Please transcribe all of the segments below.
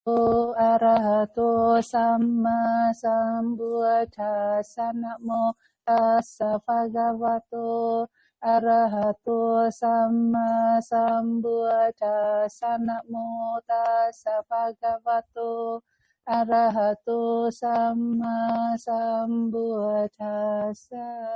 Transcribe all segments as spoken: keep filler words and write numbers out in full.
Arahato Samma Sambuddhassa. Namo Tassa Bhagavato Arahato Samma Sambuddhassa. Namo Tassa Bhagavato Arahato Samma Sambuddhassa.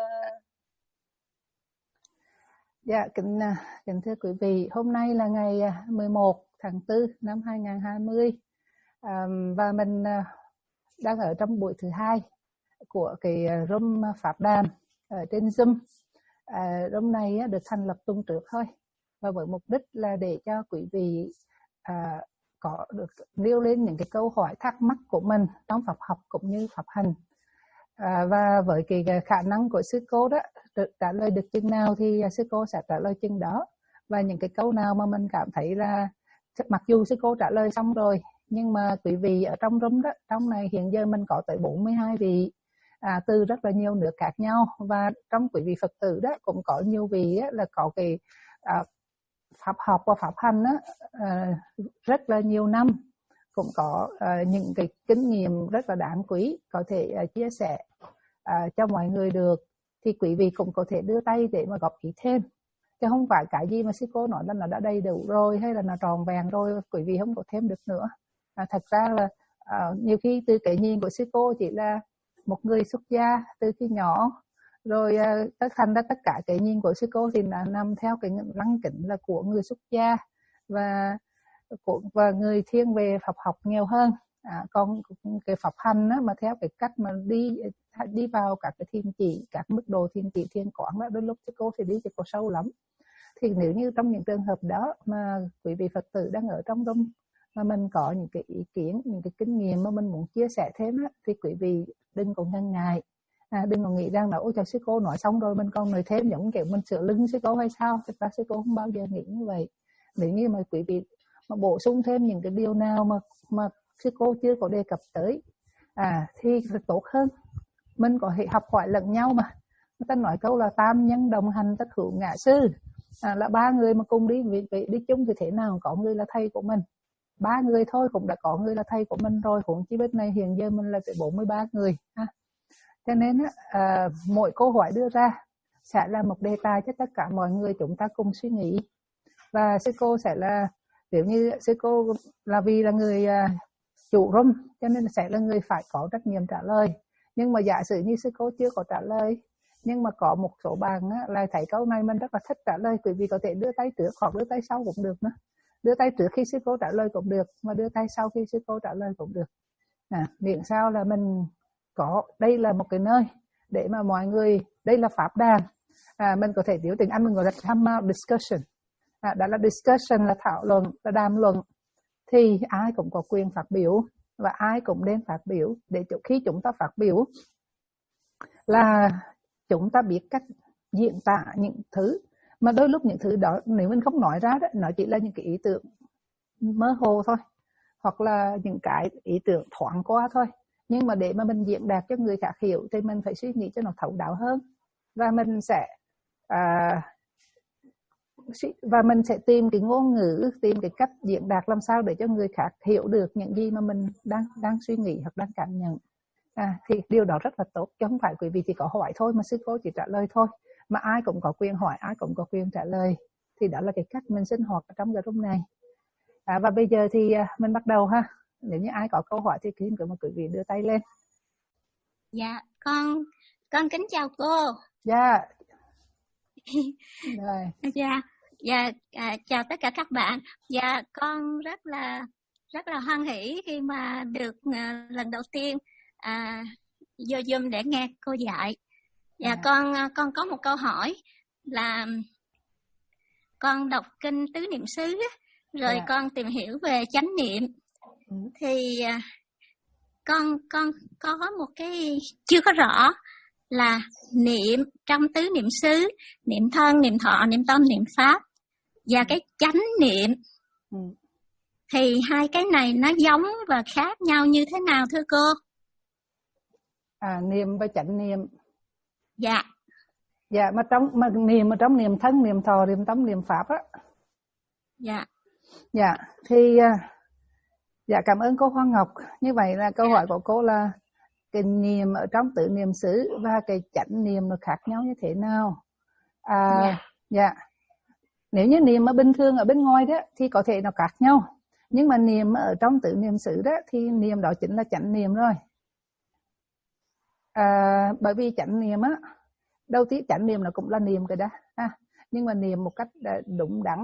Dạ, kính, kính thưa quý vị, hôm nay là ngày mười một tháng tư năm hai nghìn không trăm hai mươi, à, và mình đang ở trong buổi thứ hai của cái room Pháp Đàm ở trên Zoom. À, room này được thành lập tuần trước thôi, và với mục đích là để cho quý vị à, có được nêu lên những cái câu hỏi thắc mắc của mình trong Pháp học cũng như Pháp hành. À, và với cái khả năng của sư cô đó, trả lời được chừng nào thì sư cô sẽ trả lời chừng đó. Và những cái câu nào mà mình cảm thấy là mặc dù sư cô trả lời xong rồi, nhưng mà quý vị ở trong room đó, trong này hiện giờ mình có tới bốn mươi hai vị à, từ rất là nhiều nước khác nhau, và trong quý vị Phật tử đó cũng có nhiều vị á, là có cái à, Pháp học và Pháp hành á, à, rất là nhiều năm, cũng có uh, những cái kinh nghiệm rất là đáng quý có thể uh, chia sẻ uh, cho mọi người được, thì quý vị cũng có thể đưa tay để mà góp ý thêm, chứ không phải cái gì mà sư cô nói là nó đã đầy đủ rồi hay là nó tròn vẹn rồi quý vị không có thêm được nữa. À, thật ra là uh, nhiều khi từ cái nhìn của sư cô chỉ là một người xuất gia từ khi nhỏ rồi, uh, tất thành ra tất cả cái nhìn của sư cô thì là nằm theo cái lăng kính là của người xuất gia và và người thiên về Pháp học nhiều hơn. À, còn cái Pháp hành á, mà theo cái cách mà đi đi vào các cái thiên chỉ, các mức độ thiên chỉ thiên quán đó, đôi lúc sư cô thì đi cho cô sâu lắm. Thì nếu như trong những trường hợp đó mà quý vị Phật tử đang ở trong room mà mình có những cái ý kiến, những cái kinh nghiệm mà mình muốn chia sẻ thêm á, thì quý vị đừng có ngần ngại. À, đừng có nghĩ rằng là ôi trời, sư cô nói xong rồi mình còn nói thêm, giống kiểu mình sửa lưng sư cô hay sao. Thực ra sư cô không bao giờ nghĩ như vậy. Nếu như mà quý vị mà bổ sung thêm những cái điều nào mà mà sư cô chưa có đề cập tới à, thì tốt hơn. Mình có thể học hỏi lẫn nhau mà. Người ta nói câu là tam nhân đồng hành tất hữu ngã sư, à, là ba người mà cùng đi đi, đi chung thì thế nào có người là thầy của mình. Ba người thôi cũng đã có người là thầy của mình rồi, huống chi bên này hiện giờ mình là tới bốn mươi ba người ha. Cho nên à, mỗi câu hỏi đưa ra sẽ là một đề tài cho tất cả mọi người chúng ta cùng suy nghĩ. Và sư cô sẽ là, nếu như sư cô là vì là người uh, chủ room cho nên sẽ là người phải có trách nhiệm trả lời. Nhưng mà giả sử như sư cô chưa có trả lời, nhưng mà có một số bạn á, là thấy câu này mình rất là thích trả lời, quý vị có thể đưa tay trước hoặc đưa tay sau cũng được nữa. Đưa tay trước khi sư cô trả lời cũng được, mà đưa tay sau khi sư cô trả lời cũng được. À, miễn sao là mình có, đây là một cái nơi để mà mọi người, đây là Pháp đàm, à, mình có thể tiểu tiếng Anh mình gọi là come out discussion. À, đó là discussion, là thảo luận, là đàm luận, thì ai cũng có quyền phát biểu và ai cũng nên phát biểu. Để khi chúng ta phát biểu là chúng ta biết cách diễn tả những thứ mà đôi lúc những thứ đó nếu mình không nói ra đó, nó chỉ là những cái ý tưởng mơ hồ thôi, hoặc là những cái ý tưởng thoáng qua thôi. Nhưng mà để mà mình diễn đạt cho người khác hiểu thì mình phải suy nghĩ cho nó thấu đáo hơn, và mình sẽ à, và mình sẽ tìm cái ngôn ngữ, tìm cái cách diễn đạt làm sao để cho người khác hiểu được những gì mà mình đang đang suy nghĩ hoặc đang cảm nhận. À, thì điều đó rất là tốt, chứ không phải quý vị chỉ có hỏi thôi mà sư cô chỉ trả lời thôi, mà ai cũng có quyền hỏi, ai cũng có quyền trả lời. Thì đó là cái cách mình sinh hoạt ở trong cái room này. À, và bây giờ thì mình bắt đầu ha. Nếu như ai có câu hỏi thì kính mời quý vị đưa tay lên. Dạ, con con kính chào cô. Dạ. Rồi. Dạ, dạ à, chào tất cả các bạn. Dạ, con rất là rất là hoan hỉ khi mà được à, lần đầu tiên à, vô Zoom để nghe cô dạy. Dạ, à. con con có một câu hỏi là con đọc kinh Tứ Niệm xứ rồi à. con tìm hiểu về chánh niệm. Ừ. Thì à, con con có một cái chưa có rõ là niệm trong tứ niệm xứ, niệm thân, niệm thọ, niệm tâm, niệm pháp và cái chánh niệm. Ừ. Thì hai cái này nó giống và khác nhau như thế nào thưa cô? À, niệm và chánh niệm. Dạ. Dạ, mà trong mà niệm mà trong niệm thân, niệm thọ, niệm tâm, niệm pháp á. Dạ. Dạ, thì Dạ cảm ơn cô Hoa Ngọc. Như vậy là câu hỏi của cô là cái niệm ở trong tứ niệm xứ và cái chánh niệm nó khác nhau như thế nào? À, dạ. dạ. Nếu như niệm ở bình thường ở bên ngoài đó thì có thể nó khác nhau. Nhưng mà niệm ở trong tứ niệm xứ đó thì niệm đó chính là chánh niệm rồi. À, bởi vì chánh niệm á, đầu tiên chánh niệm nó cũng là niệm cái đó. À, nhưng mà niệm một cách đúng đắn.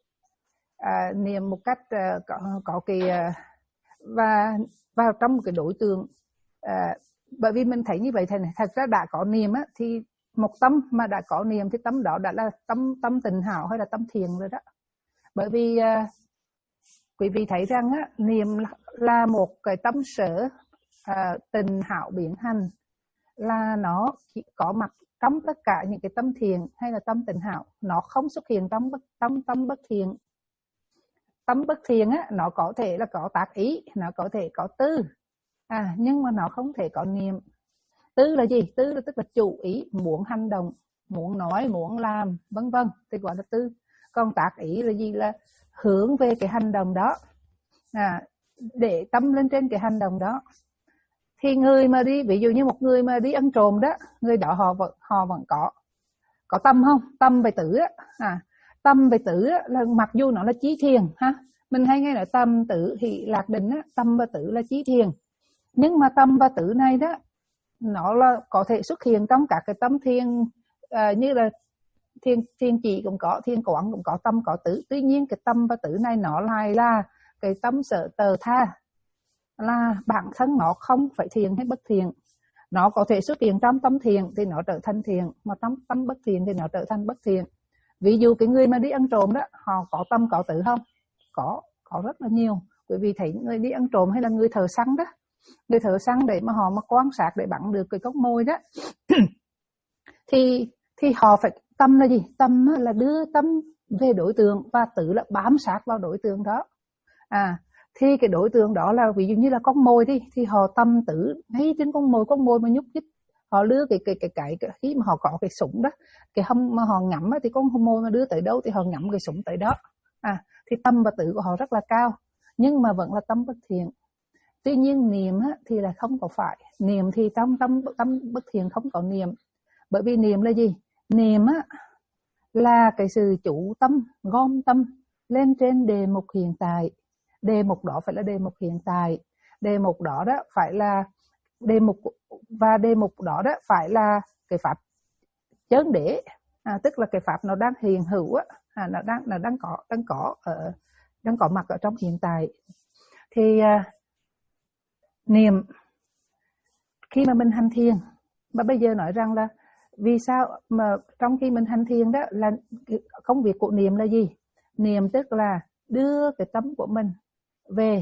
À, niệm một cách uh, có, có cái uh, và vào trong một cái đối tượng uh, bởi vì mình thấy như vậy thầy này, thật ra đã có niệm á thì một tâm mà đã có niệm thì tâm đó đã là tâm tâm tình hảo hay là tâm thiền rồi đó. Bởi vì uh, quý vị thấy rằng á, niệm là một cái tâm sở uh, tình hảo biến hành, là nó chỉ có mặt trong tất cả những cái tâm thiền hay là tâm tình hảo, nó không xuất hiện tâm bất tâm tâm bất thiện. Tâm bất thiện á, nó có thể là có tác ý, nó có thể có tư, à, nhưng mà nó không thể có niệm. Tư là gì? Tư là tức là chủ ý, muốn hành động, muốn nói, muốn làm, vân vân, thì gọi là tư. Còn tác ý là gì? Là hướng về cái hành động đó, à, để tâm lên trên cái hành động đó. Thì người mà đi, ví dụ như một người mà đi ăn trộm đó, người đó họ vẫn, họ vẫn có có tâm không? Tâm về tử á, à, tâm về tử á, là mặc dù nó là chí thiền ha, mình hay nghe nói tâm tử hỷ lạc định á, tâm và tử là chí thiền, nhưng mà tâm và tử này đó nó là có thể xuất hiện trong các cái tâm thiền, à, như là thiền thiền chỉ cũng có, thiền quán cũng có tâm có tử. Tuy nhiên cái tâm và tử này nó lại là cái tâm sở tờ tha, là bản thân nó không phải thiền hay bất thiền. Nó có thể xuất hiện trong tâm thiền thì nó trở thành thiền, mà tâm tâm bất thiền thì nó trở thành bất thiền. Ví dụ cái người mà đi ăn trộm đó, họ có tâm có tử không? Có, có rất là nhiều. Bởi vì thấy người đi ăn trộm hay là người thợ săn đó, người thợ săn để mà họ mà quan sát để bắn được cái cốc mồi đó thì thì họ phải tâm là gì? Tâm là đưa tâm về đối tượng và tử là bám sát vào đối tượng đó. À, thì cái đối tượng đó là ví dụ như là con mồi đi, thì họ tâm tử ngay trên con mồi, con mồi mà nhúc nhích, họ đưa cái cái cái cái, cái khi mà họ có cái súng đó, cái hông mà họ ngắm á, thì con mồi mà đưa tới đâu thì họ ngắm cái súng tới đó. À, thì tâm và tử của họ rất là cao, nhưng mà vẫn là tâm bất thiện. Tuy nhiên niệm á, thì là không có phải. Niệm thì trong tâm tâm bất thiện không có niệm. Bởi vì niệm là gì? Niệm á là cái sự chủ tâm, gom tâm lên trên đề mục hiện tại. Đề mục đó phải là đề mục hiện tại. Đề mục đó đó phải là đề mục, và đề mục đó đó phải là cái pháp chớn đế, à, tức là cái pháp nó đang hiện hữu á, à, nó đang nó đang có đang có ở đang có mặt ở trong hiện tại. Thì à, niệm khi mà mình hành thiền, mà bây giờ nói rằng là vì sao mà trong khi mình hành thiền đó là công việc của niệm là gì? Niệm tức là đưa cái tâm của mình về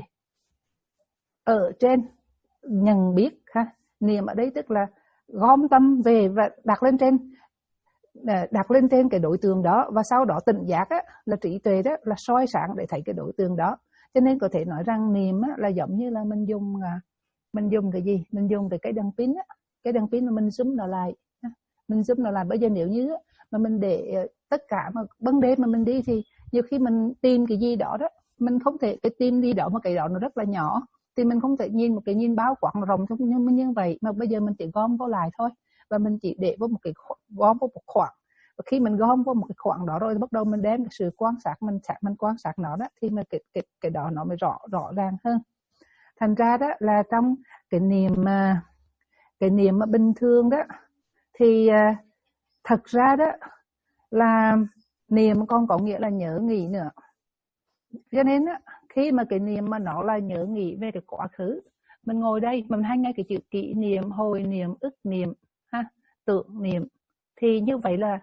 ở trên nhận biết ha. Niệm ở đây tức là gom tâm về và đặt lên trên đặt lên trên cái đối tượng đó, và sau đó tỉnh giác á, là trí tuệ đó là soi sáng để thấy cái đối tượng đó. Cho nên có thể nói rằng niệm á, là giống như là mình dùng mình dùng cái gì? Mình dùng cái cái đèn pin á, cái đèn pin mà mình zoom nó lại, mình zoom nó lại. Bây giờ nếu như mà mình để tất cả mà ban đêm mà mình đi thì nhiều khi mình tìm cái gì đó đó, mình không thể cái tìm đi đó mà cái đó nó rất là nhỏ, thì mình không thể nhìn một cái nhìn bao quát rộng như, như vậy. Mà bây giờ mình chỉ gom vô lại thôi, và mình chỉ để vô một cái gom vô một khoảng, và khi mình gom vô một cái khoảng đó rồi bắt đầu mình đem cái sự quan sát mình mình quan sát nó đó, thì mình cái cái cái đó nó mới rõ rõ ràng hơn. Thành ra đó là trong cái niệm mà cái niệm mà bình thường đó thì thật ra đó là niệm còn có nghĩa là nhớ nghĩ nữa. Cho nên á, khi mà cái niệm mà nó là nhớ nghĩ về cái quá khứ, mình ngồi đây mình hay nghe cái chữ kỷ niệm, hồi niệm, ức niệm ha, tưởng niệm, thì như vậy là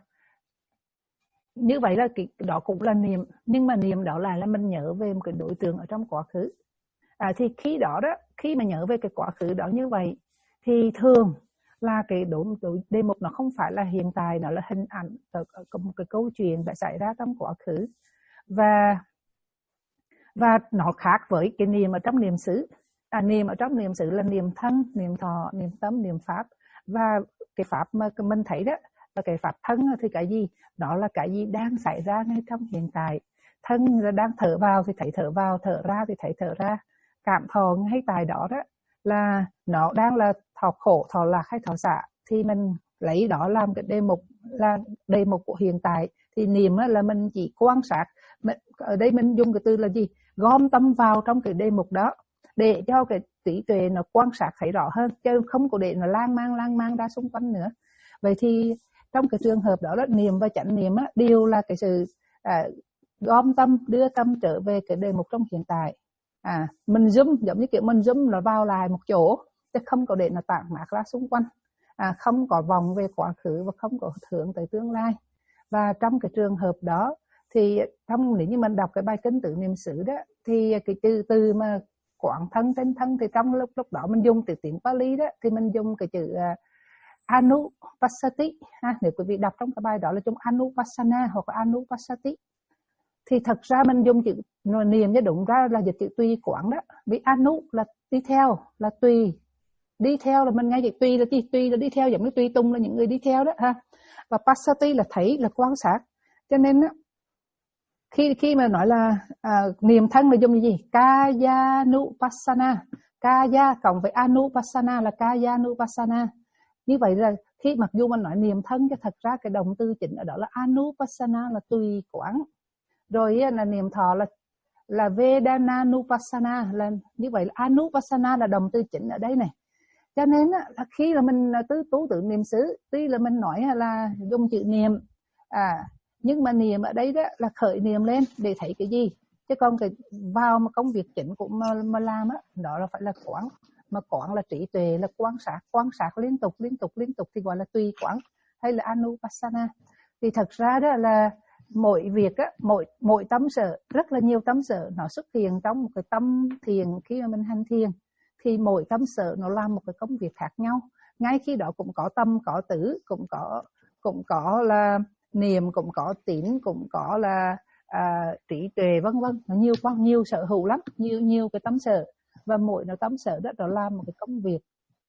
như vậy là cái đó cũng là niệm, nhưng mà niệm đó lại là mình nhớ về một cái đối tượng ở trong quá khứ. À, thì khi đó đó, khi mà nhớ về cái quá khứ đó như vậy thì thường là cái đối đề mục nó không phải là hiện tại, nó là hình ảnh ở một cái câu chuyện đã xảy ra trong quá khứ. Và và nó khác với cái niệm ở trong niệm xứ. À, niệm ở trong niệm xứ là niệm thân, niệm thọ, niệm tâm, niệm pháp. Và cái pháp mà mình thấy đó là cái pháp thân thì cái gì? Đó là cái gì đang xảy ra ngay trong hiện tại. Thân là đang thở vào thì thấy thở vào, thở ra thì thấy thở ra. cảm thọ ngay tại đó đó là nó đang là thọ khổ, thọ lạc hay thọ xả, thì mình lấy đó làm cái đề mục, là đề mục của hiện tại. Thì niệm là mình chỉ quan sát, ở đây mình dùng cái từ là gì, gom tâm vào trong cái đề mục đó để cho cái trí tuệ nó quan sát thấy rõ hơn, chứ không có để nó lang mang lang mang ra xung quanh nữa. Vậy thì trong cái trường hợp đó, đó niệm và chánh niệm á, đều là cái sự à, gom tâm, đưa tâm trở về cái đề mục trong hiện tại. À, mình zoom giống như kiểu mình zoom nó vào lại một chỗ, chứ không có để nó tản mát ra xung quanh. À, không có vòng về quá khứ và không có hướng tới tương lai. Và trong cái trường hợp đó thì trong nếu như mình đọc cái bài kinh Tứ Niệm xứ đó, thì cái từ từ mà quán thân trên thân, thì trong lúc lúc đó mình dùng từ tiếng Pali đó, thì mình dùng cái chữ uh, Anupassati ha. Nếu quý vị đọc trong cái bài đó là dùng Anupassana hoặc là Anupassati, thì thật ra mình dùng chữ niệm cho đúng ra là dịch chữ tùy quán đó. Vì Anu là đi theo, là tùy, đi theo là mình ngay chữ tùy là gì, tùy là đi theo, giống như tùy tùng là những người đi theo đó ha. Và Passati là thấy, là quan sát. Cho nên đó, khi khi mà nói là à, niệm thân là dùng cái gì, Kayanupassana, Kaya cộng với Anupassana là Kayanupassana. Như vậy là khi mặc dù mình nói niệm thân, cho thật ra cái động từ chính ở đó là Anupassana, là tùy quán. Rồi là niệm thọ là là Vedananupassana, là như vậy là Anupassana là động từ chính ở đây này. Cho nên là khi là mình tứ tú tự niệm xứ, tuy là mình nói là dùng chữ niệm, à nhưng mà niệm ở đây đó là khởi niệm lên để thấy cái gì, chứ còn cái vào mà công việc chính của mà, mà làm á, đó là phải là quán. Mà quán là trí tuệ, là quan sát, quan sát liên tục liên tục liên tục thì gọi là tùy quán hay là Anupassana. Thì thật ra đó là mỗi việc á, mỗi mỗi tâm sở, rất là nhiều tâm sở nó xuất hiện trong một cái tâm thiền. Khi mà mình hành thiền thì mỗi tâm sở nó làm một cái công việc khác nhau. Ngay khi đó cũng có tâm, có tứ, cũng có cũng có là niệm, cũng có tín, cũng có là à, trí tuệ, vân vân. Nó nhiều quá, nhiều sở hữu lắm, nhiều nhiều cái tâm sở, và mỗi nó tâm sở đó nó làm một cái công việc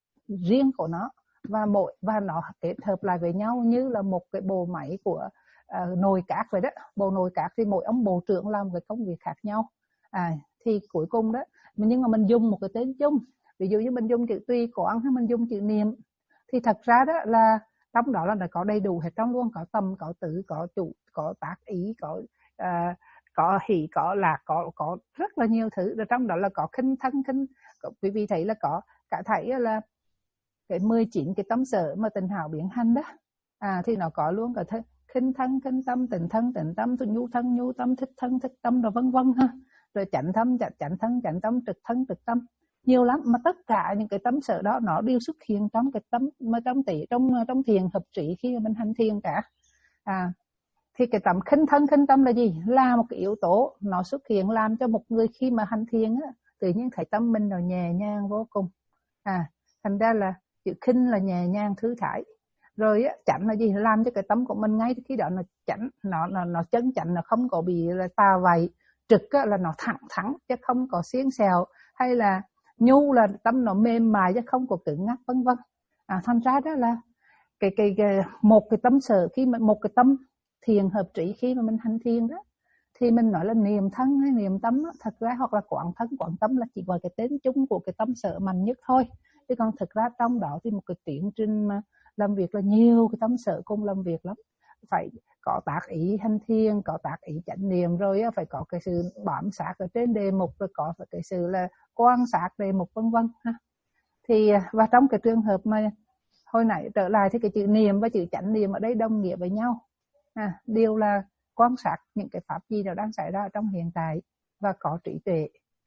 riêng của nó, và mỗi và nó kết hợp lại với nhau như là một cái bộ máy của à, nồi cát vậy đó. Bộ nồi cát thì mỗi ông bộ trưởng làm một cái công việc khác nhau. À, thì cuối cùng đó, nhưng mà mình dùng một cái tên chung, ví dụ như mình dùng chữ tùy quán hay mình dùng chữ niệm, thì thật ra đó là trong đó là nó có đầy đủ hết trong luôn, có tâm, có tứ, có chủ, có tác ý, có à, có hỷ, có lạc, có có rất là nhiều thứ. Rồi trong đó là có khinh thân, khinh, quý vị thấy là có cả thảy là cái mười chín cái tâm sở mà Tịnh Hảo biến hành đó. À, thì nó có luôn cả thế, khinh thân, khinh tâm, tịnh thân, tịnh tâm, nhu thân, nhu tâm, thích thân, thích tâm, rồi vân vân ha. Rồi chánh tâm, chánh, chánh thân, chánh tâm, trực thân, trực tâm, nhiều lắm. Mà tất cả những cái tâm sở đó nó đều xuất hiện trong cái tâm mà trong tỷ trong trong thiền hợp trí khi mà mình hành thiền cả. À, thì cái tầm khinh thân, khinh tâm là gì? Là một cái yếu tố nó xuất hiện làm cho một người khi mà hành thiền á, tự nhiên thấy tâm mình nó nhẹ nhàng vô cùng. À, thành ra là chữ khinh là nhẹ nhàng thư thái. Rồi á, chánh là gì? Làm cho cái tâm của mình ngay khi đó nó chánh, nó nó nó chân chánh, nó không có bị là tà vậy. Trực á, là nó thẳng thắn chứ không có xiên xèo, hay là nhu là tâm nó mềm mại chứ không có cứng ngắc, vân vân. À, thành ra đó là cái cái, cái một cái tâm sở, khi mà một cái tâm thiền hợp trí khi mà mình hành thiền đó, thì mình nói là niệm thân hay niệm tâm đó, thật ra hoặc là quán thân, quán tâm là chỉ gọi cái tên chung của cái tâm sở mạnh nhất thôi. Chứ còn thực ra trong đó thì một cái tiến trình mà làm việc là nhiều cái tâm sở cùng làm việc lắm. Phải có tác ý hành thiền, có tác ý chánh niệm, rồi phải có cái sự bám sát ở trên đề mục, rồi có cái sự là quan sát đề mục, vân vân ha. Thì và trong cái trường hợp mà hồi nãy trở lại thì cái chữ niệm và chữ chánh niệm ở đây đồng nghĩa với nhau. À, đều là quan sát những cái pháp gì nó đang xảy ra trong hiện tại, và có trí tuệ,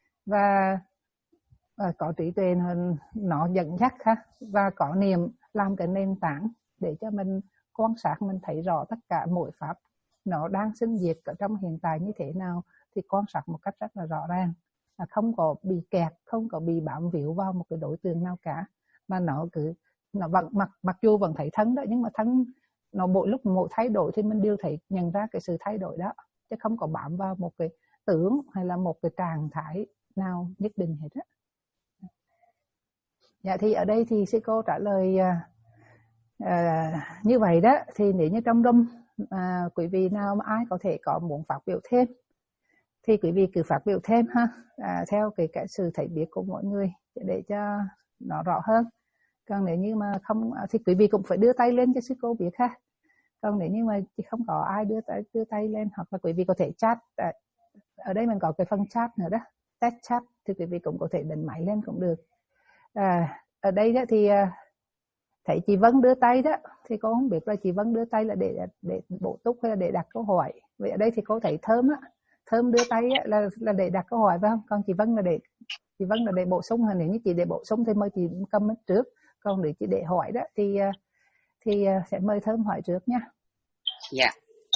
và, và có trí tuệ nó, nó dẫn dắt ha, và có niệm làm cái nền tảng để cho mình quan sát, mình thấy rõ tất cả mỗi pháp nó đang sinh diệt ở trong hiện tại như thế nào, thì quan sát một cách rất là rõ ràng, là không có bị kẹt, không có bị bám víu vào một cái đối tượng nào cả, mà nó cứ nó vẫn mặc mặc dù vẫn thấy thân đó, nhưng mà thân nó mỗi lúc một thay đổi thì mình đều thấy nhận ra cái sự thay đổi đó, chứ không có bám vào một cái tưởng hay là một cái trạng thái nào nhất định hết á. Dạ, thì ở đây thì sư cô trả lời à, như vậy đó. Thì nếu như trong room à, quý vị nào mà ai có thể có muốn phát biểu thêm thì quý vị cứ phát biểu thêm ha, à, theo cái, cái sự thấy biết của mọi người để cho nó rõ hơn. Còn nếu như mà không thì quý vị cũng phải đưa tay lên cho sư cô biết ha. Còn nếu như mà không có ai đưa tay đưa tay lên, hoặc là quý vị có thể chat, à, ở đây mình có cái phần chat nữa đó, test chat, thì quý vị cũng có thể đánh máy lên cũng được. À, ở đây đó thì thấy chị Vân đưa tay đó, thì cô không biết là chị Vân đưa tay là để để bổ túc hay là để đặt câu hỏi. Vậy ở đây thì cô thấy Thơm á, Thơm đưa tay á, là là để đặt câu hỏi phải không? Còn chị Vân là để chị Vân là để bổ sung. Nếu như chị để bổ sung thì mời chị comment trước, còn nếu chị để hỏi đó thì thì sẽ mời Thơm hỏi trước nha. Dạ.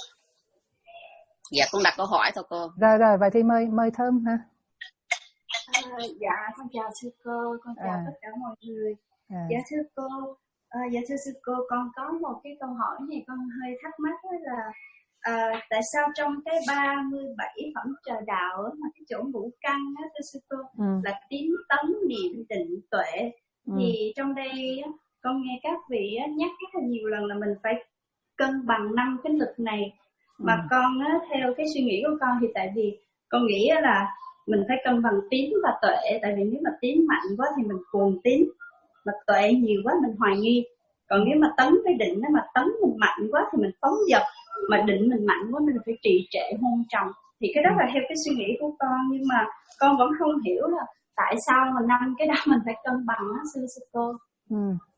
Dạ con đặt câu hỏi thôi cô. Rồi rồi, vậy thì mời mời Thơm ha. À, dạ con chào sư cô, con chào à. tất cả mọi người. À. Dạ thưa cô, à, dạ thưa sư cô, con có một cái câu hỏi này con hơi thắc mắc đó là à, tại sao trong cái ba mươi bảy phẩm trà đạo á, mà cái chỗ ngũ căn á thưa sư cô ừ. là tín tấn niệm định tuệ, ừ. thì trong đây á, con nghe các vị á, nhắc rất là nhiều lần là mình phải cân bằng năm cái lực này, mà ừ. con á, theo cái suy nghĩ của con thì tại vì con nghĩ là mình phải cân bằng tín và tuệ, tại vì nếu mà tín mạnh quá thì mình cuồng tín, mà tuệ nhiều quá mình hoài nghi. Còn nếu mà tấn với định, nếu mà tấn mình mạnh quá thì mình phóng dật, mà định mình mạnh quá mình phải trì trệ hôn trầm. Thì cái đó là theo cái suy nghĩ của con, nhưng mà con vẫn không hiểu là tại sao mà năm cái đó mình phải cân bằng á, sư sư cô. Ừ.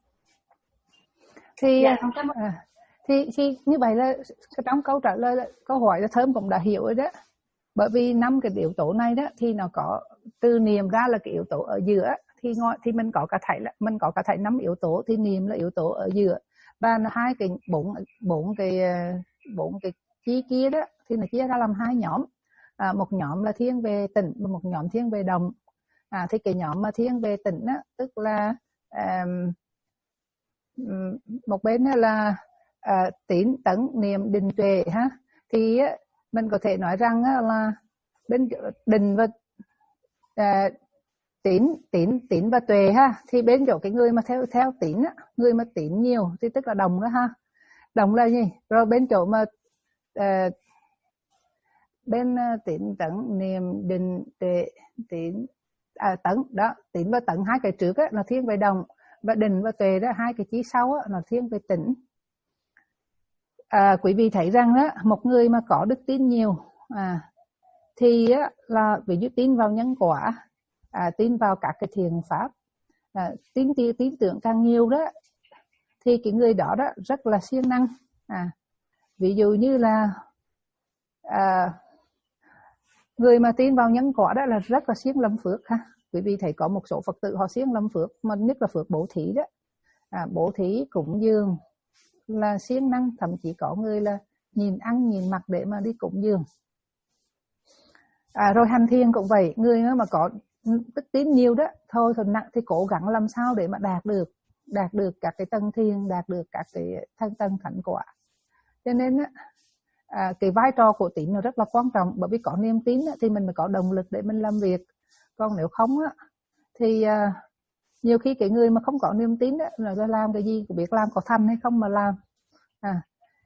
Thì dạ, con cảm ơn. À, thì, thì như vậy là trong câu trả lời câu hỏi là Thơm cũng đã hiểu rồi đó. Bởi vì năm cái yếu tố này đó thì nó có từ niệm ra là cái yếu tố ở giữa, thì ngồi thì mình có cả thảy là mình có cả thảy năm yếu tố, thì niệm là yếu tố ở giữa, và hai cái bốn bốn cái bốn cái chi kia đó thì nó chia ra làm hai nhóm. À, một nhóm là thiên về tịnh và một nhóm thiên về động. À, thì cái nhóm mà thiên về tịnh á, tức là um, một bên là uh, tín tấn niệm định tuệ ha, thì uh, mình có thể nói rằng uh, là bên định và uh, tín tín tín và tuệ ha, thì bên chỗ cái người mà theo theo tín á, người mà tín nhiều thì tức là đồng đó ha. Đồng là gì? Rồi bên chỗ mà uh, bên uh, tín tấn niệm định tuệ tín à, tấn đó, tín và tấn hai cái trước á là thiên về đồng, và định và tuệ đó hai cái chí sau á là thiên về tịnh. À, quý vị thấy rằng đó, một người mà có đức tin nhiều à, thì á, là ví dụ tin vào nhân quả, à, tin vào các cái thiền pháp, à, tin tin tin tưởng càng nhiều đó, thì cái người đó đó rất là siêng năng. À, ví dụ như là à, người mà tin vào nhân quả đó là rất là siêng lâm phước ha. Quý vị thấy có một số Phật tử họ siêng lâm phước, mà nhất là phước bố thí đó, à, bố thí cúng dường là siêng năng, thậm chí có người là nhìn ăn nhìn mặc để mà đi cúng dường. À, rồi hành thiền cũng vậy, người mà có đức tín nhiều đó, thôi thì nặng thì cố gắng làm sao để mà đạt được đạt được các cái tầng thiền, đạt được các cái thân tầng thánh quả. Cho nên á, à, cái vai trò của tín nó rất là quan trọng, bởi vì có niềm tín á, thì mình mới có động lực để mình làm việc. Còn nếu không á, thì à, nhiều khi cái người mà không có niềm tín á, là làm cái gì cũng biết làm có thành hay không mà làm. À,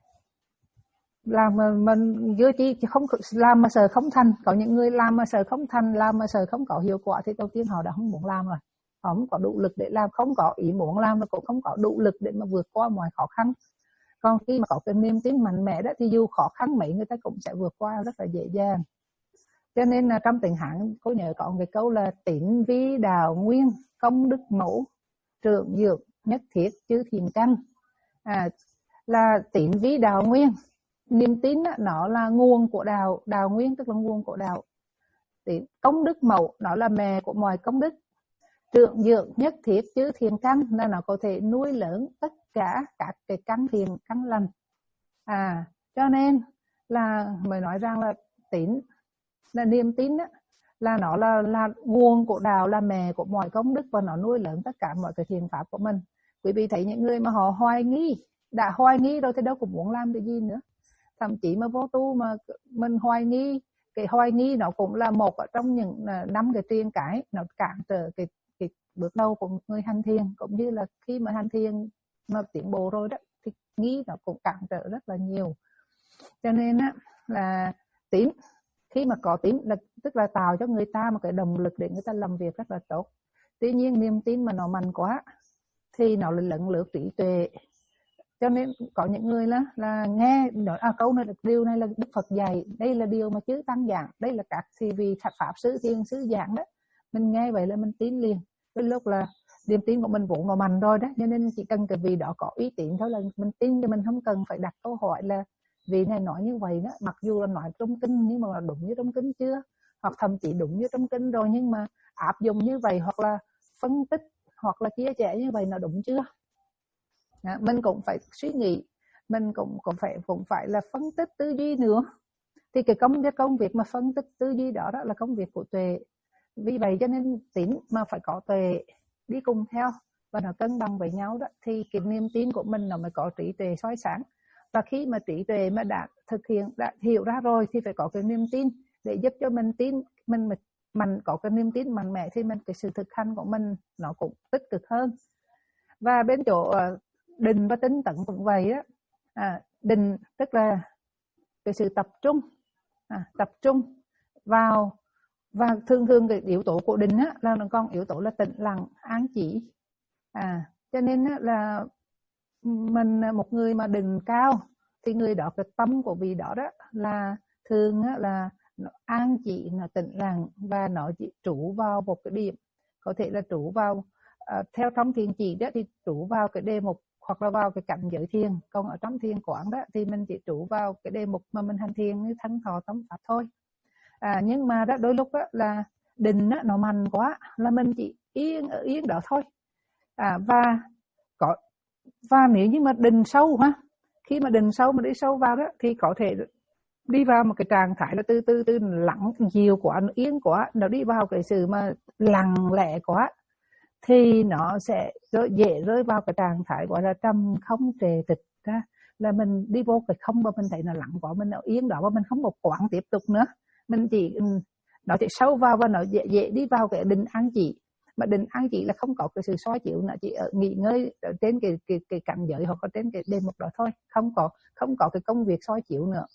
làm mà mình dưới chi không làm mà sợ không thành. Có những người làm mà sợ không thành, làm mà sợ không có hiệu quả, thì đầu tiên họ đã không muốn làm rồi, họ không có đủ lực để làm, không có ý muốn làm và cũng không có đủ lực để mà vượt qua mọi khó khăn. Còn khi mà có cái niềm tin mạnh mẽ đó thì dù khó khăn mấy người ta cũng sẽ vượt qua rất là dễ dàng. Cho nên là trong Tịnh Hán cô nhớ có một cái câu là tín vi đạo nguyên, công đức mẫu, trượng dược nhất thiết chư thiền căn. À, là tín vi đạo nguyên, niềm tin đó, nó là nguồn của đạo, đạo nguyên tức là nguồn của đạo. Tín, công đức mẫu nó là mẹ của mọi công đức, trượng dược nhất thiết chư thiền căn là nó có thể nuôi lớn tất cả các cái căn thiền căn lành. À, cho nên là mới nói rằng là tín là niềm tin đó, là nó là là nguồn của đạo, là mẹ của mọi công đức, và nó nuôi lớn tất cả mọi cái thiền pháp của mình. Quý vị thấy những người mà họ hoài nghi, đã hoài nghi rồi thì đâu cũng muốn làm cái gì nữa. Thậm chí mà vô tu mà mình hoài nghi, cái hoài nghi nó cũng là một ở trong những năm cái triền cái nó cản trở cái, cái bước đầu của người hành thiền, cũng như là khi mà hành thiền mà tiến bộ rồi đó thì nghi nó cũng cản trở rất là nhiều. Cho nên á là tín, Khi mà có tín là tức là tạo cho người ta một cái động lực để người ta làm việc rất là tốt. Tuy nhiên niềm tin mà nó mạnh quá thì nó lại lẫn lướt trí tuệ. Cho nên có những người là, là nghe nói à, câu này điều này là Đức Phật dạy, đây là điều mà chư tăng giảng, đây là các thì vì pháp sư thiên sứ giảng đó, mình nghe vậy là mình tin liền. Cái lúc là niềm tin của mình vốn nó mạnh rồi đó, cho nên chỉ cần cái vị đó có uy tín thôi là mình tin, cho mình không cần phải đặt câu hỏi là vị này nói như vậy đó, mặc dù là nói trong kinh nhưng mà đúng như trong kinh chưa, hoặc thậm chí đúng như trong kinh rồi nhưng mà áp dụng như vậy, hoặc là phân tích hoặc là chia sẻ như vậy nó đúng chưa. À, mình cũng phải suy nghĩ, mình cũng cũng phải cũng phải là phân tích tư duy nữa. Thì cái công cái công việc mà phân tích tư duy đó, đó là công việc của tuệ. Vì vậy cho nên tín mà phải có tuệ đi cùng theo và nó cân bằng với nhau đó, thì cái niềm tin của mình nó mới có trí tuệ soi sáng. Và khi mà trí tuệ mà đã thực hiện, đã hiểu ra rồi thì phải có cái niềm tin để giúp cho mình tin, mình mình có cái niềm tin mạnh mẽ thì mình cái sự thực hành của mình nó cũng tích cực hơn. Và bên chỗ định và tinh tấn cũng vậy á. À, định tức là cái sự tập trung, à, tập trung vào, và thường thường cái yếu tố của định á là nó còn yếu tố là tĩnh lặng, an chỉ. À, cho nên á, là mình một người mà định cao thì người đó cái tâm của vị đó đó là thường á, là nó an chỉ, nó tĩnh lặng và nó chỉ trụ vào một cái điểm, có thể là trụ vào uh, theo trong thiền chỉ đó thì trụ vào cái đề mục hoặc là vào cái cảnh giới thiền. Còn ở trong thiền quán đó thì mình chỉ trụ vào cái đề mục mà mình hành thiền như thân thọ tấm pháp thôi. À, nhưng mà đó đôi lúc đó là định đó, nó mạnh quá là mình chỉ yên ở yên đó thôi. À, và có và nếu như mà định sâu ha, khi mà định sâu mà đi sâu vào đó thì có thể đi vào một cái trạng thái là từ từ từ lặng nhiều quá, nó yên quá, nó đi vào cái sự mà lặng lẽ quá thì nó sẽ rơi, dễ rơi vào cái trạng thái gọi là trầm không trề tịch ra, là mình đi vô cái không và mình thấy nó lặng quá, mình nó yên đó và mình không một quán tiếp tục nữa, mình chỉ nó chỉ sâu vào và nó dễ dễ đi vào cái định an chỉ. Mà định an chỉ là không có cái sự soi chịu, nó chỉ ở nghỉ ngơi ở trên cái cái cái cảnh giới hoặc là trên cái đề mục đó thôi, không có không có cái công việc soi chịu nữa.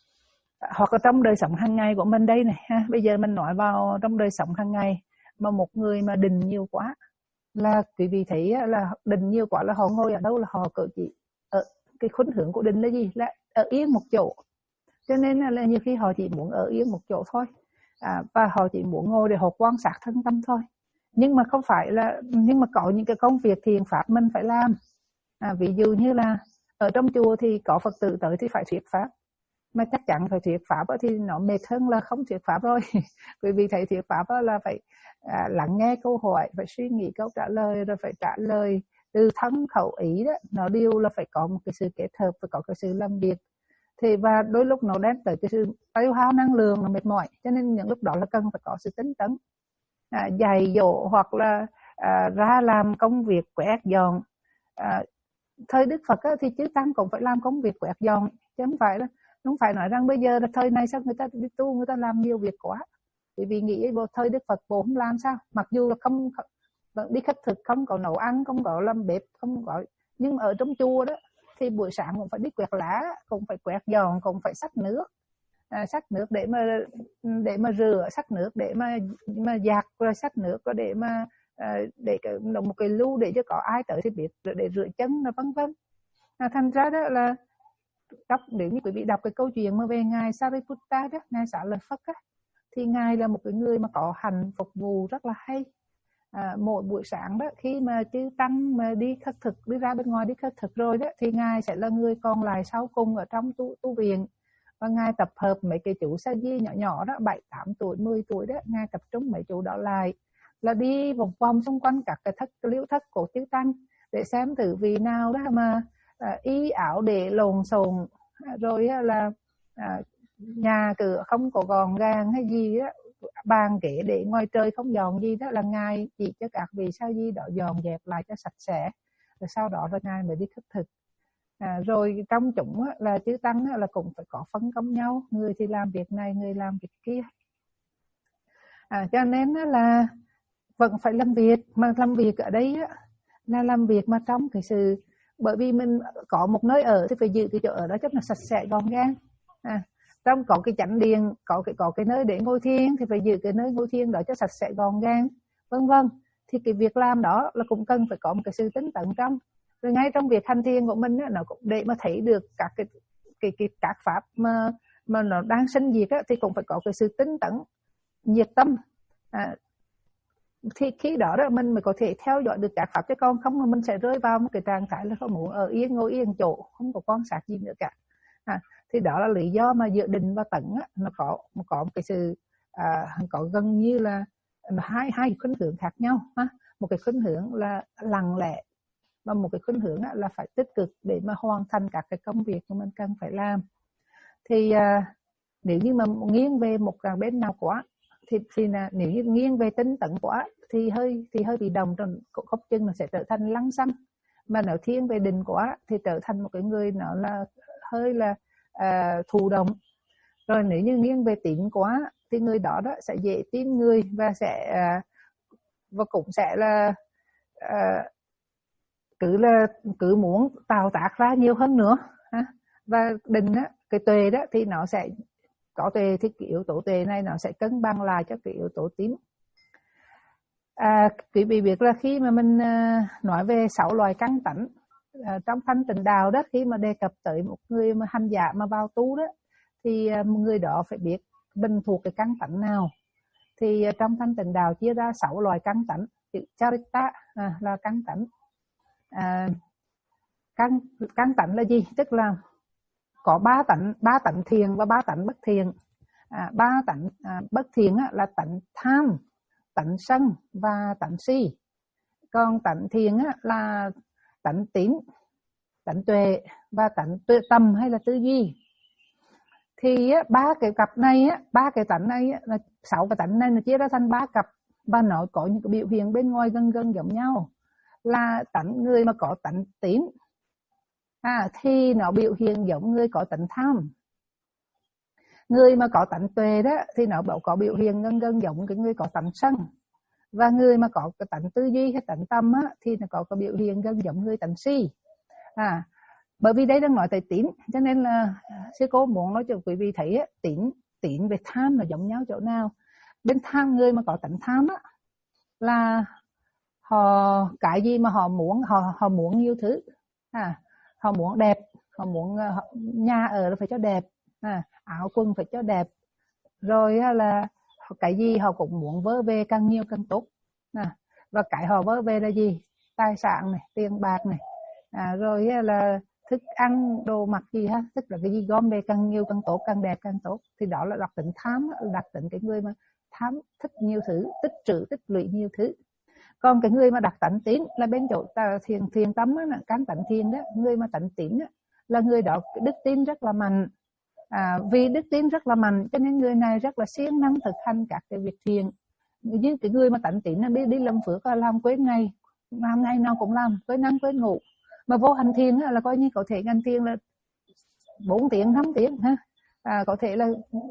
Hoặc là trong đời sống hàng ngày của mình đây này ha, bây giờ mình nói vào trong đời sống hàng ngày mà một người mà định nhiều quá là quý vị thấy là định nhiều quá là họ ngồi ở đâu là họ cỡ chỉ ở cái khuynh hướng của định là gì, là ở yên một chỗ, cho nên là nhiều khi họ chỉ muốn ở yên một chỗ thôi. À, và họ chỉ muốn ngồi để họ quan sát thân tâm thôi, nhưng mà không phải là nhưng mà có những cái công việc thiền pháp mình phải làm. À, ví dụ như là ở trong chùa thì có Phật tử tới thì phải thuyết pháp, mà chắc chắn phải thuyết pháp thì nó mệt hơn là không thuyết pháp rồi. Bởi vì thầy thuyết pháp là phải à, lắng nghe câu hỏi, phải suy nghĩ câu trả lời, rồi phải trả lời từ thân khẩu ý đó, nó đều là phải có một cái sự kết hợp, phải có cái sự làm việc. Thì và đôi lúc nó đem tới cái sự tiêu hao năng lượng, nó mệt mỏi, cho nên những lúc đó là cần phải có sự tinh tấn, à, dạy dỗ hoặc là à, ra làm công việc quét dọn. À, thời Đức Phật á, thì chư tăng cũng phải làm công việc quét dọn, chứ không phải là không phải nói rằng bây giờ là thời này sao người ta đi tu người ta làm nhiều việc quá. Bởi vì nghĩ bộ thời Đức Phật bộ không làm sao, mặc dù là không đi khất thực, không có nấu ăn, không có làm bếp, không có, nhưng ở trong chùa đó thì buổi sáng cũng phải đi quét lá, cũng phải quét dọn, cũng phải xách nước, à, xách nước để mà để mà rửa, xách nước để mà mà giặt, rồi xách nước để mà à, để cái một cái lu để cho có ai tới thì biết, để rửa chân là vân vân. À, thành ra đó là đọc, nếu như quý vị đọc cái câu chuyện mà về ngài Sariputta đó, ngài Xá Lợi Phất á, thì ngài là một cái người mà có hành phục vụ rất là hay. À, mỗi buổi sáng đó khi mà chư tăng mà đi khất thực, đi ra bên ngoài đi khất thực rồi đó, thì ngài sẽ là người còn lại sau cùng ở trong tu, tu viện, và ngài tập hợp mấy cái chú sa di nhỏ nhỏ đó, bảy tám tuổi, mười tuổi đó, ngài tập trung mấy chú đó lại là đi vòng vòng xung quanh các cái thất liễu thất của chư tăng để xem thử vì nào đó mà à, y ảo để lộn xộn, rồi là à, nhà cửa không có gọn gàng hay gì đó, bàn ghế để ngoài trời không dọn gì đó, là ngài chỉ cho các vị sa di đó dọn dẹp lại cho sạch sẽ, rồi sau đó là ngài mới đi khất thực. À, rồi trong chúng á, là chư tăng á, là cũng phải có phân công nhau, người thì làm việc này, người làm việc kia. À, cho nên á, là vẫn phải làm việc, mà làm việc ở đây á, là làm việc mà trong cái sự, bởi vì mình có một nơi ở thì phải giữ cái chỗ ở đó cho nó sạch sẽ gọn gàng. À, trong có cái chánh điện, có cái có cái nơi để ngồi thiền thì phải giữ cái nơi ngồi thiền đó cho sạch sẽ gọn gàng, vân vân. Thì cái việc làm đó là cũng cần phải có một cái sự tính tận trong. Rồi ngay trong việc hành thiền của mình á, nó cũng để mà thấy được các cái cái cái các pháp mà mà nó đang sinh diệt á, thì cũng phải có cái sự tính tận, nhiệt tâm. À, thì khi đó đó mình mới có thể theo dõi được các pháp, chứ con không mà mình sẽ rơi vào một cái trạng thái là không muốn ở yên ngồi yên chỗ, không có quan sát gì nữa cả. À, thì đó là lý do mà giữa định và tận á, nó có có một cái sự à, có gần như là hai hai cái khuynh hướng khác nhau ha. Một cái khuynh hướng là lặng lẽ và một cái khuynh hướng á, là phải tích cực để mà hoàn thành các cái công việc mà mình cần phải làm. Thì à, nếu như mà nghiêng về một cái bên nào quá thì thì là nếu như nghiêng về tính tận quá thì hơi thì hơi bị đồng, trong khóc chân nó sẽ trở thành lăng xăng. Mà nếu thiên về định quá thì trở thành một cái người nó là hơi là à, thụ động. Rồi nếu như nghiêng về tín quá thì người đó đó sẽ dễ tin người và sẽ à, và cũng sẽ là à, cứ là cứ muốn tạo tác ra nhiều hơn nữa ha. Và định á, cái tuệ đó thì nó sẽ có tuệ, thì cái yếu tố tuệ này nó sẽ cân bằng lại cho cái yếu tố tín. À, quý vị biết là khi mà mình à, nói về sáu loài căn tánh à, trong thanh tịnh đạo đó, khi mà đề cập tới một người mà hành giả mà vào tu đó thì à, người đó phải biết mình thuộc cái căn tánh nào. Thì à, trong thanh tịnh đạo chia ra sáu loài căn tánh. Chữ charita à, là căn tánh. À, căn căn tánh là gì? Tức là có ba tánh, ba tánh thiện và ba tánh bất thiện. À, ba tánh à, bất thiện á, là tánh tham, tánh sân và tánh si. Còn tánh thiện á, là tánh tín, tánh tuệ và tánh tuệ tâm hay là tư duy. Thì á, ba cái cặp này á, ba cái tánh này á, là sáu cái tánh này nó chia ra thành ba cặp và nó có những cái biểu hiện bên ngoài gần gần giống nhau. Là tánh người mà có tánh tín à, thì nó biểu hiện giống người có tánh tham. Người mà có tánh tuệ đó thì nó có biểu hiện gần gần giống cái người có tánh sân. Và người mà có cái tánh tư duy hay tánh tâm á, thì nó có cái biểu hiện gần giống người tánh si. À, bởi vì đây đang nói tới tín, cho nên là sư cô muốn nói cho quý vị thấy á, tín tín về tham là giống nhau chỗ nào. Bên tham, người mà có tánh tham á là họ cái gì mà họ muốn, họ họ muốn nhiều thứ. À, họ muốn đẹp, họ muốn họ, nhà ở là phải cho đẹp, à, áo quần phải cho đẹp, rồi là cái gì họ cũng muốn vơ về càng nhiều càng tốt. À, và cái họ vơ về là gì? Tài sản này, tiền bạc này, à, rồi là thức ăn, đồ mặc gì ha, tức là cái gì gom về càng nhiều càng tốt, càng đẹp càng tốt. Thì đó là đặc tính tham, đặc tính cái người mà tham thích nhiều thứ, tích trữ tích lũy nhiều thứ. Còn cái người mà đặt tánh tín là bên chỗ thiền thiền tâm á, căn tánh thiền đó, người mà tánh tín á, là người đó đức tin rất là mạnh. À, vì đức tin rất là mạnh cho nên người này rất là siêng năng thực hành các cái việc thiện. Như cái người mà tánh tín là biết đi làm phước là làm quên ngày, làm ngày nào cũng làm, quên ăn quên ngủ. Mà vô hành thiền là coi như có thể hành thiền là bốn tiếng, năm tiếng ha. À, có thể là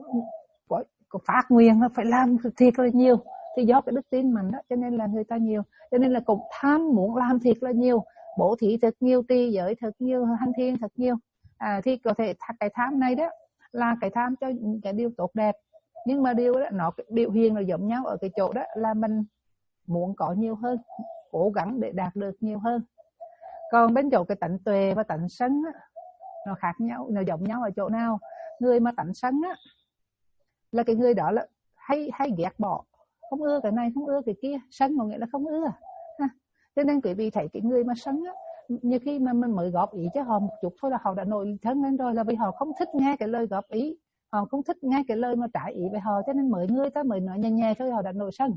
có, có phát nguyện là phải làm thiệt là nhiều. Thì do cái đức tin mạnh đó cho nên là người ta nhiều, cho nên là cũng tham muốn làm thiệt là nhiều, bố thí thật nhiều, trì giới thật nhiều, hành thiền thật nhiều. À, thì có thể cái tham này đó là cái tham cho những cái điều tốt đẹp, nhưng mà điều đó nó biểu hiện là giống nhau ở cái chỗ đó là mình muốn có nhiều hơn, cố gắng để đạt được nhiều hơn. Còn bên chỗ cái tánh tuệ và tánh sân á, nó khác nhau, nó giống nhau ở chỗ nào? Người mà tánh sân á là cái người đó là hay hay ghét bỏ, không ưa cái này, không ưa cái kia. Sân có nghĩa là không ưa ha. Cho nên quý vị thấy cái người mà sân á, như khi mà mình mới góp ý cho họ một chút thôi là họ đã nổi thân lên rồi, là vì họ không thích nghe cái lời góp ý, họ không thích nghe cái lời mà trái ý với họ, cho nên mới người ta mới nói nhẹ nhẹ thôi họ đã nổi sân.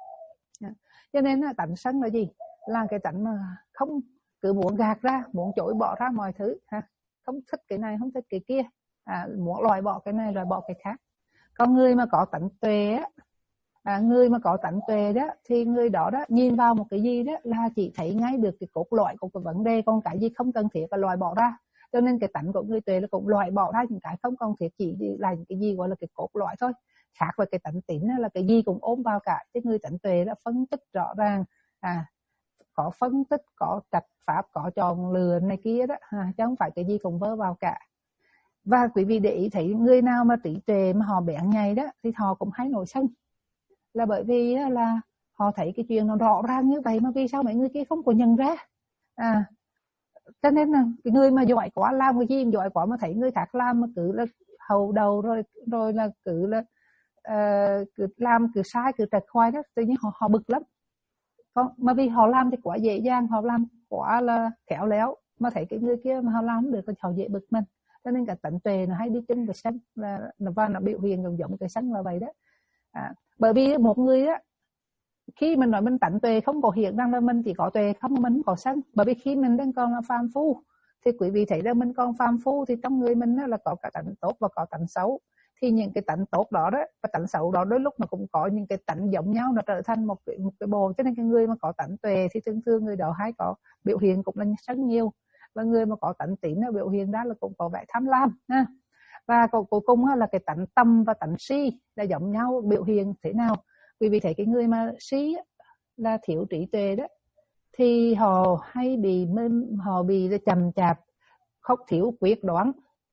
Cho nên là tánh sân là gì? Là cái tánh mà không, cứ muốn gạt ra, muốn chối bỏ ra mọi thứ ha, không thích cái này, không thích cái kia, à, muốn loại bỏ cái này, loại bỏ cái khác. Còn người mà có tánh tuệ á, à, người mà có tánh tuệ đó thì người đó đó nhìn vào một cái gì đó là chỉ thấy ngay được cái cốt lõi của cái vấn đề, còn cái gì không cần thiết là loại bỏ ra. Cho nên cái tánh của người tuệ là cũng loại bỏ ra những cái không cần thiết, chỉ là những cái gì gọi là cái cốt lõi thôi. Khác với cái tánh tín là cái gì cũng ôm vào cả, chứ người tánh tuệ là phân tích rõ ràng, à, có phân tích, có trạch pháp, có chọn lựa này kia đó, à, chứ không phải cái gì cũng vơ vào cả. Và quý vị để ý thấy người nào mà trí tuệ mà họ bén nhạy đó thì họ cũng hay nổi sân, là bởi vì là họ thấy cái chuyện nó rõ ràng như vậy mà vì sao mấy người kia không có nhận ra. À, cho nên là cái người mà giỏi quá, làm cái gì giỏi quá mà thấy người khác làm mà cứ là hầu đầu rồi rồi là cứ là uh, cứ làm cứ sai cứ trật khoai đó, tự nhiên họ họ bực lắm. Còn mà vì họ làm thì quá dễ dàng, họ làm quá là khéo léo, mà thấy cái người kia mà họ làm không được thì họ dễ bực mình. Cho nên cả tận tuệ nó hay đi chung với sân, là và nó biểu hiện giống giống cái sân là vậy đó. À, bởi vì một người á, khi mình nói mình tận tuệ không có hiện rằng là mình chỉ có tuệ không, mình không có sân. Bởi vì khi mình đang còn là phàm phu thì quý vị thấy rằng mình còn phàm phu thì trong người mình là có cả tánh tốt và có tánh xấu. Thì những cái tánh tốt đó đó và tánh xấu đó đôi lúc nó cũng có những cái tánh giống nhau, nó trở thành một cái, một cái bồ. Cho nên cái người mà có tánh tuệ thì thường thường người đó hay có biểu hiện cũng là sân nhiều, và người mà có tánh tín nó biểu hiện ra là cũng có vẻ tham lam ha. Và cuối cùng là cái tánh tâm và tánh si là giống nhau, biểu hiện thế nào. Quý vị thấy cái người mà si là thiếu trí tuệ đó thì họ hay bị họ bị chậm chạp, không thiếu quyết đoán,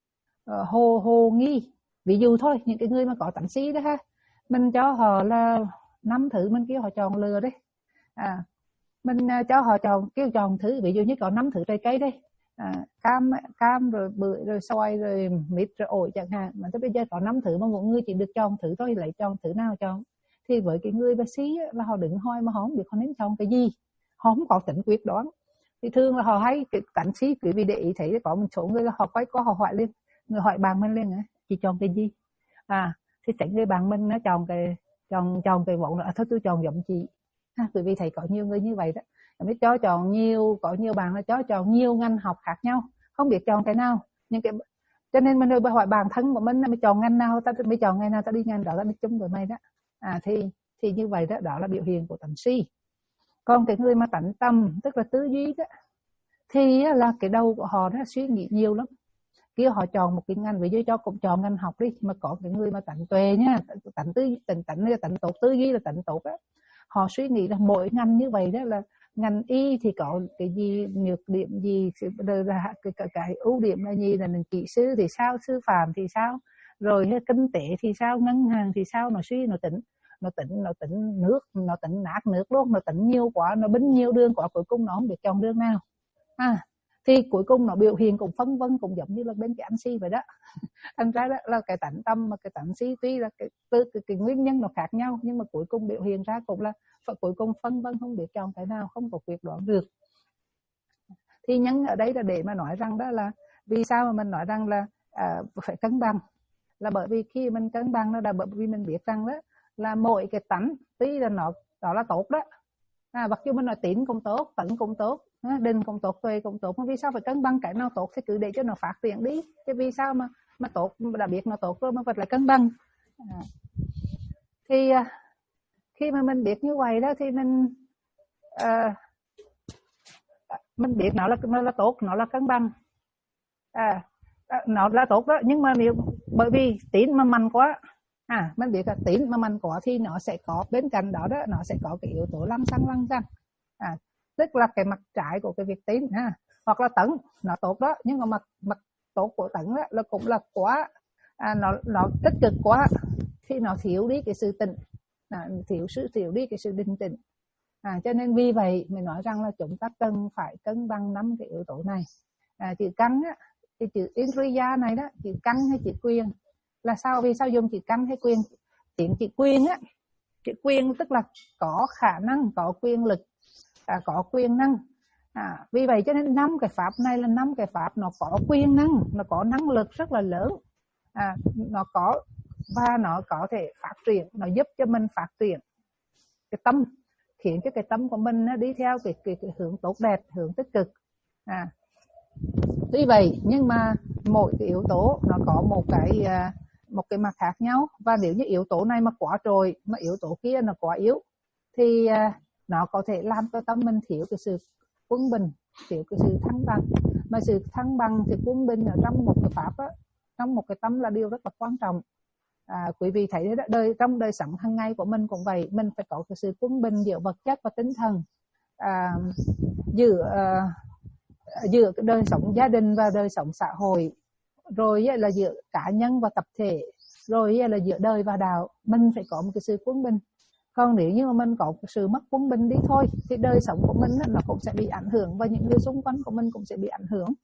hồ hồ nghi. Ví dụ thôi, những cái người mà có tánh si đó ha, mình cho họ là năm thứ mình kêu họ chọn lừa đấy. À, mình cho họ chọn kêu chọn thứ, ví dụ như có năm thứ trái cây đây. À, cam cam rồi bưởi rồi xoài rồi mít rồi ổi chẳng hạn, mà tới bây giờ có năm thứ mà một người chỉ được chọn thứ thôi, lại chọn thứ nào chọn. Thì với cái người bác sĩ là họ đứng hoi mà họ không biết họ nên chọn cái gì, họ không có tính quyết đoán. Thì thường là họ hay cái cảnh sĩ, quý vị để ý thấy có một số người là họ quay qua họ hỏi lên, người hỏi bạn mình lên chị chọn cái gì. À thì chẳng người bạn mình nó chọn cái chọn chọn cái vọng là thôi tôi chọn giọng chị. Ha, quý vị thấy có nhiều người như vậy đó. Mới cho chọn nhiều, có nhiều bạn là cho chọn nhiều ngành học khác nhau, không biết chọn cái nào. Nhưng cái cho nên mình rồi hỏi bản thân của mình là mình chọn ngành nào, ta mới chọn ngành nào ta đi ngành đó, ta đi chung với mày đó. À thì thì như vậy đó, đó là biểu hiện của tánh si. Còn cái người mà tánh tâm, tức là tư duy đó, thì là cái đầu của họ nó suy nghĩ nhiều lắm. Kia họ chọn một cái ngành, ví dụ cho cũng chọn ngành học đi, mà có cái người mà tánh tuệ nha, tánh tư tánh tánh là tánh tốt, tư duy là tánh tốt á, họ suy nghĩ là mỗi ngành như vậy đó, là ngành y thì có cái gì, nhược điểm gì, là cái, cái, cái ưu điểm là gì, là kỹ sư thì sao, sư phạm thì sao, rồi kinh tế thì sao, ngân hàng thì sao, nó suy nó tính nó tính nó tính nước, nó tính nát nước luôn, nó tính nhiều quá, nó bính nhiều đường quá, cuối cùng nó không biết chọn đường nào. À thì cuối cùng nó biểu hiện cũng phân vân, cũng giống như là bên cái anh si vậy đó. Thành ra đó là cái tánh tâm và cái tánh si tuy là cái, cái, cái, cái nguyên nhân nó khác nhau, nhưng mà cuối cùng biểu hiện ra cũng là cuối cùng phân vân, không biết chọn cái nào, không có quyết đoán được. Thì nhân ở đây là để mà nói rằng đó là vì sao mà mình nói rằng là à, phải cân bằng, là bởi vì khi mình cân bằng đó là bởi vì mình biết rằng đó là mỗi cái tánh tuy là nó đó là tốt đó. À, mặc dù mình nói tín cũng tốt, tận cũng tốt, định cũng tốt, tuệ cũng tốt, mà vì sao phải cân bằng? Cái nào tốt thì cứ để cho nó phát triển đi. Chứ vì sao mà mà tốt, đã biết nó tốt rồi mà vẫn lại cân bằng. À. Thì khi mà mình biết như vậy đó thì mình à, mình biết nó là nó là tốt, nó là cân bằng. À, nó là tốt đó, nhưng mà nếu bởi vì tín mà mạnh quá, à mình biết là tín mà mạnh quá thì nó sẽ có bên cạnh đó đó, nó sẽ có cái yếu tố lăng xăng lăng xăng. À, tức là cái mặt trái của cái việc tín ha, hoặc là tấn nó tốt đó, nhưng mà mặt mặt tốt của tấn đó là cũng là quá, à, nó nó tích cực quá thì nó thiếu đi cái sự tĩnh, à, thiếu sự thiếu đi cái sự định tĩnh. À, cho nên vì vậy mình nói rằng là chúng ta cần phải cân bằng năm cái yếu tố này. À, chữ căn á, thì chữ Indriya này đó, chữ căn hay chữ quyền là sao? Vì sao dùng chữ căn hay quyền? Tiếng chữ quyền á, chữ quyền tức là có khả năng, có quyền lực, à, có quyền năng. À, vì vậy cho nên năm cái pháp này là năm cái pháp nó có quyền năng, nó có năng lực rất là lớn. À, nó có và nó có thể phát triển, nó giúp cho mình phát triển cái tâm, khiến cho cái tâm của mình nó đi theo cái, cái, cái hướng tốt đẹp, hướng tích cực. À, tuy vậy nhưng mà mỗi cái yếu tố nó có một cái một cái mặt khác nhau, và nếu như yếu tố này mà quá trội mà yếu tố kia nó quá yếu thì nó có thể làm cho tâm mình thiếu cái sự quân bình, thiếu cái sự thăng bằng. Mà sự thăng bằng thì quân bình ở trong một cái pháp á, trong một cái tâm là điều rất là quan trọng. À, quý vị thấy đó, đời trong đời sống hàng ngày của mình cũng vậy, mình phải có cái sự quân bình giữa vật chất và tinh thần, à, giữa uh, giữa cái đời sống gia đình và đời sống xã hội, rồi là giữa cá nhân và tập thể, rồi là giữa đời và đạo, mình phải có một cái sự quân bình. Còn nếu như mà mình có cái sự mất quân bình đi thôi thì đời sống của mình nó cũng sẽ bị ảnh hưởng và những người xung quanh của mình cũng sẽ bị ảnh hưởng.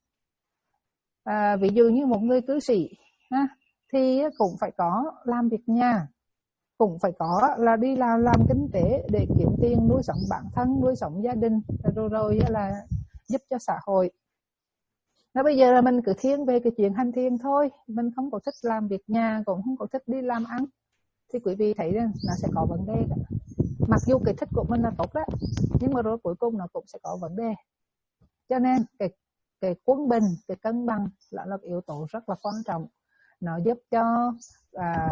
À, ví dụ như một người cư sĩ ha, thì cũng phải có làm việc nhà, cũng phải có là đi làm làm kinh tế để kiếm tiền nuôi sống bản thân, nuôi sống gia đình, rồi rồi là giúp cho xã hội. Nó bây giờ là mình cứ thiên về cái chuyện hành thiền thôi, mình không có thích làm việc nhà, cũng không có thích đi làm ăn, thì quý vị thấy rằng nó sẽ có vấn đề cả. Mặc dù cái thích của mình là tốt đó, nhưng mà rồi cuối cùng nó cũng sẽ có vấn đề. Cho nên cái cái quân bình, cái cân bằng là một yếu tố rất là quan trọng. Nó giúp cho à,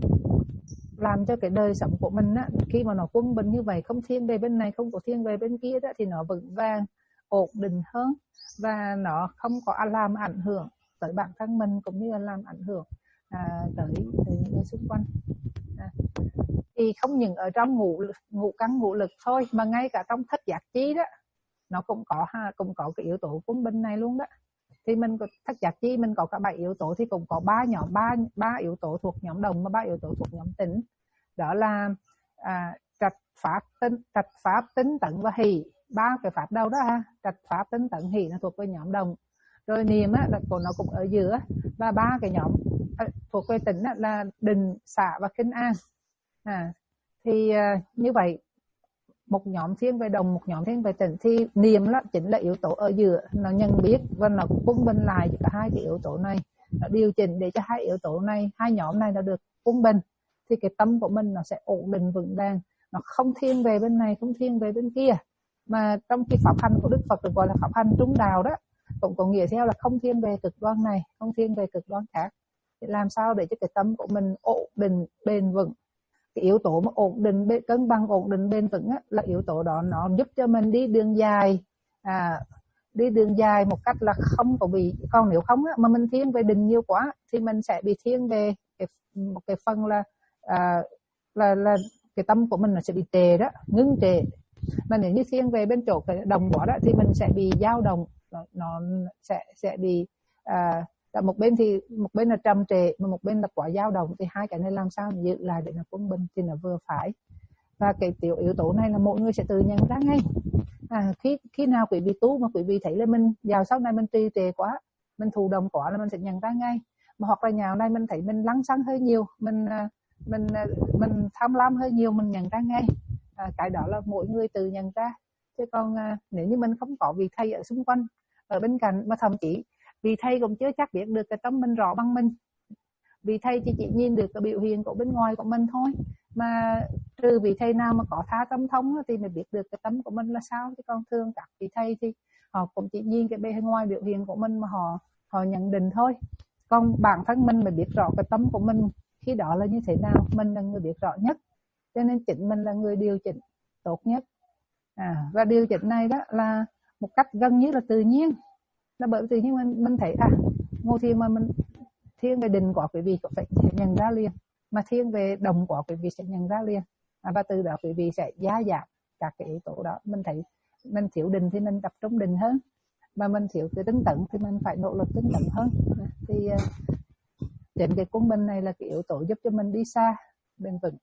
làm cho cái đời sống của mình á, khi mà nó quân bình như vậy, không thiên về bên này, không có thiên về bên kia đó, thì nó vững vàng, ổn định hơn, và nó không có làm ảnh hưởng tới bản thân mình cũng như là làm ảnh hưởng à, tới, tới những người xung quanh. À, thì không những ở trong ngũ ngũ căn ngũ lực thôi, mà ngay cả trong thất giác chi đó nó cũng có ha, cũng có cái yếu tố quân bình này luôn đó. Thì mình có thất giác chi, mình có cả bảy yếu tố, thì cũng có ba nhóm ba ba yếu tố thuộc nhóm đồng và ba yếu tố thuộc nhóm tĩnh. Đó là à, trạch pháp tinh trạch pháp tính tận và hỷ. Ba cái pháp đâu đó ha, trạch pháp tính tận hỷ nó thuộc về nhóm đồng, rồi niệm á là nó cũng ở giữa, và ba cái nhóm à, thuộc về tĩnh á, là định, xả và khinh an. À, thì à, như vậy một nhóm thiên về đồng, một nhóm thiên về tĩnh, thì niệm đó chính là yếu tố ở giữa, nó nhận biết và nó quân bình lại cả hai cái yếu tố này, nó điều chỉnh để cho hai yếu tố này, hai nhóm này nó được quân bình, thì cái tâm của mình nó sẽ ổn định vững vàng, nó không thiên về bên này, không thiên về bên kia. Mà trong cái pháp hành của Đức Phật được gọi là pháp hành trung đạo đó, cũng có nghĩa theo là không thiên về cực đoan này, không thiên về cực đoan khác. Thì làm sao để cho cái tâm của mình ổn định bền vững. Cái yếu tố mà ổn định, cân bằng, ổn định bền vững á, là yếu tố đó nó giúp cho mình đi đường dài, à, đi đường dài một cách là không có bị. Còn nếu không á, mà mình thiên về định nhiều quá thì mình sẽ bị thiên về cái, một cái phần là, à, là là cái tâm của mình nó sẽ bị trệ đó, ngưng trệ. Mà nếu như thiên về bên chỗ cái đồng quá đó thì mình sẽ bị dao động, nó, nó sẽ sẽ bị à, một bên thì một bên là trầm trệ, mà một bên là quá dao động, thì hai cái này làm sao giữ lại để nó quân bình thì nó vừa phải. Và cái tiểu yếu tố này là mỗi người sẽ tự nhận ra ngay. À, khi khi nào quý vị tu mà quý vị thấy là mình vào sau này mình trì trệ quá, mình thụ động quá là mình sẽ nhận ra ngay. Mà hoặc là nhào này mình thấy mình lắng xăng hơi nhiều, mình mình mình tham lam hơi nhiều, mình nhận ra ngay. À, cái đó là mỗi người tự nhận ra. Chứ còn à, nếu như mình không có vị thầy ở xung quanh, ở bên cạnh, mà thậm chí vị thầy cũng chưa chắc biết được cái tâm mình rõ bằng mình. Vị thầy chỉ, chỉ nhìn được cái biểu hiện của bên ngoài của mình thôi. Mà trừ vị thầy nào mà có tha tâm thông thì mình biết được cái tâm của mình là sao. Chứ còn thường các vị thầy thì họ cũng chỉ nhìn cái bên ngoài biểu hiện của mình mà họ họ nhận định thôi. Còn bản thân mình mình biết rõ cái tâm của mình khi đó là như thế nào, mình là người biết rõ nhất. Cho nên chính mình là người điều chỉnh tốt nhất. À, và điều chỉnh này đó là một cách gần như là tự nhiên. Là bởi vì tự nhiên mình, mình thấy à, ngồi thiền mà mình thiên về định của quý vị cũng phải nhận ra liền, mà thiên về đồng của quý vị sẽ nhận ra liền. À, và từ đó quý vị sẽ giá giảm các cái yếu tố đó. Mình thấy mình thiếu định thì mình tập trung định hơn, mà mình thiếu cái tinh tấn thì mình phải nỗ lực tinh tấn hơn. Thì uh, chính cái quân bình này là cái yếu tố giúp cho mình đi xa bền vững.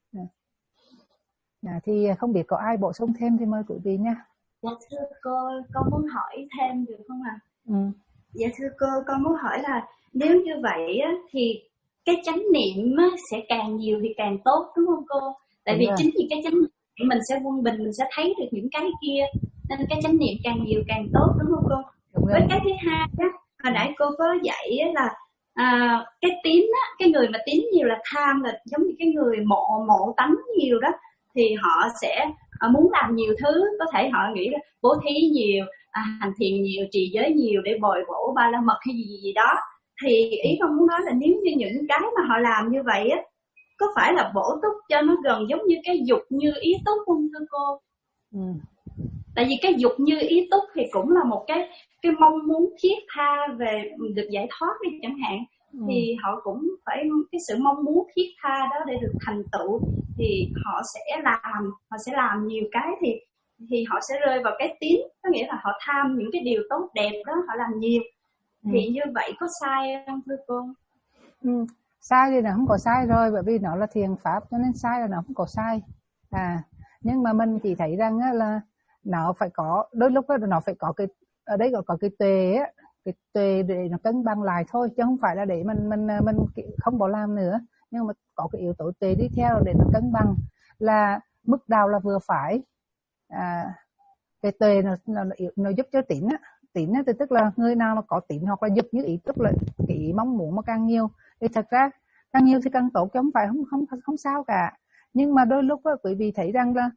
À, thì không biết có ai bổ sung thêm thì mời quý vị nha. Dạ thưa cô, con muốn hỏi thêm được không ạ? À? Ừ. Dạ thưa cô, con muốn hỏi là nếu như vậy á, thì cái chánh niệm á, sẽ càng nhiều thì càng tốt đúng không cô? Tại đúng vì rồi. Chính vì cái chánh niệm mình sẽ quân bình, mình sẽ thấy được những cái kia, nên cái chánh niệm càng nhiều càng tốt đúng không cô? Đúng với rồi. Cái thứ hai á, hồi nãy cô có dạy á, là à, cái tín á, cái người mà tín nhiều là tham, là giống như cái người mộ mộ tánh nhiều đó, thì họ sẽ à, muốn làm nhiều thứ, có thể họ nghĩ là bố thí nhiều, à, hành thiền nhiều, trì giới nhiều để bồi bổ ba la mật hay gì, gì gì đó. Thì ý con muốn nói là nếu như những cái mà họ làm như vậy á, có phải là bổ túc cho nó gần giống như cái dục như ý túc không thưa cô? Ừ. Tại vì cái dục như ý túc thì cũng là một cái cái mong muốn thiết tha về được giải thoát đi chẳng hạn. Ừ. Thì họ cũng phải cái sự mong muốn thiết tha đó để được thành tựu, thì họ sẽ làm họ sẽ làm nhiều cái, thì thì họ sẽ rơi vào cái tín, có nghĩa là họ tham những cái điều tốt đẹp đó, họ làm nhiều. thì ừ. như vậy có sai không thưa cô? Ừ. Sai thì nó không có sai rồi, bởi vì nó là thiền pháp cho nên sai là nó không có sai. À, nhưng mà mình chỉ thấy rằng á, là nó phải có, đôi lúc đó nó phải có cái, ở đây có, có cái tuệ á, cái tuệ để nó cân bằng lại thôi, chứ không phải là để mình mình mình không có làm nữa, nhưng mà có cái yếu tố tuệ đi theo để nó cân bằng, là mức đầu là vừa phải. À, cái tuệ nó, nó, nó giúp cho tín á, tín á thì tức là người nào mà có tín hoặc là giúp như ý, tức là cái ý mong muốn mà càng nhiều thì thật ra càng nhiều thì càng tốt, chứ không phải không không không sao cả. Nhưng mà đôi lúc á, quý vị thấy rằng là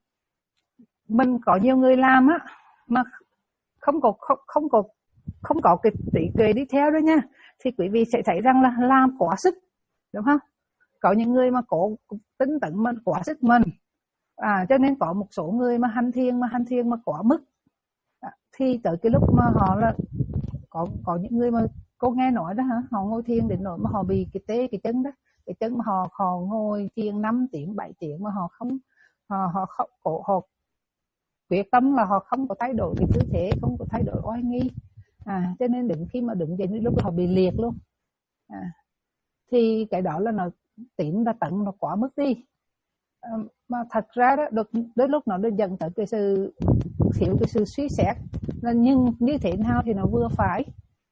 mình có nhiều người làm á mà không có không, không có không có cái trí tuệ đi theo đó nha, thì quý vị sẽ thấy rằng là làm quá sức, đúng không? Có những người mà có tính tận mình quá sức mình, à, cho nên có một số người mà hành thiền mà hành thiền mà quá mức, à, thì tới cái lúc mà họ là có có những người mà cô nghe nói đó hả, họ ngồi thiền đến nỗi mà họ bị cái tê cái chân đó, cái chân mà họ họ ngồi thiền năm tiếng bảy tiếng mà họ không họ họ không cổ họ quyết tâm là họ không có thay đổi cái tư thế, không có thay đổi oai nghi, à, cho nên đến khi mà đứng dậy lúc họ bị liệt luôn, à, thì cái đó là nó tín là tận nó quá mức đi, à, mà thật ra đó được đến lúc nó được dẫn tới cái sự thiếu cái sự suy xét là nhưng như thế nào thì nó vừa phải,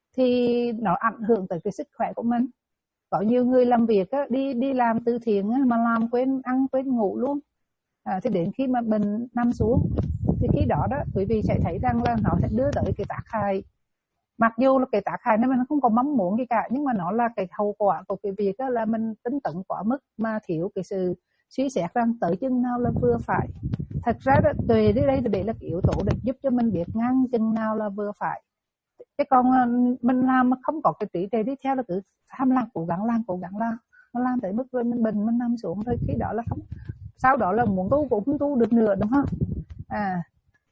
thì nó ảnh hưởng tới cái sức khỏe của mình. Có nhiều người làm việc á, đi đi làm từ thiện á, mà làm quên ăn quên ngủ luôn, à, thì đến khi mà bệnh nằm xuống thì khi đó đó quý vị sẽ thấy rằng là nó sẽ đưa tới cái tác hại, mặc dù là cái tác hại này mình không có mong muốn gì cả, nhưng mà nó là cái hậu quả của cái việc đó là mình tính tận quá mức mà thiếu cái sự suy xét rằng tới chừng nào là vừa phải. Thật ra đó, tùy đến đây để là cái yếu tố để giúp cho mình biết ngăn chừng nào là vừa phải. Cái còn mình làm mà không có cái trí tuệ đi theo là cứ tham làm cố gắng làm cố gắng làm, nó làm tới mức rồi mình bệnh mình nằm xuống thôi, khi đó là không, sau đó là muốn tu cũng không tu được nữa, đúng không? À,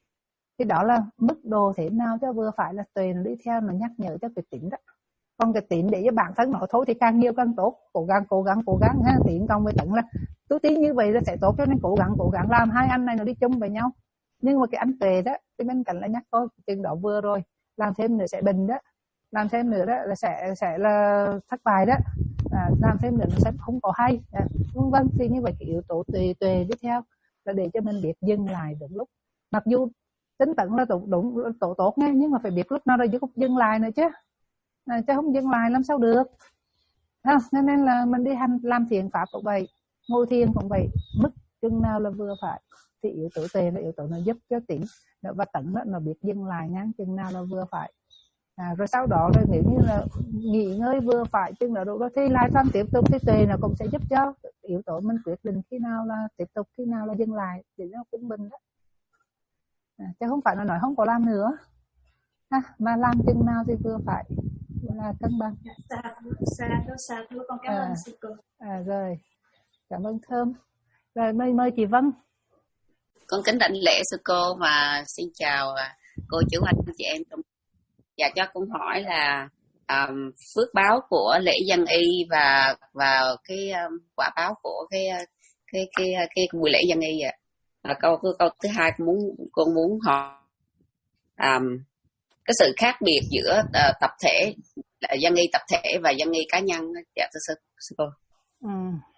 thì đó là mức độ thế nào cho vừa phải là tùy nó đi theo, nó nhắc nhở cho cái tính đó. Còn cái tính để cho bản thân nó thôi thì càng nhiều càng tốt, cố gắng cố gắng cố gắng ha, tính còn với tận là tôi tin như vậy là sẽ tốt, cho nên cố gắng cố gắng làm, hai anh này nó đi chung với nhau. Nhưng mà cái anh tuệ đó thì bên cạnh là nhắc thôi chừng đó vừa rồi, làm thêm nữa sẽ bệnh đó, làm thêm nữa đó là sẽ sẽ là thất bại đó, à, làm thêm nữa nó sẽ không có hay, à, vân vân. Thì như vậy cái yếu tố tuệ tuệ đi theo là để cho mình biết dừng lại đúng lúc, mặc dù tính tận là đúng đúng tổ tốt nghe, nhưng mà phải biết lúc nào rồi giúp dừng lại nữa chứ, à, chứ không dừng lại làm sao được, à, nên nên là mình đi hành làm thiền pháp cũng vậy, ngồi thiền cũng vậy, mức chừng nào là vừa phải, thì yếu tố tuệ là yếu tố nó giúp cho tỉnh và tận đó nó biết dừng lại ngắn chừng nào là vừa phải, à, rồi sau đó là nếu như là nghỉ ngơi vừa phải chừng nào đủ thì lại xong tiếp tục, thì tuệ nó cũng sẽ giúp cho yếu tố mình quyết định khi nào là tiếp tục, khi nào là dừng lại thì nó cũng bình đó, à, chứ không phải là nói không có làm nữa, à, mà làm chừng nào thì vừa phải là cân bằng. Xa xa xa thưa con cảm ơn sư cô. À rồi, cảm ơn Thơm. Rồi mời mời chị Vân. Con kính đảnh lễ sư cô và xin chào cô chú anh chị em. Dạ cho con hỏi là um, phước báo của lễ dân y và và cái um, quả báo của cái cái cái cái, cái buổi lễ dân y ạ. À, câu câu thứ hai con muốn con muốn hỏi um, cái sự khác biệt giữa uh, tập thể dân y tập thể và dân y cá nhân. Dạ thưa sư, sư cô. Ừ.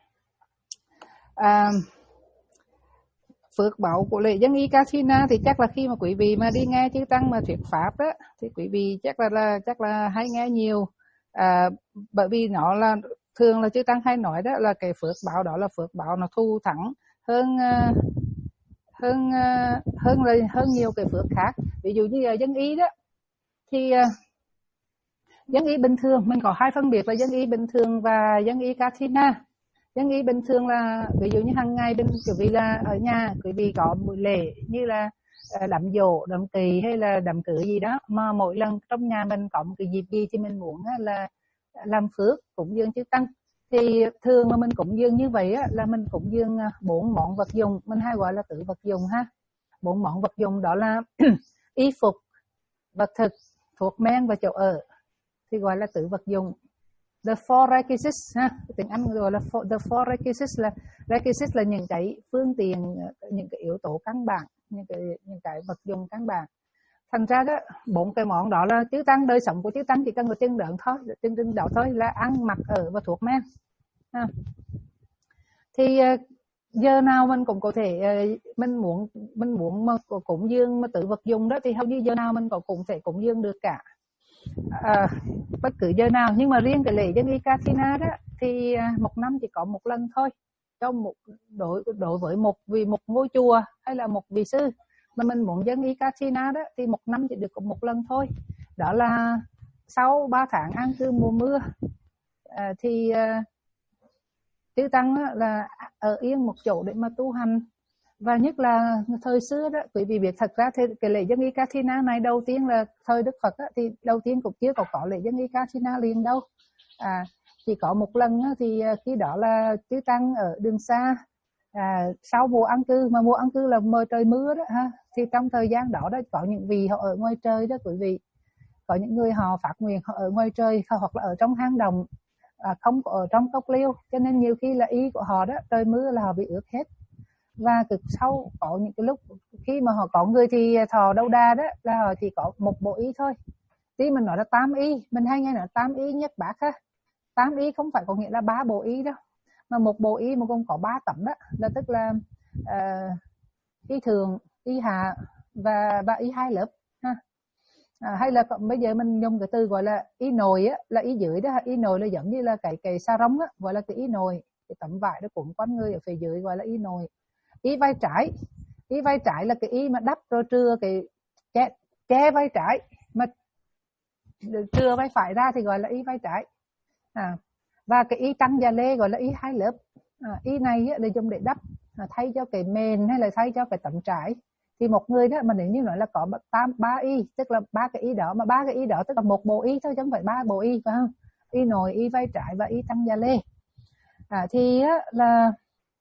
À, phước báo của lễ dân y Katrina thì chắc là khi mà quý vị mà đi nghe chư tăng mà thuyết pháp đó thì quý vị chắc là, là chắc là hay nghe nhiều, à, bởi vì nó là thường là chư tăng hay nói đó là cái phước báo đó là phước báo nó thu thắng hơn hơn hơn hơn nhiều cái phước khác. Ví dụ như là dân y đó thì dân y bình thường mình có hai phân biệt là dân y bình thường và dân y Katrina. Dân y bình thường là ví dụ như hàng ngày bên quý vị là ở nhà quý vị có buổi lễ như là đám giỗ, đám kỳ hay là đám cưới gì đó, mà mỗi lần trong nhà mình có một cái dịp gì thì mình muốn là làm phước cúng dường chư tăng, thì thường mà mình cúng dường như vậy á, là mình cúng dường bốn món vật dụng, mình hay gọi là tử vật dụng ha. Bốn món vật dụng đó là y phục, vật thực, thuốc men và chỗ ở, thì gọi là tử vật dụng. The four requisites ha, tiếng Anh gọi là for, the four requisites là requisites là những cái phương tiện, những cái yếu tố căn bản, những cái những cái vật dụng căn bản. thành ra đó bốn cái món đó là chư tăng, đời sống của chư tăng chỉ cần một chân đoạn thôi, chân chân đó thôi là ăn mặc ở và thuốc men. À. Thì giờ nào mình cũng có thể mình muốn mình muốn mà cúng dường mà tự vật dùng đó thì hầu như giờ nào mình cũng cũng thể cúng dường được cả, à, bất cứ giờ nào. Nhưng mà riêng cái lễ dân y Kathina đó thì một năm chỉ có một lần thôi, trong một đối đối với một vì một ngôi chùa hay là một vị sư mà mình muốn dân y Kathina đó thì một năm chỉ được có một lần thôi, đó là sau ba tháng an cư mùa mưa. À, thì à, chư tăng là ở yên một chỗ để mà tu hành. Và nhất là thời xưa đó, quý vị biết thật ra thì cái lễ dân y Kathina này đầu tiên là thời Đức Phật đó, thì đầu tiên cũng chưa có có lễ dân y Kathina liền đâu. À, chỉ có một lần đó, thì khi đó là chư tăng ở đường xa, à, sau mùa an cư, mà mùa an cư là mùa trời mưa đó ha, thì trong thời gian đó đó có những vị họ ở ngoài trời đó quý vị, có những người họ phát nguyện họ ở ngoài trời hoặc là ở trong hang động, à, không có ở trong cốc liêu, cho nên nhiều khi là y của họ đó trời mưa là họ bị ướt hết. Và cực sau có những cái lúc khi mà họ có người thì thọ Đâu Đà đó là họ chỉ có một bộ y thôi. Tí mình nói là tám y, mình hay nghe nói tám y nhất bác ha. Tám y không phải có nghĩa là ba bộ y đâu, mà một bộ y mà cũng có ba tấm đó, là tức là uh, y thường, y hạ và ba y hai lớp ha. À, hay là bây giờ mình dùng cái từ gọi là y nồi á, là y dưới đó, y nồi là giống như là cái cái sa rong á, gọi là cái y nồi, cái tấm vải đó cuốn quanh người ở phía dưới gọi là y nồi. Y vai trái, y vai trái là cái y mà đắp rồi trưa cái che, che vai trái mà trưa vai phải ra thì gọi là y vai trái. À, và cái y tăng già lê gọi là y hai lớp. À, y này á, để dùng để đắp, à, thay cho cái mền hay là thay cho cái tấm trải. Thì một người đó mà nếu như nói là có tám ba y, tức là ba cái y đó, mà ba cái y đó tức là một bộ y thôi chứ không phải ba bộ y, phải không? Y nồi, y vai trái và y tăng già lê. À, thì á, là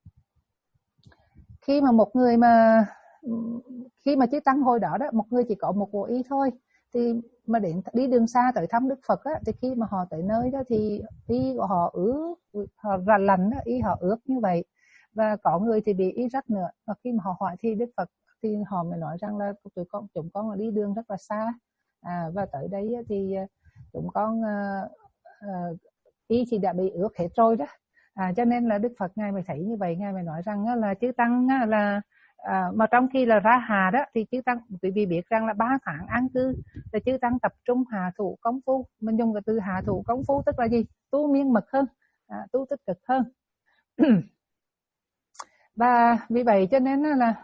khi mà một người mà khi mà chư tăng hồi đó đó, một người chỉ có một bộ y thôi, thì mà đến đi đường xa tới thăm Đức Phật á, thì khi mà họ tới nơi đó thì y của họ ướt, họ ra lành đó, y họ ướt như vậy. Và có người thì bị y rách nữa, và khi mà họ hỏi thì Đức Phật thì họ mới nói rằng là tụi con chúng con là đi đường rất là xa, à, và tới đây thì chúng con uh, uh, y thì đã bị ướt hết rồi đó. À, cho nên là Đức Phật ngài mới thấy như vậy, ngài mới nói rằng là chư tăng là à, mà trong khi là ra hà đó thì chư tăng, quý vị biết rằng là ba tháng an cư là chư tăng tập trung hạ thủ công phu. Mình dùng cái từ hạ thủ công phu tức là gì? Tu miên mật hơn, à, tu tích cực hơn. Và vì vậy cho nên là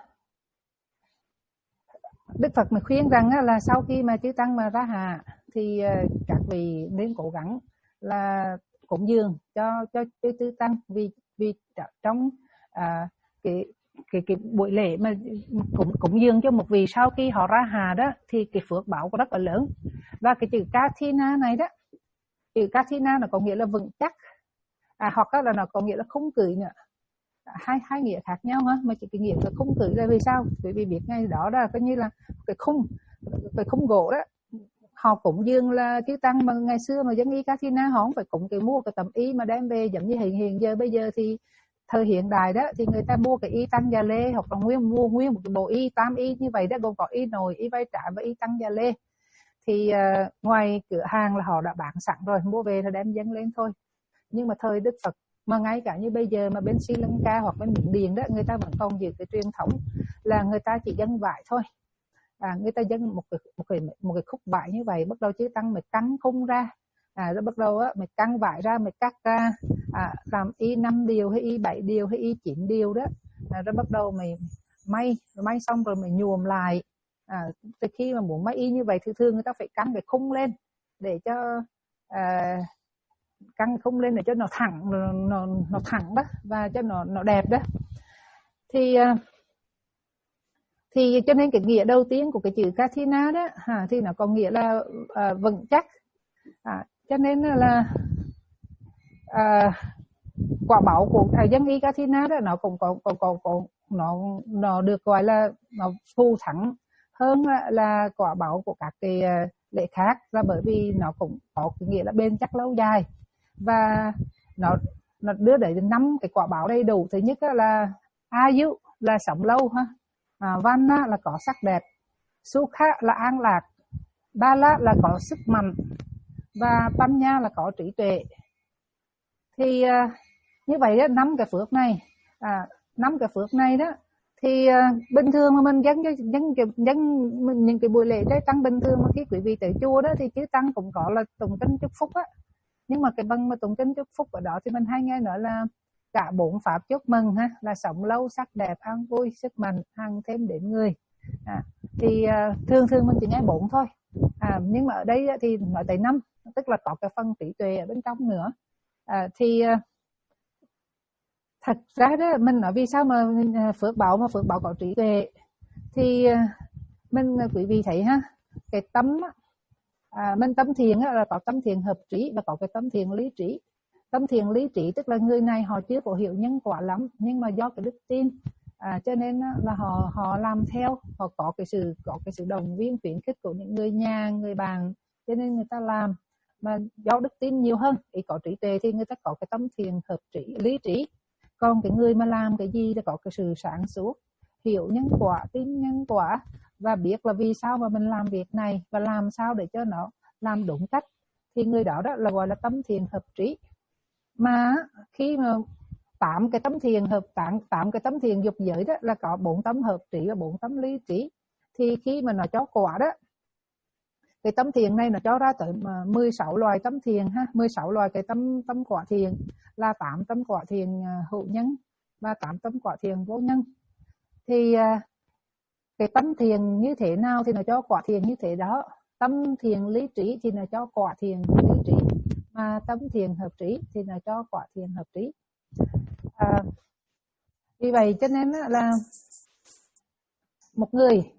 Đức Phật mới khuyên rằng là sau khi mà chư tăng mà ra hà thì các vị nên cố gắng là cúng dường cho cho chư tăng, vì vì trong à, cái cái cái buổi lễ mà cúng cúng dường cho một vị sau khi họ ra hà đó thì cái phước báo rất là lớn. Và cái chữ Kathina này đó, chữ Kathina nó có nghĩa là vững chắc, à, hoặc là nó có nghĩa là khung cửi nữa, hai hai nghĩa khác nhau ha. Mà cái, cái nghĩa là khung cửi là vì sao? Bởi vì biết ngay đó là coi như là cái khung cái khung gỗ đó, họ cúng dường là chư tăng mà ngày xưa mà dân y Kathina họ không phải cúng cái mua cái tấm y mà đem về giống như hiện hiện giờ bây giờ thì thời hiện đại đó thì người ta mua cái y tăng già lê, hoặc là nguyên mua nguyên một cái bộ y tám y như vậy đó, gồm có y nồi, y vai trái và y tăng già lê. Thì uh, ngoài cửa hàng là họ đã bán sẵn rồi, mua về là đem dâng lên thôi. Nhưng mà thời Đức Phật mà ngay cả như bây giờ mà bên Sri Lanka hoặc bên Miến Điện đó, người ta vẫn còn giữ cái truyền thống là người ta chỉ dâng vải thôi. À, người ta dâng một cái, một cái một cái khúc vải như vậy, bắt đầu chư tăng mới căng khung ra, à, rồi bắt đầu á mới căng vải ra, mới cắt ra, à, làm y năm điều hay y bảy điều hay y chín điều đó, à, rồi bắt đầu mày may may xong rồi mày nhuộm lại. À, từ khi mà muốn may y như vậy thì thường người ta phải căng cái khung lên để cho à, căng khung lên để cho nó thẳng, nó, nó, nó thẳng đó, và cho nó nó đẹp đó. Thì à, thì cho nên cái nghĩa đầu tiên của cái chữ Kathina đó, à, thì nó có nghĩa là à, vững chắc. À, cho nên là à, quả báu của à, dân y Kathina đó nó cũng có, có, có, có nó nó được gọi là nó phù thắng hơn là, là quả báu của các cái uh, lễ khác, là bởi vì nó cũng có cái nghĩa là bền chắc lâu dài, và nó nó đưa đến năm cái quả báu đầy đủ. Thứ nhất là Ayu là sống lâu ha, à, Vanna là có sắc đẹp, Sukha là an lạc, Bala là có sức mạnh, và Panya là có trí tuệ. Thì uh, như vậy đó, năm cái phước này, à, năm cái phước này đó, thì uh, bình thường mà mình dân dân dân những cái buổi lễ trai tăng bình thường mà khi quý vị tới chùa đó thì chư tăng cũng có là tụng kinh chúc phúc á. Nhưng mà cái bằng mà tụng kinh chúc phúc ở đó thì mình hay nghe nói là cả bốn pháp chúc mừng ha, là sống lâu, sắc đẹp, an vui, sức mạnh, hằng thêm đến người. À, thì uh, thường thường mình chỉ nghe bốn thôi. À, nhưng mà ở đây thì nói tới năm, tức là có cái phần trí tuệ ở bên trong nữa. À, thì uh, thật ra đó mình nói vì sao mà phước báo mà phước báo có trí tuệ thì uh, mình quý vị thấy ha, cái tâm à, mình tâm thiền là có tâm thiền hợp trí và có cái tâm thiền lý trí. Tâm thiền lý trí tức là người này họ chưa có hiểu nhân quả lắm, nhưng mà do cái đức tin à, cho nên là họ họ làm theo, họ có cái sự có cái sự đồng viên khuyến khích của những người nhà, người bạn, cho nên người ta làm. Mà do đức tin nhiều hơn, thì có trí tuệ thì người ta có cái tâm thiền hợp trí, lý trí. Còn cái người mà làm cái gì thì có cái sự sáng suốt, hiểu nhân quả, tin nhân quả và biết là vì sao mà mình làm việc này và làm sao để cho nó làm đúng cách, thì người đó đó là gọi là tâm thiền hợp trí. Mà khi mà tám cái tâm thiền hợp tám, tám cái tâm thiền dục giới đó là có bốn tâm hợp trí và bốn tâm lý trí. Thì khi mà nó cho quả đó, cái tâm thiền này nó cho ra tới mười sáu loài tâm thiền ha, mười sáu loài cái tâm tâm quả thiền là tám tâm quả thiền hữu nhân và tám tâm quả thiền vô nhân. Thì cái tâm thiền như thế nào thì nó cho quả thiền như thế đó. Tâm thiền lý trí thì nó cho quả thiền lý trí, mà tâm thiền hợp trí thì nó cho quả thiền hợp trí. À, vì vậy cho nên là một người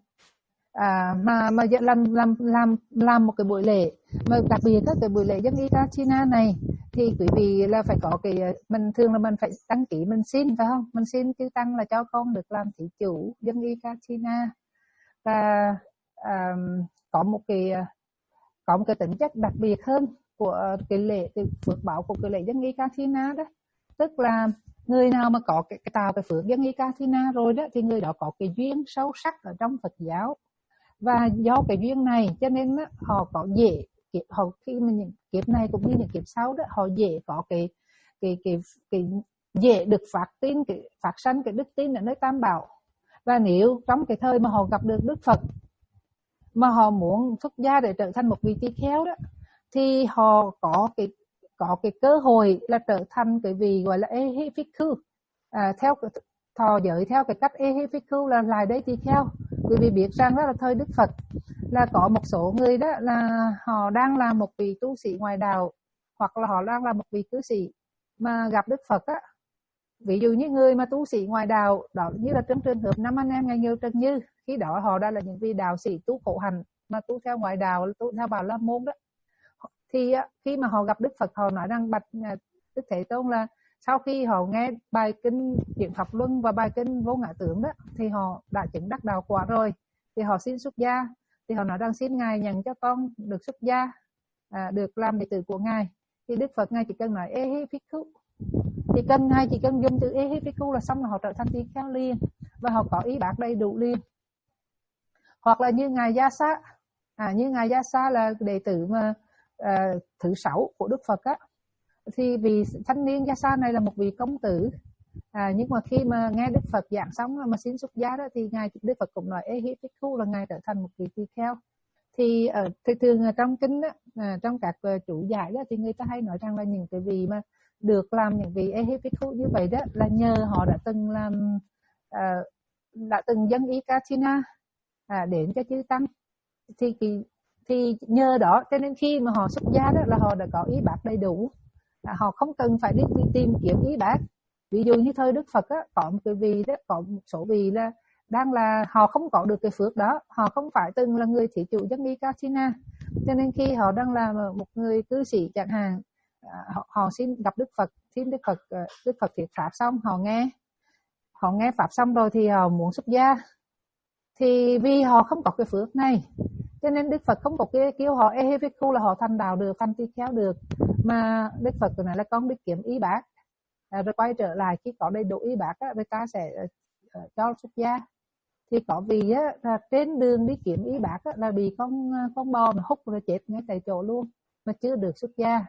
à, mà mà làm làm làm làm một cái buổi lễ, mà đặc biệt các cái buổi lễ dân Ekachina này thì quý vị là phải có cái, mình thường là mình phải đăng ký, mình xin phải không, mình xin chư tăng là cho con được làm thí chủ dân Ekachina. Và à, có một cái có một cái tính chất đặc biệt hơn của cái lễ, cái phước báo của cái lễ dân Ekachina đó, tức là người nào mà có cái, cái tạo cái phước dân Ekachina rồi đó thì người đó có cái duyên sâu sắc ở trong Phật giáo. Và do cái duyên này cho nên đó, họ có dễ họ khi mà những kiếp này cũng như những kiếp sau đó, họ dễ có cái cái cái cái dễ được phát tin cái phát sanh cái đức tin ở nơi Tam Bảo. Và nếu trong cái thời mà họ gặp được Đức Phật mà họ muốn xuất gia để trở thành một vị tỳ kheo đó, thì họ có cái có cái cơ hội là trở thành cái vị gọi là Ehifikku, à, theo thọ giới theo cái cách Ehifikku là lại đây tỳ kheo. Quý vị biết rằng đó là thời Đức Phật là có một số người đó là họ đang là một vị tu sĩ ngoài đạo, hoặc là họ đang là một vị cư sĩ mà gặp Đức Phật á. Ví dụ như người mà tu sĩ ngoài đạo đó, như là trong trường hợp năm anh em Ngài Nghêu Trần Như, khi đó họ đã là những vị đạo sĩ tu khổ hạnh mà tu theo ngoại đạo, tu theo Bà La Môn đó. Thì khi mà họ gặp Đức Phật, họ nói rằng bạch Đức Thế Tôn là sau khi họ nghe bài kinh Chuyển Pháp Luân và bài kinh Vô Ngã Tướng đó, thì họ đã chứng đắc đạo quả rồi, thì họ xin xuất gia. Thì họ nói rằng xin Ngài nhận cho con được xuất gia, à, được làm đệ tử của Ngài. Thì Đức Phật Ngài chỉ cần nói Ehifikku, chỉ cần Ngài chỉ cần dùng từ Ehifikku là xong là họ trở thành tỳ kheo liền, và họ có ý bác đầy đủ liền. Hoặc là như Ngài Yasa, à, như Ngài Yasa là đệ tử mà à, thứ sáu của Đức Phật á, thì vì thanh niên Yasa này là một vị công tử, à, nhưng mà khi mà nghe Đức Phật giảng xong mà xin xuất gia đó, thì Ngài Đức Phật cũng nói Ehifikku là Ngài trở thành một vị tỳ kheo. Thì ở thì thường trong kinh đó, à, trong các uh, chủ giải đó, thì người ta hay nói rằng là những cái vị mà được làm những vị Ehifikku như vậy đó là nhờ họ đã từng làm uh, đã từng dâng Ekachina à, đến cho chư tăng. Thì thì nhờ đó cho nên khi mà họ xuất gia đó là họ đã có ý bác đầy đủ, à, họ không cần phải đi, đi tìm kiếm ý bác. Ví dụ như thời Đức Phật á, có một cái vị đó, có một số vị là đang là họ không có được cái phước đó, họ không phải từng là người thí chủ dân Ekachina, cho nên khi họ đang là một người cư sĩ chẳng hạn, họ, họ xin gặp Đức Phật, xin Đức Phật Đức Phật thuyết pháp xong, họ nghe họ nghe pháp xong rồi thì họ muốn xuất gia. Thì vì họ không có cái phước này cho nên Đức Phật không có cái kêu họ Ehifikku là họ thành đạo được, thành tỳ kheo được, mà Đức Phật nói là con đi kiếm ý bác, à, rồi quay trở lại khi có đầy đủ ý bác á, người ta sẽ uh, cho xuất gia. Thì có vì á, là trên đường đi kiếm y bác á, là bị con con bò mà hút rồi chết ngay tại chỗ luôn mà chưa được xuất gia.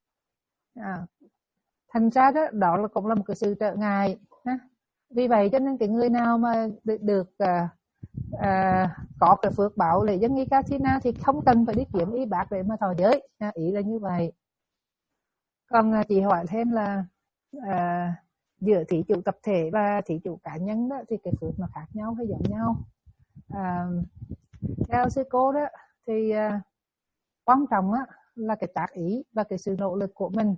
À, thành ra đó, đó là cũng là một cái sự trở ngại ha. Vì vậy cho nên cái người nào mà được, được à, à, có cái phước báo lễ dân nghi Kathina thì không cần phải đi kiếm y bác để mà thọ giới, à, ý là như vậy. Còn à, chị hỏi thêm là à, giữa thí chủ tập thể và thí chủ cá nhân đó thì cái phước nó khác nhau hay giống nhau? À, theo sư cô đó thì à, quan trọng á, là cái tác ý và cái sự nỗ lực của mình.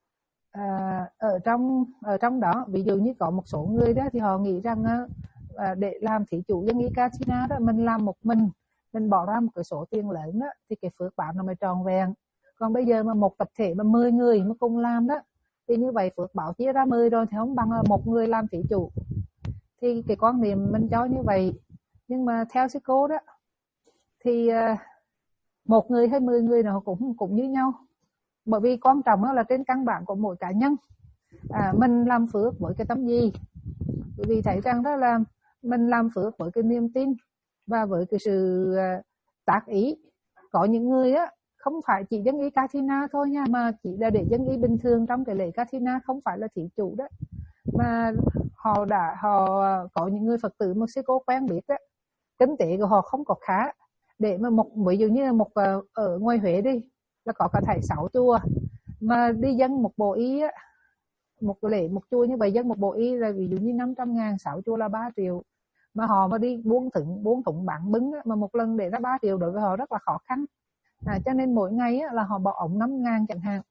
À, ở trong ở trong đó, ví dụ như có một số người đó thì họ nghĩ rằng à, để làm thí chủ dân nghi Kathina đó, mình làm một mình, mình bỏ ra một cái số tiền lớn đó thì cái phước báo nó mới tròn vẹn. Còn bây giờ mà một tập thể mà mười người mà cùng làm đó thì như vậy phước báo chia ra mười rồi thì không bằng là một người làm thí chủ. Thì cái quan niệm mình cho như vậy. Nhưng mà theo sư cô đó thì uh, một người hay mười người nó cũng cũng như nhau. Bởi vì quan trọng là trên căn bản của mỗi cá nhân, à, mình làm phước với cái tấm gì. Bởi vì thấy rằng đó là mình làm phước với cái niềm tin và với cái sự uh, tác ý. Có những người á không phải chỉ dân ý Kathina thôi nha, mà chỉ là để dân ý bình thường trong cái lễ Kathina, không phải là thí chủ đó, mà họ đã họ có những người Phật tử một sư cô quen biết đó, kinh tế của họ không có khá để mà một ví dụ như là một ở ngoài Huế đi là có cả thảy sáu chùa, mà đi dân một bộ y á, một lễ một chùa như vậy dân một bộ y là ví dụ như năm trăm ngàn, sáu chùa là ba triệu, mà họ mà đi buôn thủng buôn thủng bạn bứng á, mà một lần để ra ba triệu đối với họ rất là khó khăn. À, cho nên mỗi ngày á, là họ bỏ ổng năm ngàn chẳng hạn.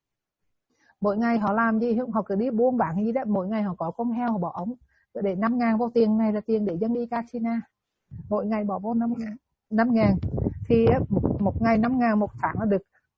Mỗi ngày họ làm gì, họ cứ đi buôn bán gì đó, mỗi ngày họ có con heo họ bỏ ổng để năm ngàn vô tiền này là tiền để dân đi Kathina. Mỗi ngày bỏ vô năm ngàn thì một, một ngày năm ngàn, một tháng là được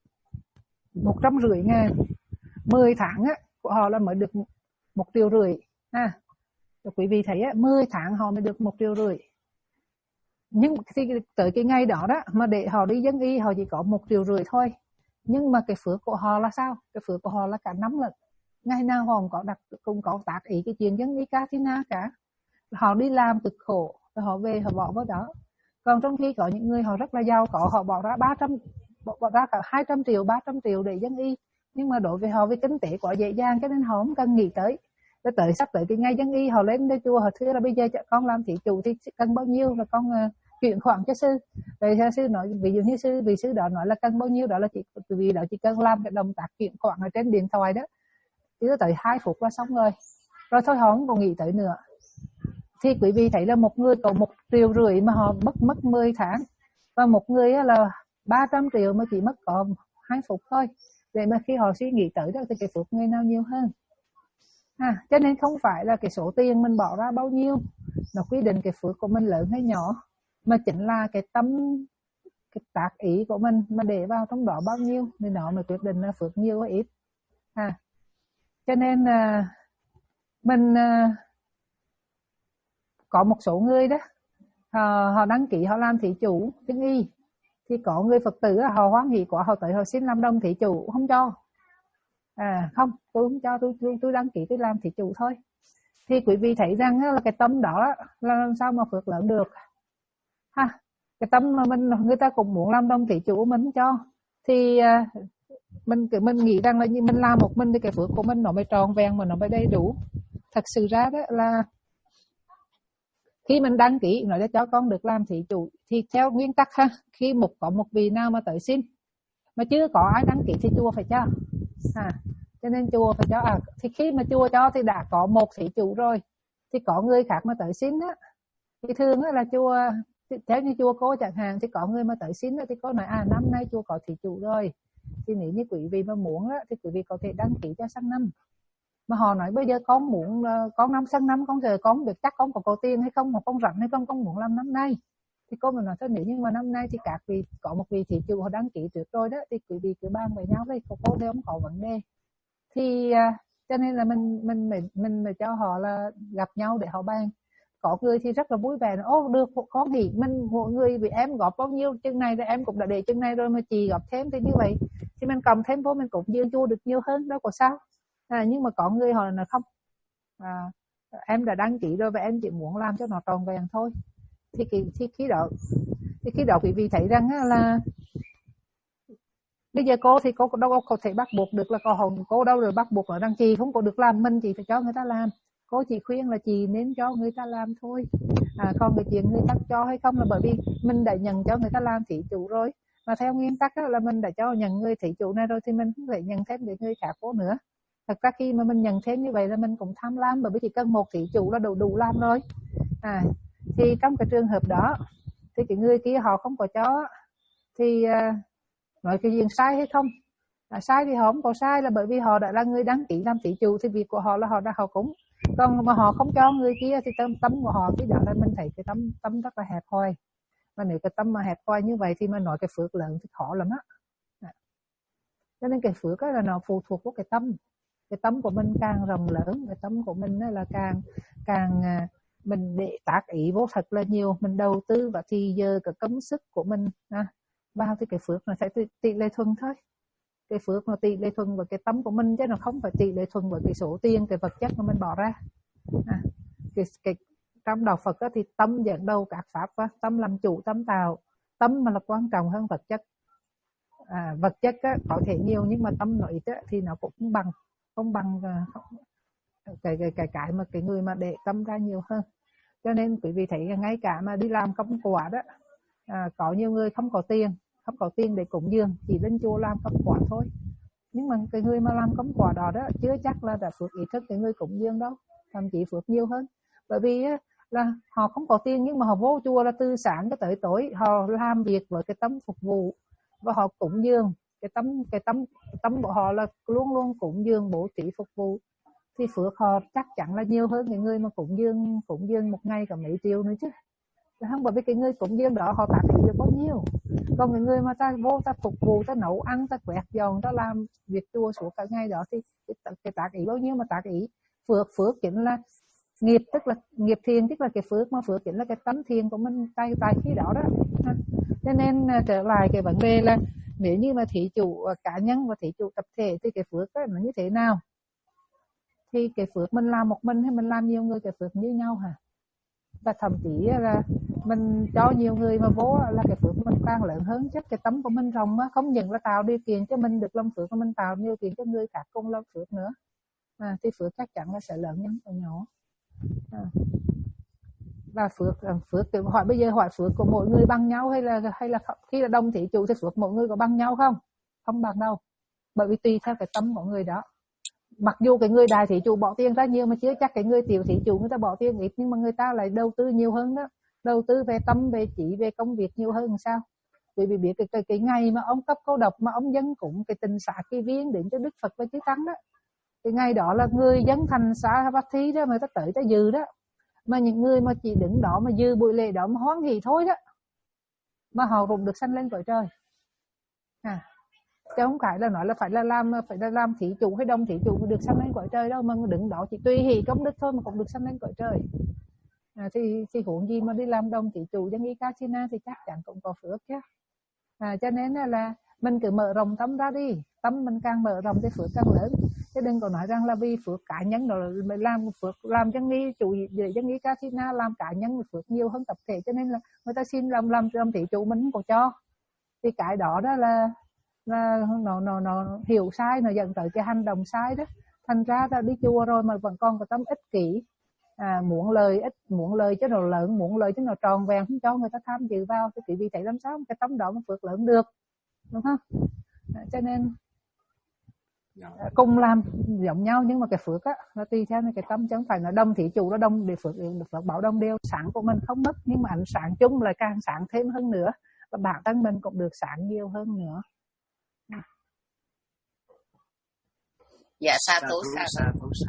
một trăm rưỡi ngàn. Mười tháng á, của họ là mới được một triệu rưỡi. À, quý vị thấy á, mười tháng họ mới được một triệu rưỡi. Nhưng thì tới cái ngày đó đó mà để họ đi dân y họ chỉ có một triệu rưỡi thôi. Nhưng mà cái phước của họ là sao? Cái phước của họ là cả năm lần. Ngày nào họ cũng có đặt cũng có tác ý cái chuyện dân y Kathina cả. Họ đi làm cực khổ rồi họ về họ bỏ vào đó. Còn trong khi có những người họ rất là giàu có, họ bỏ ra ba trăm, bỏ ra cả hai trăm triệu, ba trăm triệu để dân y. Nhưng mà đối với họ với kinh tế quá dễ dàng cho nên họ không cần nghĩ tới. Tới tới sắp tới cái ngày dân y họ lên đây chùa họ thưa là bây giờ con làm thí chủ thì cần bao nhiêu là con uh, chuyển khoản cho sư. Rồi sư nói ví dụ như sư vì sư đó nói là cần bao nhiêu, đó là chỉ vì đó chỉ cần làm cái động tác chuyển khoản ở trên điện thoại đó. Cứ tới hai phút là xong rồi. Rồi thôi họ không còn nghĩ tới nữa. Thì quý vị thấy là một người có một triệu rưỡi mà họ mất mất mười tháng, và một người là ba trăm triệu mà chỉ mất có hai phút thôi. Để mà khi họ suy nghĩ tới đó thì cái phước người nào nhiều hơn. À, cho nên không phải là cái số tiền mình bỏ ra bao nhiêu nó quyết định cái phước của mình lớn hay nhỏ, mà chính là cái tâm, cái tác ý của mình mà để vào trong đó bao nhiêu thì nó mới quyết định là phước nhiều hay ít. À, cho nên uh, mình uh, có một số người đó họ, họ đăng ký họ làm thí chủ chứng y, thì có người Phật tử họ hoan hỷ quá, họ tới họ xin làm đồng thí chủ không cho. À không, tôi không cho, tôi tôi, tôi đăng ký tôi làm thí chủ thôi. Thì quý vị thấy rằng là cái tâm đó là làm sao mà phước lớn được ha. Cái tâm mà mình người ta cũng muốn làm đồng thí chủ mình không cho, thì mình mình nghĩ rằng là như mình làm một mình thì cái phước của mình nó mới tròn vẹn mà nó mới đầy đủ. Thật sự ra đó là khi mình đăng ký nói để cho con được làm thí chủ thì theo nguyên tắc ha, khi một có một vị nào mà tới xin mà chưa có ai đăng ký thì chùa phải cho. À, cho nên chùa phải cho. À, thì khi mà chùa cho thì đã có một thí chủ rồi, thì có người khác mà tới xin á, thì thường á là chùa theo như chùa cô chẳng hạn, thì có người mà tới xin á, thì cô nói à năm nay chùa có thí chủ rồi, thì nếu như quý vị mà muốn á, thì quý vị có thể đăng ký cho sang năm. Mà họ nói bây giờ con muốn con năm sang năm con giờ con được chắc con có có tiền hay không, mà con rảnh hay không, con muốn làm năm nay. Thì cô mình nói thôi, nếu như mà năm nay thì các vị có một vị thí chủ họ đăng ký trước rồi đó, thì quý vị cứ bàn với nhau đây, cô cô thì không có vấn đề. Thì cho nên là mình mình mình mình mình cho họ là gặp nhau để họ bàn. Có người thì rất là vui vẻ, ô được con thì mình mỗi người vì em góp bao nhiêu chân này rồi em cũng đã để chân này rồi mà chị góp thêm, thì như vậy thì mình cầm thêm vô mình cũng dư chua được nhiều hơn, đâu có sao. À, nhưng mà có người họ là không, à, em đã đăng ký rồi và em chỉ muốn làm cho nó tròn vẹn thôi. thì cái thì khi đó thì khi đó quý vị thấy rằng là bây giờ cô thì cô đâu có thể bắt buộc được là cô cô đâu rồi bắt buộc là rằng chị không có được làm, mình chị phải cho người ta làm. Cô chỉ khuyên là chị nên cho người ta làm thôi. À, còn cái chuyện người ta cho hay không là bởi vì mình đã nhận cho người ta làm thí chủ rồi, mà theo nguyên tắc là mình đã cho nhận người thí chủ này rồi thì mình không thể nhận thêm người người khác vô nữa. Thật ra khi mà mình nhận thêm như vậy là mình cũng tham lam, bởi vì chỉ cần một thí chủ là đủ đủ làm rồi. À, thì trong cái trường hợp đó thì cái người kia họ không có cho thì uh, nói cái chuyện sai hay không, à, sai thì họ không có sai, là bởi vì họ đã là người đăng ký làm thí chủ thì việc của họ là họ đã họ cúng. Còn mà họ không cho người kia thì tâm tâm của họ cái đó là mình thấy cái tâm tâm rất là hẹp hòi. Mà nếu cái tâm mà hẹp hòi như vậy thì mà nói cái phước lớn thì khó lắm á. À. Cho nên cái phước là nó phụ thuộc vào cái tâm. Cái tâm của mình càng rộng lớn, cái tâm của mình là càng càng mình để tác ý vô thật là nhiều, mình đầu tư và thì giờ cái công sức của mình à, bao thì cái phước nó sẽ tỷ lệ thuận thôi. Cái phước nó tỷ lệ thuận với cái tâm của mình, chứ nó không phải tỷ lệ thuận với cái số tiền, cái vật chất mà mình bỏ ra. À, cái, cái, trong đạo Phật thì tâm dẫn đầu các pháp, á, tâm làm chủ, tâm tạo, tâm mà là quan trọng hơn vật chất. À, vật chất á, có thể nhiều nhưng mà tâm nó ít á, thì nó cũng không bằng không bằng không, cái, cái cái cái mà cái người mà để tâm ra nhiều hơn. Cho nên quý vị thấy ngay cả mà đi làm công quả đó, à, có nhiều người không có tiền không có tiền để cúng dường, chỉ lên chùa làm công quả thôi. Nhưng mà cái người mà làm công quả đó đó chưa chắc là đã phước ý thức cái người cúng dường đâu, thậm chí phước nhiều hơn. Bởi vì á, là họ không có tiền nhưng mà họ vô chùa là từ sáng cho tới tối, họ làm việc với cái tâm phục vụ và họ cúng dường. Cái tâm cái tâm cái tâm của họ là luôn luôn cúng dường, bố trí phục vụ, thì phước họ chắc chắn là nhiều hơn cái người mà cúng dường cúng dường một ngày cả mấy triệu nữa chứ. Không, bởi vì cái người cúng dường đó họ tác ý được bao nhiêu. Còn cái người mà ta vô ta phục vụ, ta nấu ăn, ta quẹt dọn, ta làm việc chùa suốt cả ngày đó thì cái, cái tác ý bao nhiêu mà tác ý. Phước phước chính là nghiệp, tức là nghiệp thiền, tức là cái phước, mà phước chính là cái tánh thiền của mình tại tại khi đó đó. Cho nên trở lại cái vấn đề là nếu như mà thí chủ cá nhân và thí chủ tập thể thì cái phước đó nó như thế nào? Thì cái phước mình làm một mình hay mình làm nhiều người, cái phước như nhau hả? Và thậm chí là mình cho nhiều người mà vô là cái phước mình càng lớn hơn, chứ cái tấm của mình rộng á, không những là tạo điều kiện cho mình được làm phước mà mình tạo điều kiện cho người khác cùng làm phước nữa. À, thì phước chắc chắn là sẽ lớn hơn ở nhỏ. À. Và phước phước thì hỏi bây giờ hỏi phước của mỗi người bằng nhau hay là hay là khi là đồng thí chủ thì phước mỗi người có bằng nhau không? Không bằng đâu. Bởi vì tùy theo cái tâm của người đó. Mặc dù cái người đại thí chủ bỏ tiền ra nhiều mà chưa chắc cái người tiểu thí chủ người ta bỏ tiền ít, nhưng mà người ta lại đầu tư nhiều hơn đó, đầu tư về tâm, về chỉ, về công việc nhiều hơn. Sao? Vì bị biết cái, cái cái ngày mà ông cấp câu độc mà ông dân cũng cái tình xả kỳ viên đến cho Đức Phật và Chư Tăng đó, cái ngày đó là người dân thành xã Bát Thí đó mà ta tới ta dự đó, mà những người mà chỉ đứng đó mà dư buổi lễ đó mà hoan hỉ thôi đó, mà họ cũng được sanh lên cõi trời. À, chứ không phải là nói là phải là làm phải là làm thí chủ hay đồng thí chủ mới được sanh lên cõi trời đâu, mà đứng đó chỉ tùy hỷ công đức thôi mà cũng được sanh lên cõi trời. À, thì thì huống gì mà đi làm đồng thí chủ dân y Kasina thì chắc chắn cũng có phước chứ. À, cho nên là mình cứ mở rộng tâm ra đi, tâm mình càng mở rộng thì phước càng lớn. Chứ đừng có nói rằng là vì phước cá nhân rồi mình làm phước làm dân y chủ dân y Kasina làm cá nhân phước nhiều hơn tập thể, cho nên là người ta xin làm làm làm thí chủ mình không có cho. Thì cái đó đó là là nó nó nó hiểu sai, nó dẫn tới cái hành động sai đó. Thành ra ta đi chùa rồi mà vẫn còn có tâm ích kỷ, à, muốn lời ít muốn lời cho nó lớn, muốn lời cho nó tròn vẹn, không cho người ta tham dự vào thì quý vị thấy làm sao cái tấm đó mà phước lớn được, đúng không? À, cho nên à, cùng làm giống nhau nhưng mà cái phước á nó tùy theo cái tâm, chứ không phải nó đông thí chủ nó đông để phước phước bảo đông đều. Sáng của mình không mất nhưng mà ánh sáng chung lại càng sáng thêm hơn nữa, và bản thân mình cũng được sáng nhiều hơn nữa. Dạ sa thú sa thú sa.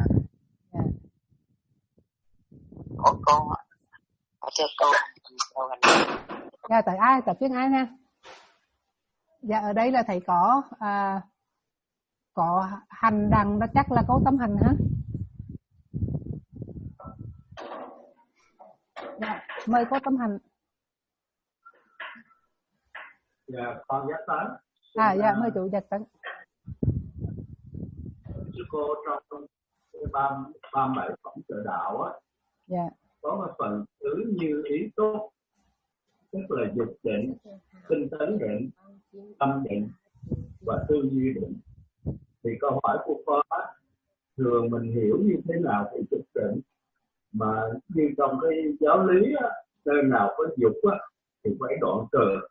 Có cô hỏi cho cô. Dạ tại ai tập tiếng ai ha? Dạ ở đây là thầy có à, có hành đằng đó, chắc là có tâm hành hả? Dạ, mời có tâm hành. Dạ con dắt tấn. À dạ mời chủ dắt tấn. Sư cô trong ba ba bảy phẩm trợ đạo á, dạ. có một phần thứ như ý tốt tức là dục định, tinh tấn định, tâm định và tư duy định. Thì câu hỏi của con thường mình hiểu như thế nào về dục định, mà như trong cái giáo lý á, nơi nào có dục á, thì phải đoạn trừ.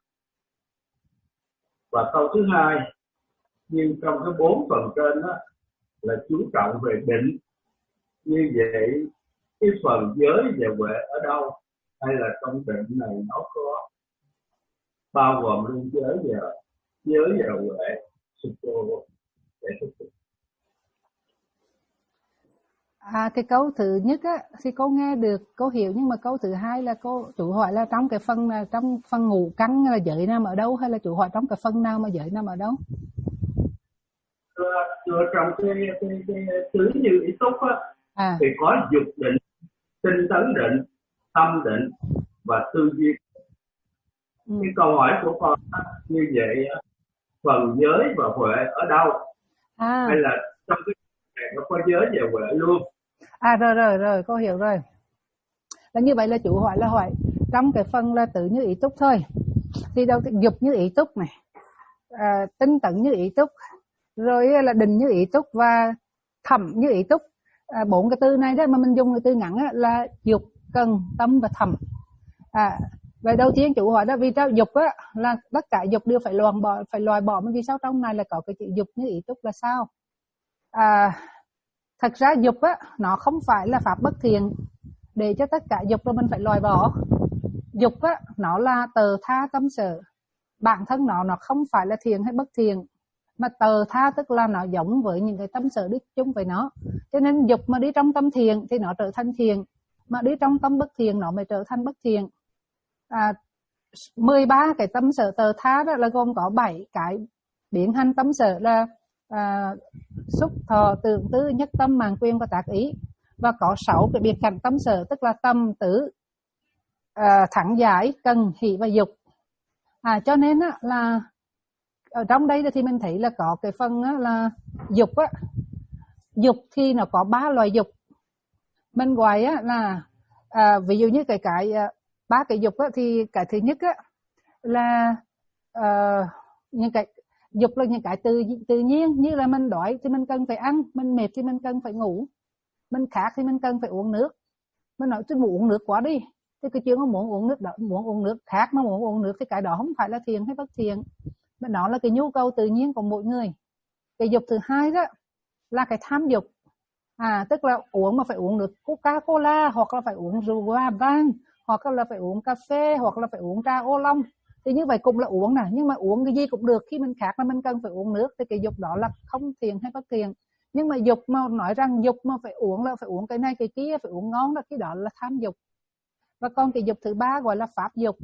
Và câu thứ hai, nhưng trong cái bốn phần trên á, là chú trọng về định. Như vậy cái phần giới và huệ ở đâu, hay là trong định này nó có bao gồm luôn giới và giới và huệ? Sư cô để tiếp tục. À, cái câu thứ nhất á thì cô nghe được, cô hiểu, nhưng mà câu thứ hai là cô chủ hỏi là trong cái phần là trong phần ngũ căn là giới nằm ở đâu, hay là chủ hỏi trong cái phần nào mà giới nằm ở đâu? Thưa, thưa trong cái cái cái tứ như ý túc á, à. thì có dục định, tinh tấn định, tâm định và tư duy. Ừ. Cái câu hỏi của con á, như vậy phần giới và huệ ở đâu? À. Hay là trong cái này nó có giới và huệ luôn? À rồi rồi rồi, cô hiểu rồi. Là như vậy là chủ hỏi là hỏi trong cái phần là tứ như ý túc thôi. Thì đâu dục như ý túc này, à, tinh tấn như ý túc, rồi là định như ý túc và thầm như ý túc. À, bốn cái từ này đó mà mình dùng cái từ ngắn á, là dục, cần, tâm và thầm. À, vậy đầu tiên chủ hỏi đó, vì sao dục á là tất cả dục đều phải loại bỏ, phải loại bỏ, mà vì sao trong này là có cái chữ dục như ý túc là sao? À, thật ra dục á nó không phải là pháp bất thiện để cho tất cả dục rồi mình phải loại bỏ. Dục á nó là tờ tha tâm sở, bản thân nó nó không phải là thiện hay bất thiện, mà tờ tha tức là nó giống với những cái tâm sở đi chung với nó. Cho nên dục mà đi trong tâm thiện thì nó trở thành thiện, mà đi trong tâm bất thiện nó mới trở thành bất thiện. À, mười ba cái tâm sở tờ tha đó là gồm có bảy cái biến hành tâm sở là à, xúc, thọ, tưởng, tứ, nhất tâm, màng quyền và tác ý. Và có sáu cái biệt cảnh tâm sở, tức là tâm, tứ, à, thẳng, giải, cần, hỷ và dục. À, cho nên á, là ở trong đây thì mình thấy là có cái phần á, là dục á. Dục thì nó có ba loại dục. Mình gọi á, là à, ví dụ như cái cái ba cái dục á, thì cái thứ nhất á, là à, những cái dục là những cái tự, tự nhiên, như là mình đói thì mình cần phải ăn, mình mệt thì mình cần phải ngủ, mình khát thì mình cần phải uống nước. Mình nói tôi muốn uống nước quá đi, thì cái chuyện muốn uống nước đó, muốn uống nước khát mà muốn uống nước thì cái đó không phải là thiện hay bất thiện, mà nó là cái nhu cầu tự nhiên của mỗi người. Cái dục thứ hai đó là cái tham dục, à tức là uống mà phải uống nước Coca-Cola, hoặc là phải uống rượu vang, hoặc là phải uống cà phê, hoặc là phải uống trà ô long. Thì như vậy cũng là uống nè, nhưng mà uống cái gì cũng được, khi mình khát là mình cần phải uống nước, thì cái dục đó là không thiện hay bất thiện. Nhưng mà dục mà nói rằng dục mà phải uống là phải uống cái này cái kia, phải uống ngon đó, cái đó là tham dục. Và còn cái dục thứ ba gọi là pháp dục.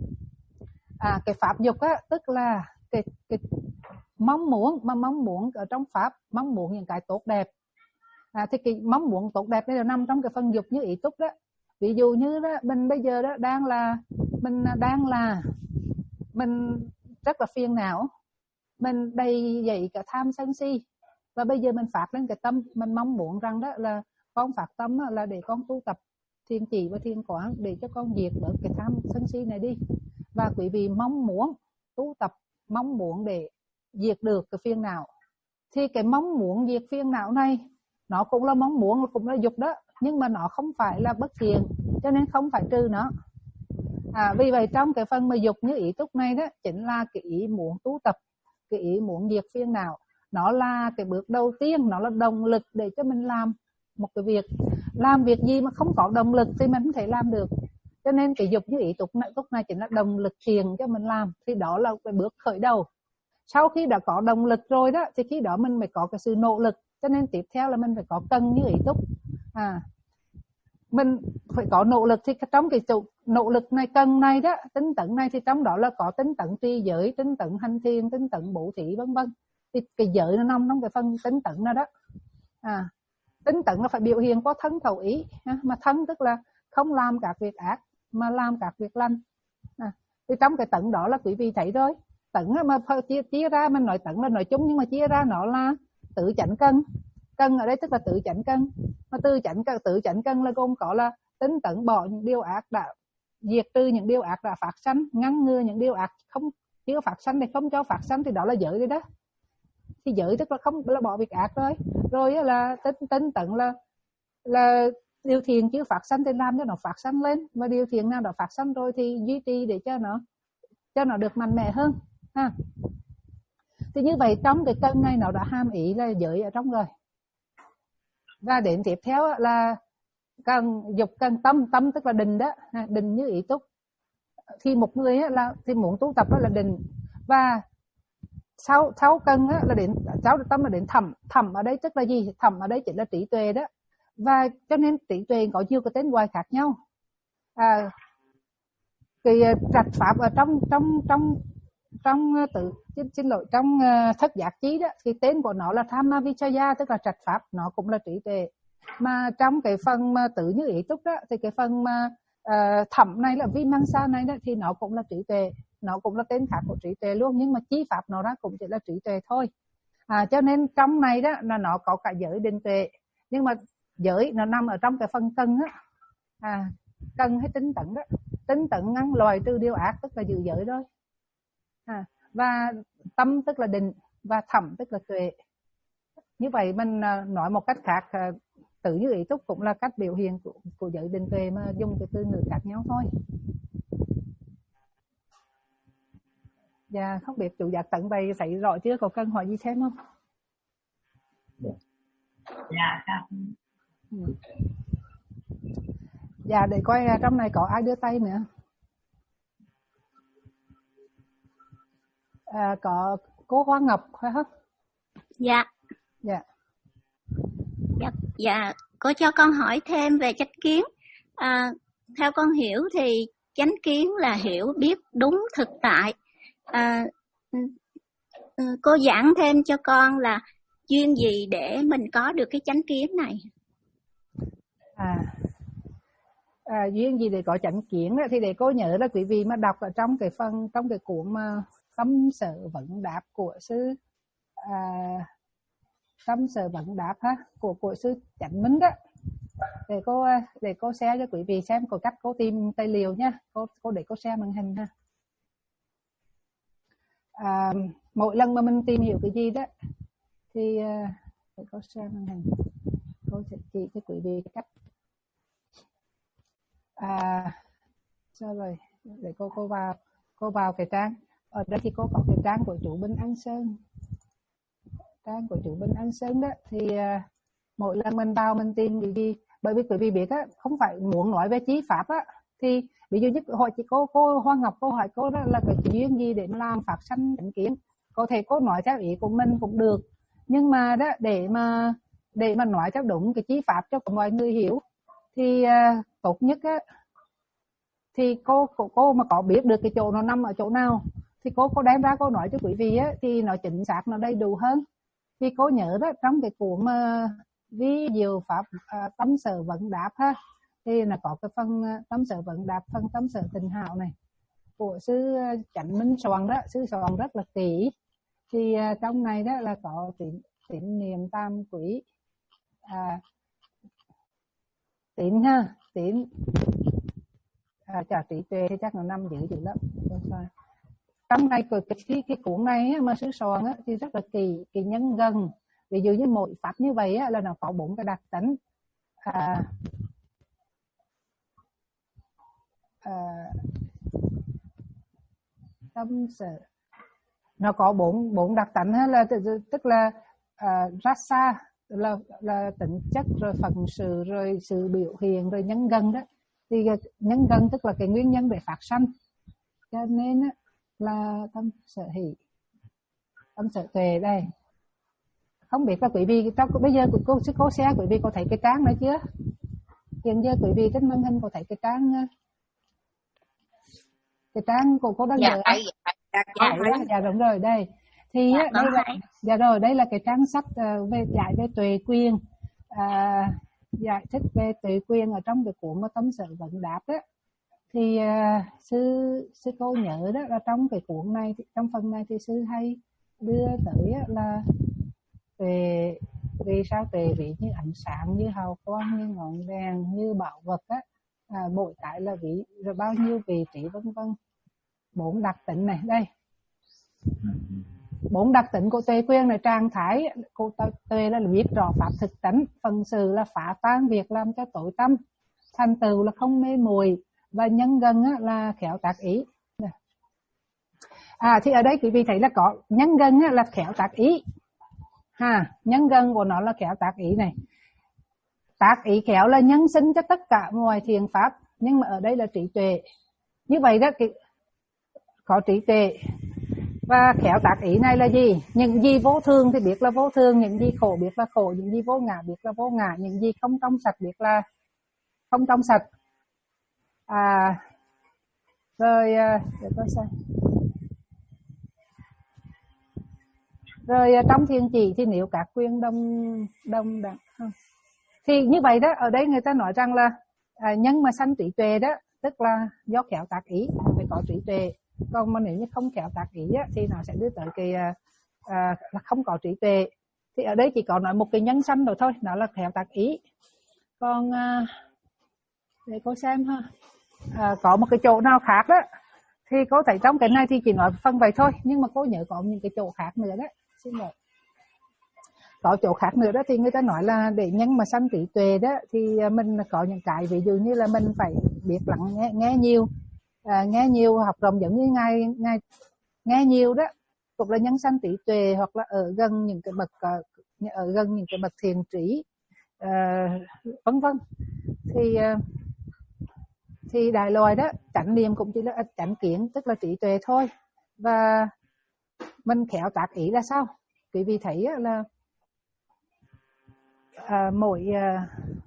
À, cái pháp dục á, tức là cái, cái mong muốn, mà mong muốn ở trong pháp, mong muốn những cái tốt đẹp. À, thì cái mong muốn tốt đẹp đây là nằm trong cái phần dục như ý túc đó. Ví dụ như đó, mình bây giờ đó đang là mình đang là mình rất là phiền não, mình đầy dậy cả tham sân si, và bây giờ mình phát lên cái tâm, mình mong muốn rằng đó là con phát tâm là để con tu tập thiền chỉ và thiền quán để cho con diệt bớt cái tham sân si này đi. Và quý vị mong muốn tu tập, mong muốn để diệt được cái phiền não, thì cái mong muốn diệt phiền não này nó cũng là mong muốn, cũng là dục đó, nhưng mà nó không phải là bất thiện, cho nên không phải trừ nó. À, vì vậy trong cái phần mà dục như ý túc này đó chính là cái ý muốn tu tập, cái ý muốn diệt phiền não. Nó là cái bước đầu tiên, nó là động lực để cho mình làm một cái việc. Làm việc gì mà không có động lực thì mình không thể làm được. Cho nên cái dục như ý túc này, túc này chính là động lực thiền cho mình làm. Thì đó là cái bước khởi đầu. Sau khi đã có động lực rồi đó, thì khi đó mình mới có cái sự nỗ lực. Cho nên tiếp theo là mình phải có cần như ý túc. À, mình phải có nỗ lực, thì trong cái nỗ lực này, cần này đó, tinh tấn này, thì trong đó là có tinh tấn tri giới, tinh tấn hành thiền, tinh tấn bố thí vân vân. Thì cái giới nó nằm trong cái phần tinh tấn đó đó. À, tinh tấn là phải biểu hiện có thân khẩu ý, mà thân tức là không làm các việc ác mà làm các việc lành. À, thì trong cái tấn đó là quý vị thấy rồi, tấn mà chia, chia ra mình nói tấn là nói chung, nhưng mà chia ra nó là tự chánh cân. Cân ở đây tức là tự chánh cân, mà tự chánh tự chánh cân là gồm có là tinh tấn bỏ những điều ác đạo, diệt trừ những điều ác đã phát sanh, ngăn ngừa những điều ác không chưa phát sanh, thì không cho phát sanh, thì đó là giới đấy đó. Thì giới tức là không là bỏ việc ác rồi. Rồi là tinh tinh tận là là điều thiện chưa phát sanh thì làm cho nó phát sanh lên, và điều thiện nào đã phát sanh rồi thì duy trì để cho nó cho nó được mạnh mẽ hơn ha. Thì như vậy trong cái cân này nó đã hàm ý là giới ở trong rồi. Và đến tiếp theo là cần dục cần tâm, tâm tức là định đó, định như ý túc. Thì một người là thì muốn tu tập đó là định, và sau sáu cân là đến sáu tâm là đến thầm. Thầm ở đây tức là gì? Thầm ở đây chính là trí tuệ đó. Và cho nên trí tuệ có nhiều cái tên gọi khác nhau. À, cái trạch pháp ở trong trong trong trong tự xin, xin lỗi trong uh, thất giác chí đó, thì tên của nó là Thamma Vichaya, tức là trạch pháp, nó cũng là trí tuệ. Mà trong cái phần mà tự như ý túc đó, thì cái phần mà uh, thẩm này là Vimamsa này đó, thì nó cũng là trí tuệ, nó cũng là tên khác của trí tuệ luôn, nhưng mà chí pháp nó ra cũng chỉ là trí tuệ thôi. À, cho nên trong này đó là nó có cả giới định tuệ, nhưng mà giới nó nằm ở trong cái phần cân á, à, cân hay tính tận đó. Tính tận ngăn loài trừ điều ác tức là giữ giới thôi. À, và tâm tức là định, và thẩm tức là tuệ. Như vậy mình nói một cách khác, tự như ý túc cũng là cách biểu hiện của, của giới định tuệ, mà dùng cái từ ngữ khác nhau thôi. Dạ, không biết chủ giác tận bày thấy rõ chưa, có cần hỏi gì thêm không? Dạ, ừ. Dạ, để coi trong này có ai đưa tay nữa. À, có cô Hoa Ngọc phải không? Dạ. Dạ. Dạ, dạ. Cô cho con hỏi thêm về chánh kiến. À, theo con hiểu thì chánh kiến là hiểu biết đúng thực tại. À, cô giảng thêm cho con là duyên gì để mình có được cái chánh kiến này? À, à duyên gì để có chánh kiến đó, thì để cô nhớ là quý vị mà đọc ở trong cái phần trong cái cuốn mà Tâm Sở Vấn Đáp của sư à, Tâm Sở Vấn Đáp ha, của của sư Chánh Minh đó, để cô để cô share cho quý vị xem có cách cô tìm tài liệu nha. Cô cô để cô share màn hình ha. À, mỗi lần mà mình tìm hiểu cái gì đó thì để cô share màn hình, cô sẽ chỉ cho quý vị cái cách. À, sao rồi? Để cô cô vào cô vào cái trang. Ở đây thì cô có cái trang của chủ Bình An Sơn. Trang của chủ Bình An Sơn đó thì uh, mỗi lần mình vào mình tìm cái gì, bởi vì quý vị biết á, không phải muốn nói về chí pháp á, thì ví dụ như hỏi chị cô cô Hoa Ngọc, cô hỏi cô đó là cái duyên gì để mà làm phát sanh chánh kiến, có thể cô nói theo ý của mình cũng được, nhưng mà đó để mà để mà nói theo đúng cái chí pháp cho mọi người hiểu thì uh, tốt nhất á, thì cô, cô cô mà có biết được cái chỗ nó nằm ở chỗ nào thì cô cô đem ra cô nói cho quý vị á, thì nó chính xác, nó đầy đủ hơn. Thì cô nhớ đó, trong cái cuốn uh, ví diệu pháp uh, Tâm Sở Vấn Đáp ha, thì là có cái phần uh, Tâm Sở Vấn Đáp, phần Tâm Sở Tịnh Hảo này của sư uh, Chánh Minh soạn đó, sư soạn rất là kỹ. Thì uh, trong này đó là có tín, tín niệm tam quý, à, tín ha, tín à, chả trí tuệ thì chắc là năm dữ dữ lắm. Trong này cái, cái, cái cuốn này á, mà sư soạn á, thì rất là kỳ, kỳ nhân gần. Ví dụ như mỗi pháp như vậy á, là nó có bốn cái đặc tính. À, à, tâm sở nó có bốn bốn đặc tính á, là tức là à, rasa là là tính chất, rồi phận sự, rồi sự biểu hiện, rồi nhân gần đó. Thì nhân gần tức là cái nguyên nhân để phát sanh, cho nên á, là tâm sở hỷ, tâm sở tuệ đây. Không biết là quý vị trong bây giờ cô sư cô share quý vị có thấy cái trang này chưa? Hiện giờ quý vị trên màn hình có thấy cái trang cái trang của cô đang dạ, đợi. dạ, dạ, dạ, dạ, dạ đúng rồi đây. Thì dạ, đây là dạ rồi, đây là cái trang sách uh, về giải về tuệ quyền, uh, giải thích về tuệ quyền ở trong cái cuốn Tâm Sở Vấn Đáp đó. Thì uh, sư sư cô nhớ đó là trong cái cuốn này, trong phần này thì sư hay đưa tới là về vì sao tuệ ví như ánh sáng, như hào quang, như ngọn đèn, như bảo vật á, à, mỗi cái là vị, rồi bao nhiêu vị trí vân vân. Bốn đặc tính này đây, bốn đặc tính của tuệ quyền là trạng thái của tuệ là biết rõ pháp thực tánh, phần sự là phá tan việc làm cho tối tâm, thành tựu là không mê muội, và nhân gần là khéo tác ý. À thì ở đây quý vị thấy là có nhân gần là khéo tác ý ha, nhân gần của nó là khéo tác ý này. Tác ý khéo là nhân sinh cho tất cả mọi thiện pháp, nhưng mà ở đây là trí tuệ. Như vậy đó, có trí tuệ và khéo tác ý này là gì? Những gì vô thường thì biết là vô thường, những gì khổ biết là khổ, những gì vô ngã biết là vô ngã, những gì không trong sạch biết là không trong sạch. À, rồi để tôi xem. Rồi trong thiên chỉ thì nếu các quyền đông đông đẳng thì như vậy đó, ở đây người ta nói rằng là à, nhân mà sanh trí tuệ đó, tức là do khéo tác ý phải có trí tuệ. Còn mà nếu như không khéo tác ý á, thì nó sẽ đưa tới cái à, là không có trí tuệ. Thì ở đây chỉ có nói một cái nhân sanh rồi thôi, nó là khéo tác ý. Còn à, để cô xem ha, à, có một cái chỗ nào khác đó thì cô thấy trong cái này thì chỉ nói phần vậy thôi, nhưng mà cô nhớ có những cái chỗ khác nữa đấy. Xin lỗi. Có chỗ khác nữa đó thì người ta nói là để nhân mà sanh trí tuệ đó thì mình có những cái ví dụ như là mình phải biết lắng nghe, nghe nhiều, à, nghe nhiều học rộng, giống như ngài ngài nghe nhiều đó cũng là nhân sanh trí tuệ, hoặc là ở gần những cái bậc ở gần những cái bậc thiền trí, à, vân vân. Thì thì đại loại đó chánh niệm cũng chỉ là chánh kiến, tức là trí tuệ thôi. Và mình khéo tác ý là sao? Quý vị thấy là à, mỗi à,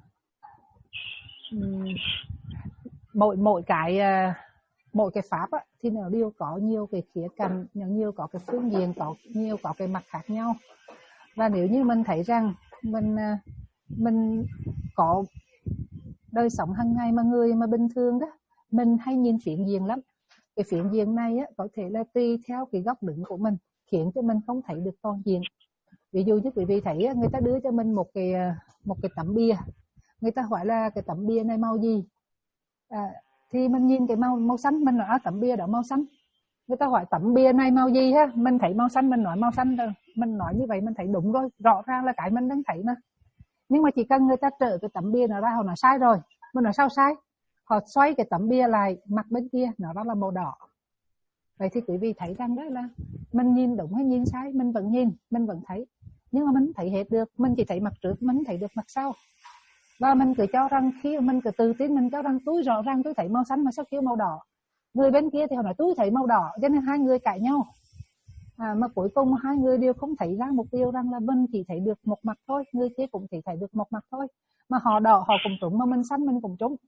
mỗi mỗi cái à, mỗi cái pháp á, thì nó đều có nhiều cái khía cạnh, nhiều có cái phương diện, có nhiều có cái mặt khác nhau. Và nếu như mình thấy rằng mình mình có đời sống hàng ngày mà người mà bình thường đó, mình hay nhìn phiến diện lắm. Cái phiến diện này á, có thể là tùy theo cái góc đứng của mình khiến cho mình không thấy được toàn diện. Ví dụ như quý vị thấy người ta đưa cho mình một cái một cái tấm bia, người ta hỏi là cái tấm bia này màu gì, à, thì mình nhìn cái màu màu xanh, mình nói à, tấm bia đó màu xanh. Người ta hỏi tấm bia này màu gì ha, mình thấy màu xanh, mình nói màu xanh rồi, mình nói như vậy mình thấy đúng rồi, rõ ràng là cái mình đang thấy mà. Nhưng mà chỉ cần người ta trở cái tấm bia nào ra, họ nói sai rồi, mình nói sao sai, họ xoay cái tấm bia lại mặt bên kia, nó đó là màu đỏ. Vậy thì quý vị thấy rằng đó là mình nhìn đúng hay nhìn sai, mình vẫn nhìn, mình vẫn thấy, nhưng mà mình thấy hết được, mình chỉ thấy mặt trước, mình thấy được mặt sau. Và mình cứ cho rằng khi mình cứ tự tin, mình cho rằng tôi rõ ràng tôi thấy màu xanh mà sao kêu màu đỏ. Người bên kia thì họ nói tôi thấy màu đỏ, cho nên hai người cãi nhau. À, mà cuối cùng hai người đều không thấy ra một điều rằng là mình chỉ thấy được một mặt thôi, người kia cũng chỉ thấy được một mặt thôi. Mà họ đỏ họ cũng trúng, mà mình xanh mình cũng trúng.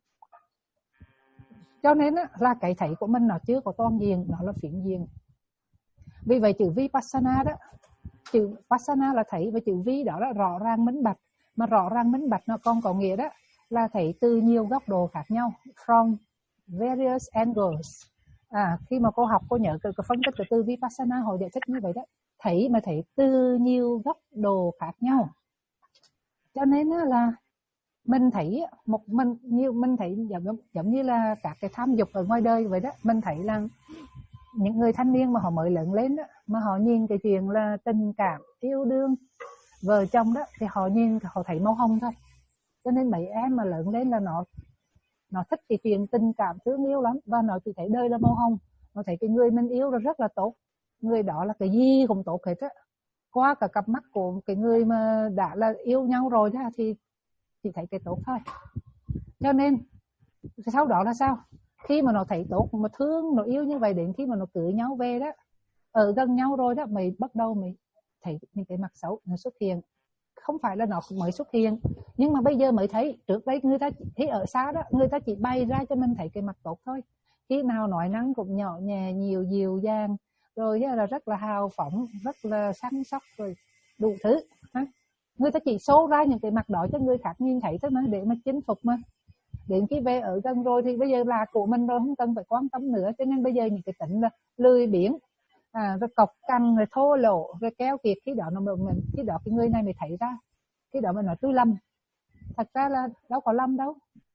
Cho nên là cái thấy của mình nó chưa có toàn diện, nó là phiến diện. Vì vậy chữ Vipassana đó, chữ Vipassana là thấy, và chữ Vi đó là rõ ràng minh bạch. Mà rõ ràng minh bạch nó còn có nghĩa đó là thấy từ nhiều góc độ khác nhau, from various angles. À, khi mà cô học cô nhớ cái, cái phân tích của từ Vipassana họ giải thích như vậy đó, thấy mà thấy từ nhiều góc độ khác nhau. Cho nên là mình thấy một mình như mình thấy giống, giống như là các cái tham dục ở ngoài đời vậy đó. Mình thấy là những người thanh niên mà họ mới lớn lên đó, mà họ nhìn cái chuyện là tình cảm, yêu đương, vợ chồng đó, thì họ nhìn họ thấy màu hồng thôi. Cho nên mấy em mà lớn lên là nó nó thích cái chuyện tình cảm thương yêu lắm, và nó chỉ thấy đời là màu hồng. Nó thấy cái người mình yêu là rất là tốt, người đó là cái gì cũng tốt hết á. Qua cả cặp mắt của cái người mà đã là yêu nhau rồi đó thì chỉ thấy cái tốt thôi. Cho nên sau đó là sao? Khi mà nó thấy tốt, mà thương, nó yêu như vậy, đến khi mà nó cưới nhau về đó, ở gần nhau rồi đó, mày bắt đầu mày thấy những cái mặt xấu nó xuất hiện. Không phải là nó mới xuất hiện, nhưng mà bây giờ mới thấy. Trước đây người ta thấy ở xa đó, người ta chỉ bày ra cho mình thấy cái mặt tốt thôi. Khi nào nói năng cũng nhỏ nhẹ, nhiều dịu dàng, rồi là rất là hào phóng, rất là săn sóc, rồi đủ thứ. Người ta chỉ show ra những cái mặt đó cho người khác nhìn thấy thôi mà, để mà chinh phục mà. Đến khi về ở gần rồi thì bây giờ là của mình rồi, không cần phải quan tâm nữa. Cho nên bây giờ những cái tính là lười biếng, à, rồi cọc cằn, rồi thô lỗ, rồi keo kiệt, khi đó nó mình, khi đó cái người này mới thấy ra, khi đó mình nói tôi lầm. Thật ra là đâu có lầm đâu,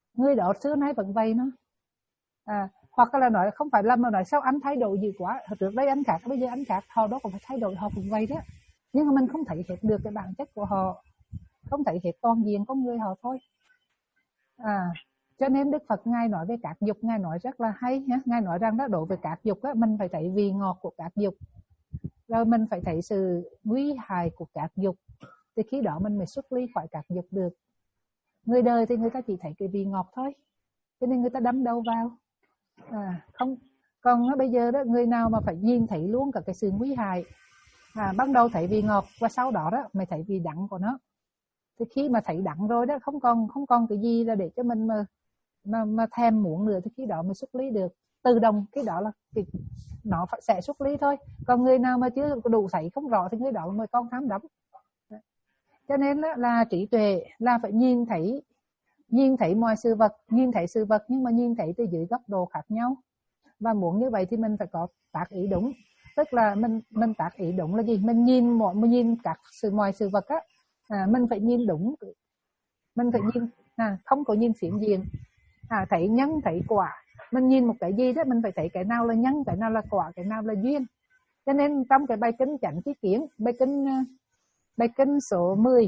người đó xưa nay vẫn vậy nó. À, hoặc là nói không phải là mà nói sao anh thay đổi dữ quá, trước đây anh khác bây giờ anh khác, họ đó cũng phải thay đổi, họ cũng vậy đó. Nhưng mà mình không thấy hết được cái bản chất của họ, không thấy hết toàn diện con người họ thôi. À, cho nên Đức Phật Ngài nói về các dục, Ngài nói rất là hay nhé. Ngài nói rằng đó, đối với các dục á, mình phải thấy vị ngọt của các dục, rồi mình phải thấy sự nguy hại của các dục, thì khi đó mình mới xuất ly khỏi các dục được. Người đời thì người ta chỉ thấy cái vị ngọt thôi, cho nên người ta đắm đầu vào. À, không, còn nó bây giờ đó, người nào mà phải nhìn thấy luôn cả cái sự nguy hại, à, ban đầu thấy vị ngọt và sau đó đó mới thấy vị đắng của nó. Thì khi mà thấy đắng rồi đó, không còn không còn cái gì là để cho mình mà mà, mà thèm muốn nữa, thì khi đó mới xuất ly được. Tự động cái đó là thì nó phải sẽ xuất ly thôi. Còn người nào mà chưa đủ thấy không rõ thì người đó mới còn tham đắm. Cho nên đó, là trí tuệ là phải nhìn thấy nhìn thấy mọi sự vật, nhìn thấy sự vật nhưng mà nhìn thấy từ dưới góc độ khác nhau. Và muốn như vậy thì mình phải có tác ý đúng. Tức là mình mình tác ý đúng là gì? Mình nhìn mọi mình nhìn các sự mọi sự vật á, à, mình phải nhìn đúng, mình phải nhìn à, không có nhìn phiến diện. À, thấy nhân thấy quả, mình nhìn một cái gì đó mình phải thấy cái nào là nhân, cái nào là quả, cái nào là duyên. Cho nên trong cái bài kinh Chánh Tri Kiến, bài kinh bài kinh số mười,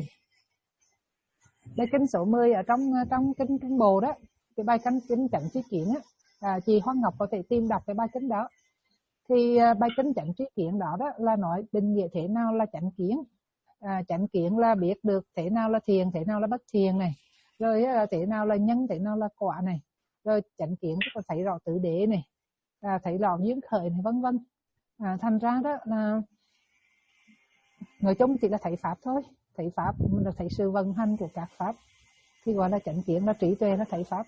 bài kinh số mười ở trong trong kinh kinh Bồ đó, cái bài kinh kinh Chánh Tri Kiến á, à, chị Hoa Ngọc có thể tìm đọc cái bài kinh đó. Thì bài kinh Chánh Tri Kiến đó đó là nói định nghĩa thế nào là chánh kiến. À, chánh kiến là biết được thế nào là thiền, thế nào là bất thiền này, rồi là thế nào là nhân, thế nào là quả này, rồi chánh kiến tức là thấy rõ tứ đế này, à, thấy rõ duyên khởi này, vân vân. À, thành ra đó là nói chung chỉ là thấy pháp thôi, thấy pháp mình là thấy sự vận hành của các pháp, thì gọi là chánh kiến, là trí tuệ, là thấy pháp.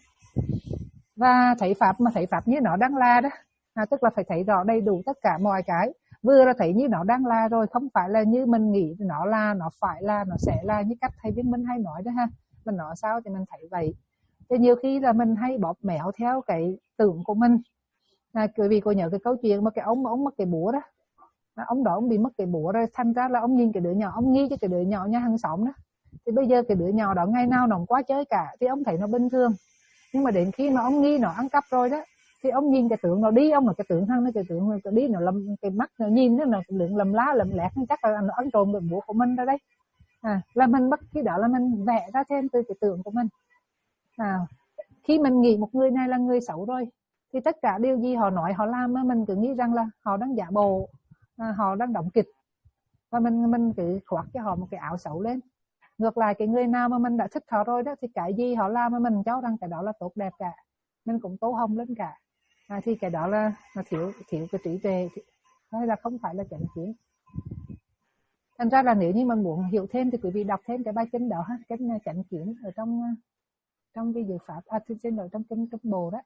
Và thấy pháp mà thấy pháp như nó đang là đó, à, tức là phải thấy rõ đầy đủ tất cả mọi cái. Vừa là thấy như nó đang là rồi, không phải là như mình nghĩ nó là, nó phải là, nó sẽ là, như cách thầy Viên Minh hay nói đó ha. Mình nói sao thì mình thấy vậy. Thì nhiều khi là mình hay bóp mẹo theo cái tưởng của mình. À, vì cô nhớ cái câu chuyện mà cái ông ông mất cái búa đó. À, ông đó ông bị mất cái búa rồi, thành ra là ông nhìn cái đứa nhỏ, ông nghi cho cái đứa nhỏ nhà hàng xóm đó. Thì bây giờ cái đứa nhỏ đó ngày nào nó cũng qua chơi cả, thì ông thấy nó bình thường. Nhưng mà đến khi mà ông nghi nó ăn cắp rồi đó, thì ông nhìn cái tượng nó đi, ông là cái tượng thằng nó cái tượng nó đi, nó lầm cái mắt nó nhìn nó lượng lầm lá lầm lẹt, chắc là nó ăn trộm được búa của mình ra đấy. À, là mình bắt khi đó là mình vẽ ra thêm từ cái tượng của mình. À, khi mình nghĩ một người này là người xấu rồi, thì tất cả điều gì họ nói họ làm mình cứ nghĩ rằng là họ đang giả bộ, à, họ đang đóng kịch, và mình mình cứ khoác cho họ một cái áo xấu lên. Ngược lại cái người nào mà mình đã thích họ rồi đó, thì cái gì họ làm mà mình cho rằng cái đó là tốt đẹp cả, mình cũng tố hông lên cả. À, thì cái đó là, là thiếu thiếu cái trí tuệ, hay là không phải là chánh kiến. Thành ra là nếu như mình muốn hiểu thêm thì quý vị đọc thêm cái bài kinh đó ha, kinh chánh kiến ở trong trong cái dự pháp, à, trên ở trong kinh Trung Bồ đó.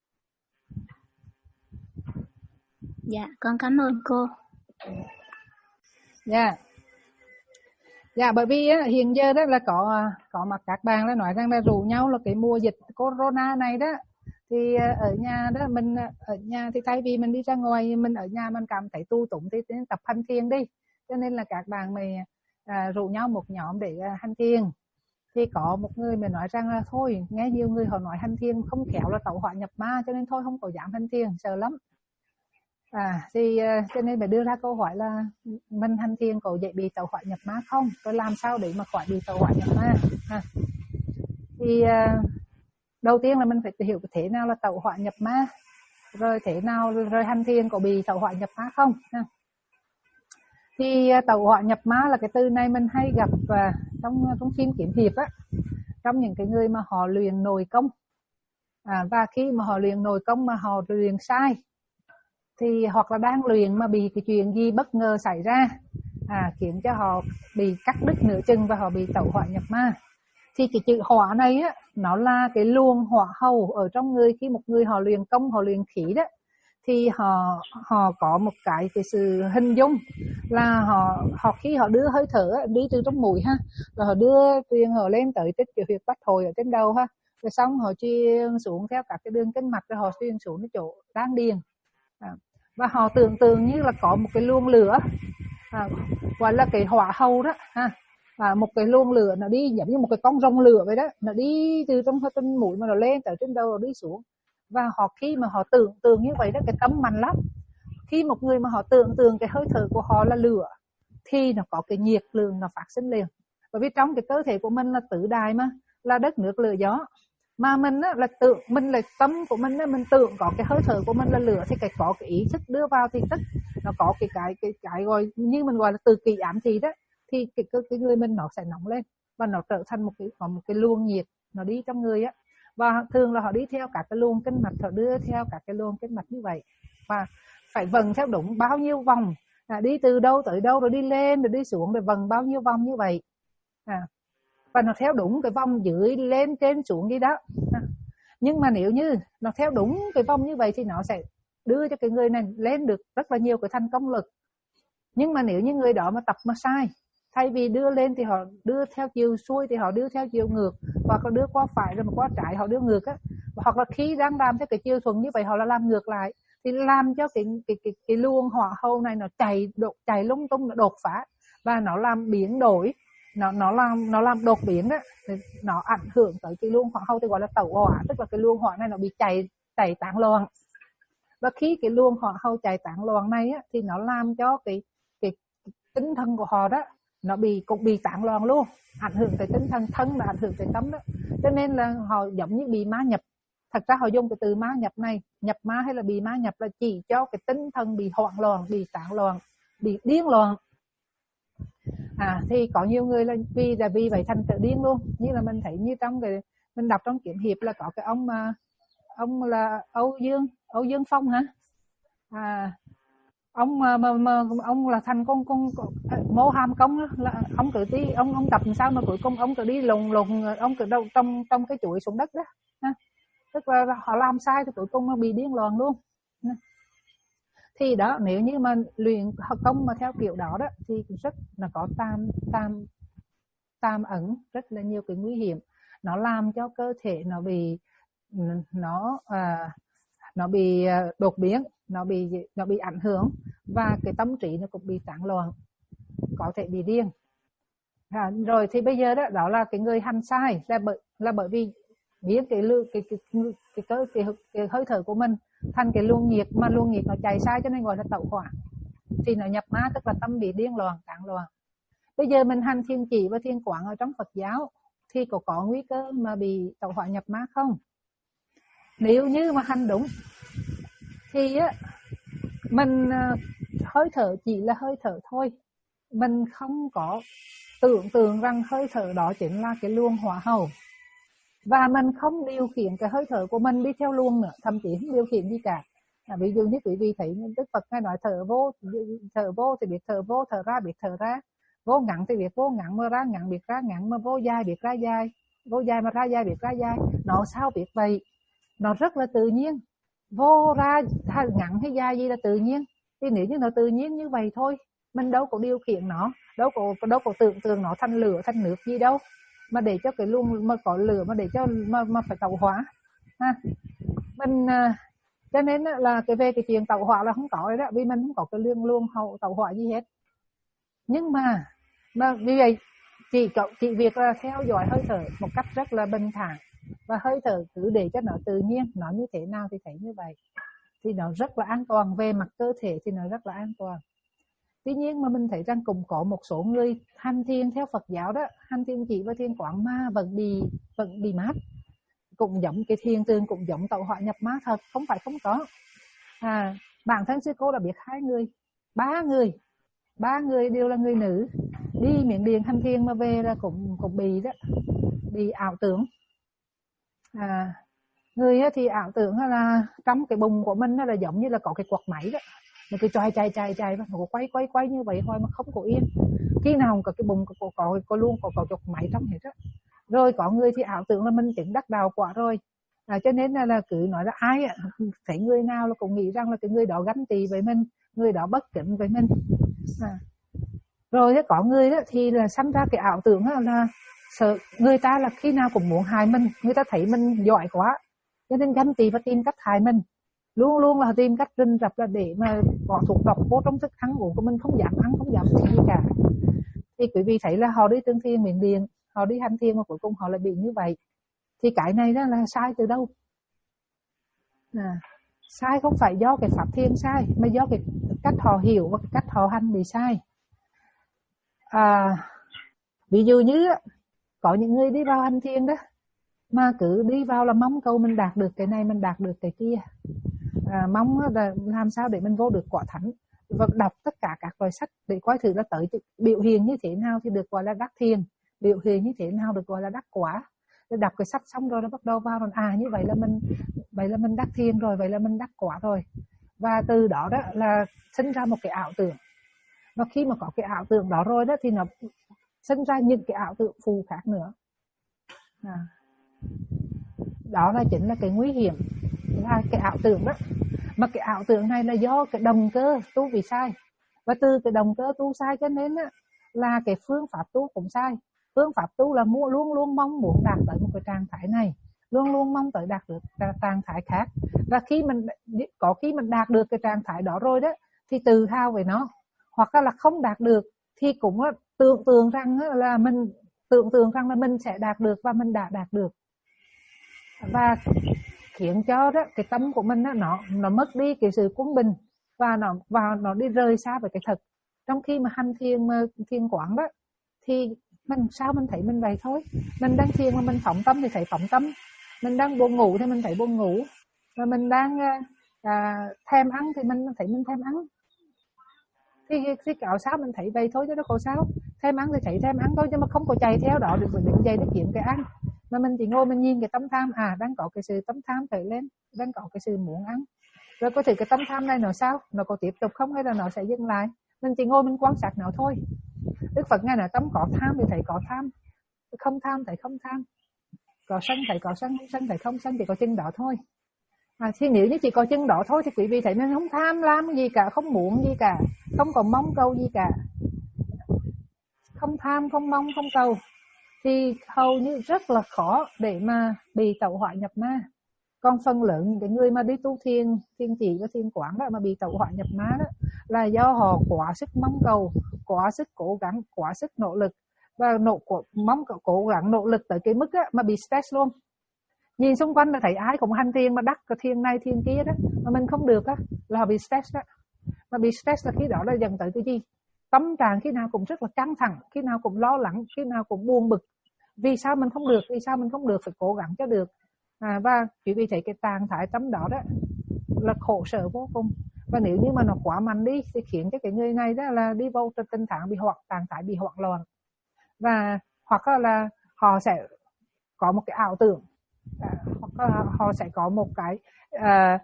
Dạ, con cảm ơn cô. Dạ. Dạ, bởi vì á, hiện giờ đó là có có mặt các bạn là nói rằng là rủ nhau là cái mùa dịch corona này đó, thì ở nhà đó mình ở nhà thì thay vì mình đi ra ngoài, mình ở nhà mình cảm thấy tu tụng thì tập hành thiền đi, cho nên là các bạn mình à, rủ nhau một nhóm để à, hành thiền. Thì có một người mình nói rằng là thôi, nghe nhiều người họ nói hành thiền không khéo là tẩu hỏa nhập ma, cho nên thôi không có dám hành thiền, sợ lắm. À, thì cho nên phải đưa ra câu hỏi là mình hành thiền có dễ bị tẩu hỏa nhập ma không? Tôi làm sao để mà khỏi bị tẩu hỏa nhập ma? À, thì đầu tiên là mình phải hiểu thế nào là tẩu hỏa nhập ma, rồi thế nào rồi hành thiền có bị tẩu hỏa nhập ma không? À, thì tẩu hỏa nhập ma là cái từ này mình hay gặp uh, trong trong phim kiếm hiệp á, trong những cái người mà họ luyện nội công, à, và khi mà họ luyện nội công mà họ luyện sai, thì hoặc là đang luyện mà bị cái chuyện gì bất ngờ xảy ra, à, khiến cho họ bị cắt đứt nửa chừng và họ bị tẩu hỏa nhập ma. Thì cái chữ hỏa này á, nó là cái luồng hỏa hầu ở trong người. Khi một người họ luyện công, họ luyện khí đó, thì họ họ có một cái cái sự hình dung là họ họ khi họ đưa hơi thở đi từ trong mũi ha, rồi họ đưa truyền họ lên tới tích cái huyệt bách hội ở trên đầu ha, rồi xong họ truyền xuống theo các cái đường kinh mạch, rồi họ truyền xuống cái chỗ đan điền, à, và họ tưởng tượng như là có một cái luồng lửa, à, gọi là cái hỏa hầu đó ha, và một cái luồng lửa nó đi giống như một cái con rồng lửa vậy đó, nó đi từ trong trên mũi mà nó lên tới trên đầu rồi đi xuống. Và họ khi mà họ tưởng tượng như vậy đó, cái tâm mạnh lắm. Khi một người mà họ tưởng tượng cái hơi thở của họ là lửa thì nó có cái nhiệt lượng nó phát sinh liền. Bởi vì trong cái cơ thể của mình là tứ đại mà, là đất nước lửa gió, mà mình á, là tưởng mình là tâm của mình á, mình tưởng có cái hơi thở của mình là lửa thì cái có cái ý thức đưa vào thì tức nó có cái cái cái cái gọi như mình gọi là từ kỳ ám thị đó, thì cái, cái cái người mình nó sẽ nóng lên và nó trở thành một cái có một cái luồng nhiệt nó đi trong người á. Và thường là họ đi theo các cái luồng kinh mạch, họ đưa theo các cái luồng kinh mạch như vậy, và phải vần theo đúng bao nhiêu vòng, à, đi từ đâu tới đâu rồi đi lên rồi đi xuống rồi vần bao nhiêu vòng như vậy, à, và nó theo đúng cái vòng dưới lên trên xuống đi đó. À, nhưng mà nếu như nó theo đúng cái vòng như vậy thì nó sẽ đưa cho cái người này lên được rất là nhiều cái thành công lực. Nhưng mà nếu như người đó mà tập mà sai, thay vì đưa lên thì họ đưa theo chiều xuôi thì họ đưa theo chiều ngược, hoặc là đưa qua phải rồi mà qua trái họ đưa ngược á, hoặc là khi đang làm theo cái chiều thuận như vậy họ là làm ngược lại, thì làm cho cái cái cái, cái luồng hỏa hầu này nó chạy đột chạy lung tung, nó đột phá và nó làm biến đổi, nó nó làm nó làm đột biến đó, nó ảnh hưởng tới cái luồng hỏa hầu thì gọi là tẩu hỏa, tức là cái luồng hỏa này nó bị chạy chạy tán loạn. Và khi cái luồng hỏa hầu chạy tán loạn này á, thì nó làm cho cái cái, cái tinh thần của họ đó nó bị cũng bị tán loạn luôn, ảnh hưởng tới tinh thần, thân là ảnh hưởng tới tâm đó. Cho nên là họ giống như bị ma nhập. Thật ra họ dùng cái từ ma nhập này, nhập ma hay là bị ma nhập là chỉ cho cái tinh thần bị hoảng loạn, bị tán loạn, bị điên loạn. À thì có nhiều người là vì là vì vậy thành trở điên luôn. Như là mình thấy như trong cái mình đọc trong kiếm hiệp là có cái ông mà ông là Âu Dương Âu Dương Phong hả? À ông mà, mà, mà ông là thành con con Mô Hàm Công đó, là ông cứ đi ông ông tập làm sao mà cuối cùng ông cứ đi lùng lùng ông cứ đâu trong trong cái chuỗi xuống đất đó ha. Tức là họ làm sai thì cuối cùng nó bị điên loạn luôn. Thì đó, nếu như mà luyện công mà theo kiểu đó đó thì rất là có tam tam tam ẩn rất là nhiều cái nguy hiểm. Nó làm cho cơ thể nó bị nó à, nó bị đột biến, nó bị nó bị ảnh hưởng, và cái tâm trí nó cũng bị tán loạn, có thể bị điên. À, rồi thì bây giờ đó đó là cái người hành sai là bởi là bởi vì biến cái lưu cái cái cái cái, cái, cái, cái hơi thở của mình thành cái luồng nhiệt, mà luồng nhiệt nó chạy sai cho nên gọi là tẩu hỏa, thì nó nhập ma, tức là tâm bị điên loạn, tán loạn. Bây giờ mình hành thiên chỉ và thiên quán ở trong Phật giáo thì có có nguy cơ mà bị tẩu hỏa nhập ma không? Nếu như mà hành đúng thì á mình hơi thở chỉ là hơi thở thôi, mình không có tưởng tượng rằng hơi thở đó chính là cái luồng hỏa hầu, và mình không điều khiển cái hơi thở của mình đi theo luồng nữa, thậm chí không điều khiển gì cả. À, ví dụ như quý vị thấy Đức Phật hay nói thở vô thở vô thì biết thở vô, thở ra biết thở ra, vô ngắn thì biết vô ngắn, mà ra ngắn biết ra ngắn, mà vô dài biết ra dài, vô dài mà ra dài biết ra dài. Nó sao biết vậy? Nó rất là tự nhiên. Vô ra hay ngắn hay dài gì là tự nhiên. Thì nếu như nó tự nhiên như vậy thôi, mình đâu có điều khiển nó, đâu có đâu có tưởng tượng nó thành lửa thành nước gì đâu, mà để cho cái luồng mà có lửa mà để cho mà mà phải tẩu hỏa ha. Mình cho nên là cái về cái chuyện tẩu hỏa là không có đó, vì mình không có cái luồng luồng hậu tẩu hỏa gì hết. Nhưng mà mà vì vậy chỉ cậu chỉ việc là theo dõi hơi thở một cách rất là bình thản, và hơi thở cứ để cho nó tự nhiên, nó như thế nào thì thấy như vậy, thì nó rất là an toàn. Về mặt cơ thể thì nó rất là an toàn. Tuy nhiên mà mình thấy rằng cũng có một số người hành thiền theo Phật giáo đó, hành thiền chỉ và thiền quán ma vẫn bị vẫn bị mát, cũng giống cái thiền tường, cũng giống tẩu hỏa nhập ma thật, không phải không có. À, bản thân sư cô đã biết hai người, ba người, ba người đều là người nữ, đi Miến Điện hành thiền mà về là cũng cũng bị đó, bị ảo tưởng. À, người thì ảo tưởng là trong cái bụng của mình nó là giống như là có cái quạt máy đó, nó cứ chạy chạy chạy chạy và nó quay quay quay như vậy thôi mà không có yên. Khi nào có cái bụng có có có, có luôn có có quạt máy trong hết á. Rồi có người thì ảo tưởng là mình chứng đắc đạo quả rồi, à, cho nên là, là cứ nói là ai thấy người nào là cũng nghĩ rằng là cái người đó ganh tị với mình, người đó bất kính với mình. À, rồi có người đó thì là sanh ra cái ảo tưởng là sợ người ta là khi nào cũng muốn hại mình, người ta thấy mình giỏi quá cho nên ganh tị và tìm cách hại mình, luôn luôn là tìm cách rình rập là để mà bỏ thuốc độc vô trong thức ăn uống của mình, không dám ăn, không dám gì cả. Thì quý vị thấy là họ đi tương thiên miền Điện, họ đi hành thiên mà cuối cùng họ lại bị như vậy. Thì cái này đó là sai từ đâu? À, sai không phải do cái pháp thiên sai, mà do cái cách họ hiểu và cái cách họ hành bị sai. À, ví dụ như có những người đi vào hành thiên đó mà cứ đi vào là mong cầu mình đạt được cái này, mình đạt được cái kia, à, mong là làm sao để mình vô được quả thánh, và đọc tất cả các loại sách để coi thử là tới biểu hiện như thế nào thì được gọi là đắc thiền, biểu hiện như thế nào được gọi là đắc quả. Để đọc cái sách xong rồi nó bắt đầu vào rồi, à như vậy là mình vậy là mình đắc thiền rồi, vậy là mình đắc quả rồi, và từ đó đó là sinh ra một cái ảo tưởng. Và khi mà có cái ảo tưởng đó rồi đó thì nó sinh ra những cái ảo tưởng phù khác nữa. À, đó là chính là cái nguy hiểm là cái ảo tưởng đó. Mà cái ảo tưởng này là do cái động cơ tu vì sai, và từ cái động cơ tu sai cho nên á, là cái phương pháp tu cũng sai. Phương pháp tu là luôn luôn mong muốn đạt tới một cái trạng thái này, luôn luôn mong tới đạt được trạng thái khác, và khi mình có khi mình đạt được cái trạng thái đó rồi đó thì tự hào về nó, hoặc là không đạt được thì cũng tưởng tượng rằng là mình tưởng tượng rằng là mình sẽ đạt được và mình đã đạt được, và khiến cho đó cái tâm của mình đó, nó nó mất đi cái sự quân bình, và nó và nó đi rời xa về cái thật. Trong khi mà hành thiền thiền quán đó thì mình sao mình thấy mình vậy thôi, mình đang thiền mà mình phóng tâm thì thấy phóng tâm, mình đang buồn ngủ thì mình thấy buồn ngủ, và mình đang à, thèm ăn thì mình thấy mình thèm ăn. Thì thì cạo sao mình thấy vậy thôi chứ đâu có sao. Thèm ăn thì thấy thèm ăn thôi, nhưng mà không có chạy theo đó được định dây để kiếm cái ăn, mà mình chỉ ngồi mình nhìn cái tâm tham, à đang có cái sự tâm tham khởi lên, đang có cái sự muốn ăn, rồi có thể cái tâm tham này nó sao, nó có tiếp tục không hay là nó sẽ dừng lại. Mình chỉ ngồi mình quan sát nó thôi. Đức Phật nghe là tâm có tham thì thấy có tham, không tham thấy không tham, có sân thấy có sân, không sân thấy không sân, chỉ có chân đó thôi. À, thì nếu như chỉ có chân đó thôi thì quý vị thấy mình không tham lam gì cả, không muốn gì cả, không có mong cầu gì cả, không tham, không mong, không cầu, thì hầu như rất là khó để mà bị tẩu hỏa nhập ma. Còn phần lớn những cái người mà đi tu thiền, thiền chỉ và thiền quán đó mà bị tẩu hỏa nhập ma đó là do họ quá sức mong cầu, quá sức cố gắng, quá sức nỗ lực, và nỗ mong cố gắng nỗ lực tới cái mức á, mà bị stress luôn. Nhìn xung quanh là thấy ai cũng hành thiền mà đắc cái thiền này thiền kia đó, mà mình không được á, là họ bị stress đó. Mà bị stress là khi đó là dần tới cái gì? Tâm trạng khi nào cũng rất là căng thẳng, khi nào cũng lo lắng, khi nào cũng buồn bực. Vì sao mình không được? Vì sao mình không được? Phải cố gắng cho được. À, và quý vị thấy cái trạng thái tâm đó đó là khổ sở vô cùng. Và nếu như mà nó quá mạnh đi thì khiến cho cái người này đó là đi vào tình trạng bị hoảng, trạng thái bị hoảng loạn. Và hoặc là họ sẽ có một cái ảo tưởng, à, hoặc là họ sẽ có một cái uh,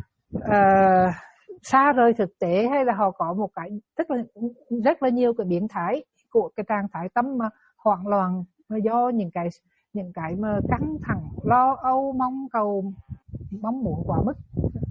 uh, xa rời thực tế, hay là họ có một cái rất là rất là nhiều cái biến thái của cái trạng thái tâm mà hoảng loạn do những cái những cái mà căng thẳng, lo âu, mong cầu, mong muốn quá mức.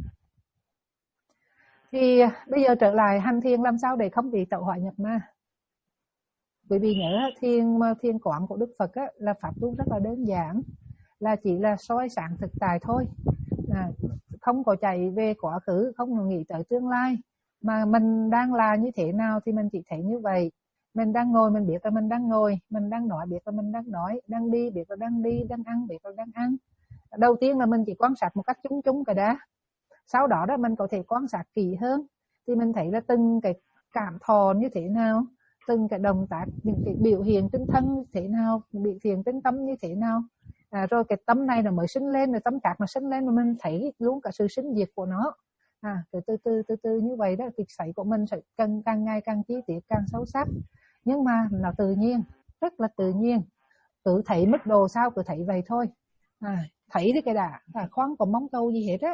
Thì bây giờ trở lại hành thiền làm sao để không bị tẩu hỏa nhập ma. Bởi vì nhớ thiền thiền quán của Đức Phật á, là pháp tu rất là đơn giản, là chỉ là soi sáng thực tại thôi, à, không có chạy về quá khứ, không có nghĩ tới tương lai, mà mình đang là như thế nào thì mình chỉ thấy như vậy. Mình đang ngồi mình biết là mình đang ngồi, mình đang nói biết là mình đang nói, đang đi biết là đang đi, đang ăn biết là đang ăn. Đầu tiên là mình chỉ quan sát một cách chung chung cái đã. Sau đó đó mình có thể quan sát kỹ hơn, thì mình thấy là từng cái cảm thọ như thế nào, từng cái động tác, những cái biểu hiện tinh thân như thế nào, biểu hiện tinh tâm như thế nào. À, rồi cái tâm này nó mới sinh lên, rồi tâm khác nó sinh lên, mà mình thấy luôn cả sự sinh diệt của nó. À, từ từ từ từ từ như vậy đó, việc xảy của mình sẽ càng càng ngày càng chi tiết, càng sâu sắc, nhưng mà nó tự nhiên, rất là tự nhiên, tự thấy mức độ sao cứ thấy vậy thôi. À, thấy thì cái đã, à, khoan có mong cầu gì hết á.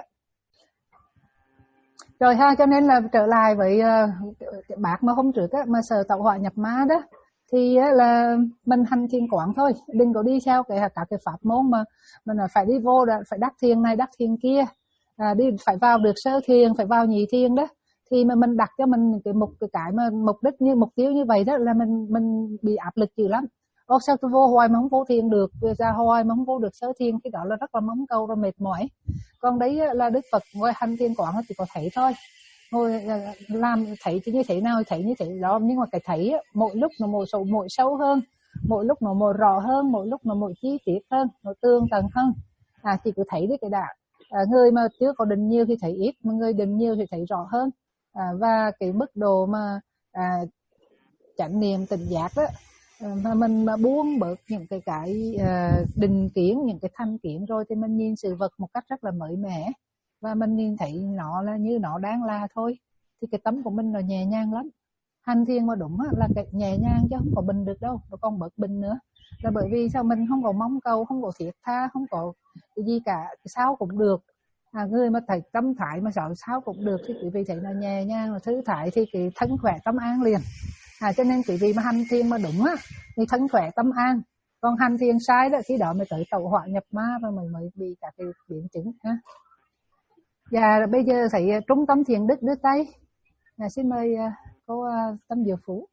Rồi ha, cho nên là trở lại với uh, bác mà hôm trước á, mà sợ tẩu hỏa nhập ma đó, thì uh, là mình hành thiền quán thôi, đừng có đi theo cái cả cái pháp môn mà mình phải đi vô, phải đắc thiền này đắc thiền kia, à, đi phải vào được sơ thiền, phải vào nhị thiền đó. Thì mà mình đặt cho mình cái mục cái cái mà mục đích như mục tiêu như vậy đó là mình mình bị áp lực dữ lắm. Ô sao tôi vô hoài mà không vô thiền được, ra hoài mà không vô được sơ thiền, cái đó là rất là mong cầu và mệt mỏi. Còn đấy là Đức Phật ngồi hành thiền quán chỉ có thấy thôi, ngồi làm thấy như thế nào thấy như thế đó, nhưng mà cái thấy mỗi lúc nó mỗi sâu mỗi sâu hơn, mỗi lúc nó mỗi rõ hơn, mỗi lúc nó mỗi chi tiết hơn, nó tương tầng hơn. À, chị cứ thấy đấy cái đã. À, người mà chưa có định nhiều thì thấy ít, mà người định nhiều thì thấy rõ hơn. À, và cái mức độ mà à, chánh niệm tỉnh giác đó, mà mình mà buông bớt những cái cái uh, định kiến, những cái thành kiến rồi thì mình nhìn sự vật một cách rất là mới mẻ, và mình nhìn thấy nó là như nó đang là thôi, thì cái tâm của mình nó nhẹ nhàng lắm. Hành thiền mà đúng là cái nhẹ nhàng chứ không có bình được đâu, nó còn bớt bình nữa. Là bởi vì sao mình không có mong cầu, không có thiết tha, không có cái gì cả, sao cũng được. À, người mà thấy tâm thái mà sợ sao cũng được thì quý vị thấy là nhẹ nhàng, là thư thái thì cái thân khỏe tâm an liền. À, cho nên quý vị mà hành thiền mà đúng á thì thân khỏe tâm an, còn hành thiền sai đó khi đó mới tới tẩu hỏa nhập ma và mình mới bị các cái biến chứng ha. Và bây giờ thấy Trung tâm Thiền Đức đưa tay. À, xin mời uh, cô uh, Tâm Diệu Phú.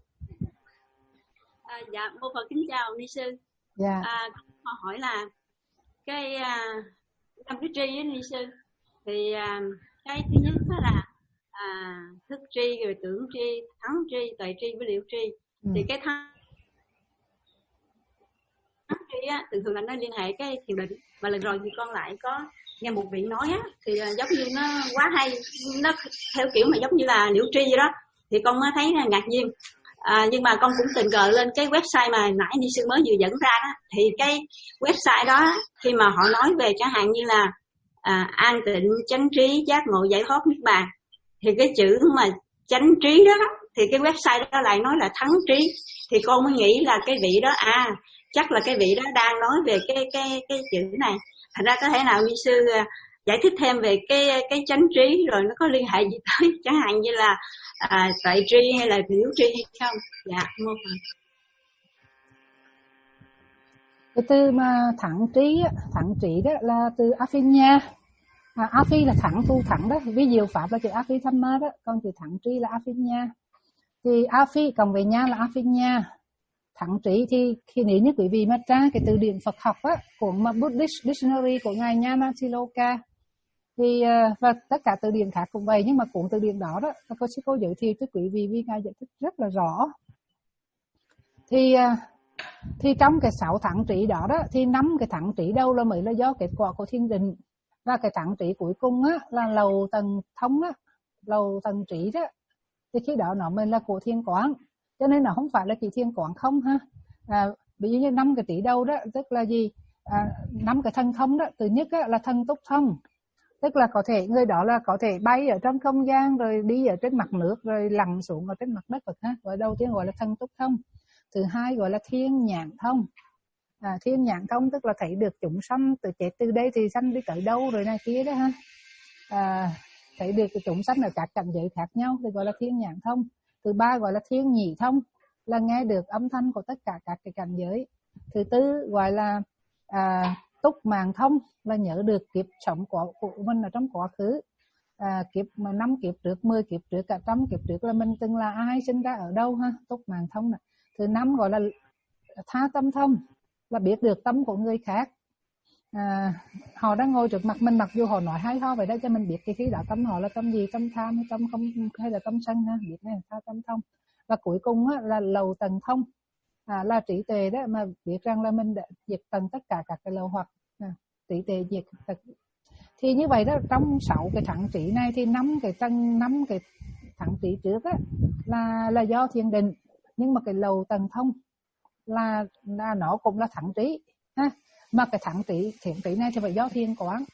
À, dạ, một phần kính chào ni sư. Dạ. À, họ hỏi là cái năm uh, cái tri với ni sư thì uh, cái thứ nhất đó là à, thức tri, rồi tưởng tri, thắng tri, tuệ tri với liệu tri. Ừ. Thì cái thắng tri á, thường thường là nó liên hệ cái thiền định. Mà lần rồi thì con lại có nghe một vị nói á, thì uh, giống như nó quá hay, nó theo kiểu mà giống như là liễu tri vậy đó, thì con mới thấy uh, ngạc nhiên. À, nhưng mà con cũng tình cờ lên cái website mà nãy ni sư mới vừa dẫn ra đó, thì cái website đó khi mà họ nói về chẳng hạn như là à, an tịnh, chánh trí, giác ngộ, giải thoát, niết bàn, thì cái chữ mà chánh trí đó thì cái website đó lại nói là thắng trí, thì con mới nghĩ là cái vị đó à chắc là cái vị đó đang nói về cái cái cái chữ này. Thành ra có thể nào ni sư uh, giải thích thêm về cái cái chánh trí rồi nó có liên hệ gì tới chẳng hạn như là à, tuệ tri hay là liễu tri hay không? Dạ, mô phần. Cái từ mà thắng trí, thắng trí đó là từ Aphinya. À, Aphi là thẳng, tu thẳng đó, ví diệu pháp là chữ Aphi-thamma đó, còn chữ thẳng trí là Aphinya. Thì Aphi cộng với nha là Aphinya. Thẳng trí thì khi nếu như quý vị mà tra cái từ điển Phật học á, của mà Buddhist Dictionary của ngài Nyanatiloka, thì và tất cả từ điển khác cũng vậy, nhưng mà cuốn từ điển đó đó cô sẽ cô giới thiệu cho quý vị vì ngài giải thích rất là rõ. Thì thì trong cái sáu thẳng trí đó đó thì năm cái thẳng trí đâu là mới là do kết quả của thiền định, và cái thẳng trí cuối cùng á là lầu tầng thông á, lầu tầng trí đó, thì khi đó nó mới là của thiền quán, cho nên nó không phải là chỉ thiền quán không ha. À, ví dụ như năm cái trí đâu đó tức là gì? À, năm cái thân thông đó, thứ nhất á, là thân túc thông, tức là có thể người đó là có thể bay ở trong không gian rồi đi ở trên mặt nước rồi lặn xuống ở trên mặt đất được ha. Gọi đầu tiên gọi là thân túc thông. Thứ hai gọi là thiên nhãn thông. À, thiên nhãn thông tức là thấy được chúng sanh từ chết từ đây thì sanh đi tới đâu rồi này kia đó ha. À, thấy được chúng sanh ở các cảnh giới khác nhau thì gọi là thiên nhãn thông. Thứ ba gọi là thiên nhị thông, là nghe được âm thanh của tất cả các cái cảnh giới. Thứ tư gọi là à, túc mạng thông, là nhớ được kiếp sống của, của mình ở trong quá khứ, à, kiếp mà năm kiếp trước, mười kiếp trước, cả trăm kiếp trước là mình từng là ai, sinh ra ở đâu ha, túc mạng thông này. Thứ năm gọi là tha tâm thông, là biết được tâm của người khác. À, họ đang ngồi trước mặt mình, mặc dù họ nói hay ho vậy đó cho mình biết cái khi đó tâm họ là tâm gì, tâm tham hay tâm không hay là tâm sân ha, biết này tha tâm thông. Và cuối cùng á, là lầu tầng thông, à, là trí tuệ đó, mà biết rằng là mình đã diệt tận tất cả các cái lầu hoặc à, trí tuệ diệt tận. Thì như vậy đó, trong sáu cái thẳng trí này thì năm cái tầng năm cái thẳng trí trước á là là do thiền định, nhưng mà cái lầu tầng thông là, là nó cũng là thẳng trí ha, mà cái thẳng trí thiền trí này thì phải do thiền quán.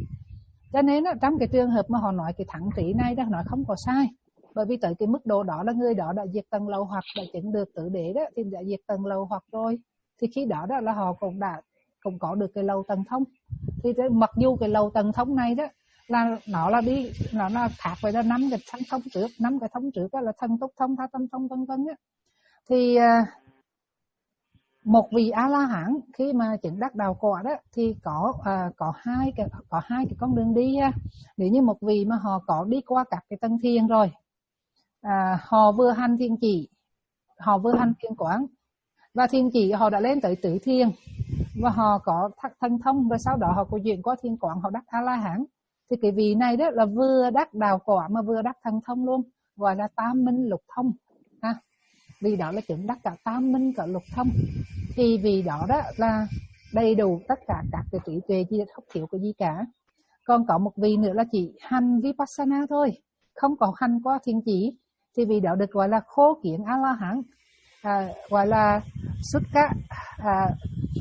Cho nên đó, trong cái trường hợp mà họ nói cái thẳng trí này đó, nói không có sai, bởi vì tới cái mức độ đó là người đó đã diệt tầng lầu hoặc, đã chứng được tử đế đó, thì đã diệt tầng lầu hoặc rồi, thì khi đó đó là họ cũng đã cũng có được cái lầu tầng thông. Thì mặc dù cái lầu tầng thông này đó là nó là đi nó là khác với là năm cái thân thông trước, năm cái thông trước đó là thân túc thông, tha tâm thông vân vân á. Thì một vị A La Hán khi mà chứng đắc đạo quả đó thì có à, có hai cái có hai cái con đường đi ha. Nếu như một vị mà họ có đi qua các cái tầng thiền rồi, à, họ vừa hành thiền chỉ, họ vừa hành thiền quán, và thiền chỉ họ đã lên tới tứ thiền và họ có thân thông, và sau đó họ có chuyển qua thiền quán, họ đắc A La Hán, Thì cái vị này đó là vừa đắc đạo quả mà vừa đắc thần thông luôn, gọi là tam minh lục thông ha. Vì đó là chứng đắc cả tam minh cả lục thông. Thì vì đó đó là đầy đủ tất cả các cái trí tuệ, gì không thiếu cái gì cả. Còn có một vị nữa là chỉ hành vipassana thôi, không có hành qua thiền chỉ, thì vì đó được gọi là khô kiến a la hán, à, gọi là sutta à,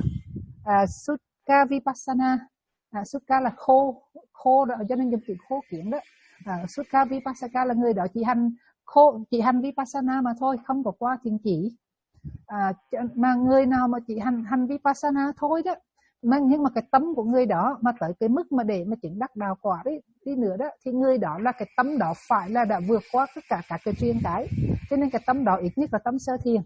à, sutta vipassana. À, sutta là khô khô đó, cho nên dùng từ khô kiến đó. À, sutta vipassana là người đó chỉ hành khô chỉ hành vipassana mà thôi, không có qua thiền chỉ. À, mà người nào mà chỉ hành hành vipassana thôi đó, mà nhưng mà cái tâm của người đó mà tới cái mức mà để mà chứng đắc đạo quả đấy đi nữa đó, thì người đó là cái tâm đó phải là đã vượt qua tất cả các cái triền cái, cho nên cái tâm đó ít nhất là tâm sơ thiền.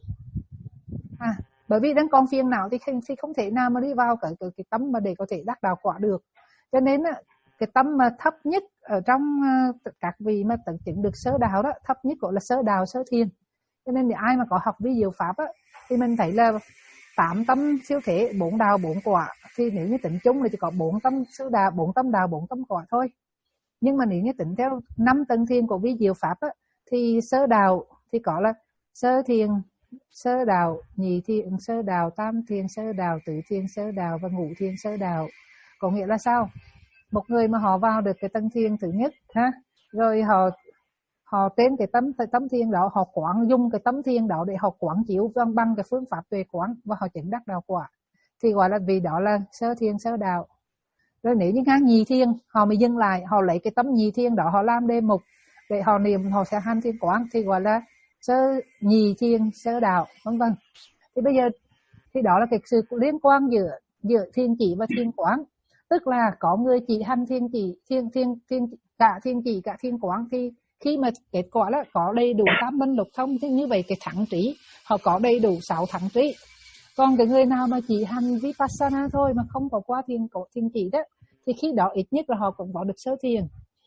À, bởi vì đang còn phiền não thì không, thì không thể nào mà đi vào cái, cái cái tâm mà để có thể đắc đạo quả được. Cho nên cái tâm mà thấp nhất ở trong uh, các vị mà tận chứng được sơ đạo đó, thấp nhất gọi là sơ đạo sơ thiền. Cho nên thì ai mà có học vi diệu pháp á, thì mình thấy là tám tâm siêu thể, bốn đạo bốn quả. Thì nếu như tính chung là chỉ có bốn tâm sơ đạo, bốn tâm đạo, bốn tâm quả thôi. Nhưng mà nếu như tính theo năm tầng thiền của vi diệu pháp á, thì sơ đạo thì có là sơ thiền, sơ đạo, nhị thiền, sơ đạo, tam thiền, sơ đạo, tứ thiền, sơ đạo và ngũ thiền, sơ đạo. Có nghĩa là sao? Một người mà họ vào được cái tầng thiền thứ nhất ha, rồi họ họ trên cái tấm tấm thiền đó, họ quán dùng cái tấm thiền đó để họ quán chiếu bằng bằng cái phương pháp tuệ quán và họ chứng đắc đạo quả, thì gọi là vì đó là sơ thiền sơ đạo. Rồi nếu như ngang nhị thiền họ mới dừng lại, họ lấy cái tấm nhị thiền đó họ làm đề mục để họ niệm, họ sẽ hành thiền quán, thì gọi là sơ nhị thiền sơ đạo, vân vân. Thì bây giờ thì đó là cái sự liên quan giữa giữa thiền chỉ và thiền quán. Tức là có người chỉ hành thiền chỉ, thiền thiền thiền cả thiền chỉ cả thiền quán, thì khi mà kết quả là có đầy đủ tam minh lục thông, thì như vậy cái thẳng trí họ có đầy đủ sáu thẳng trí. Còn cái người nào mà chỉ hành vipassana thôi mà không có qua thiền cổ thiền chỉ đó, thì khi đó ít nhất là họ cũng có được sơ thiền.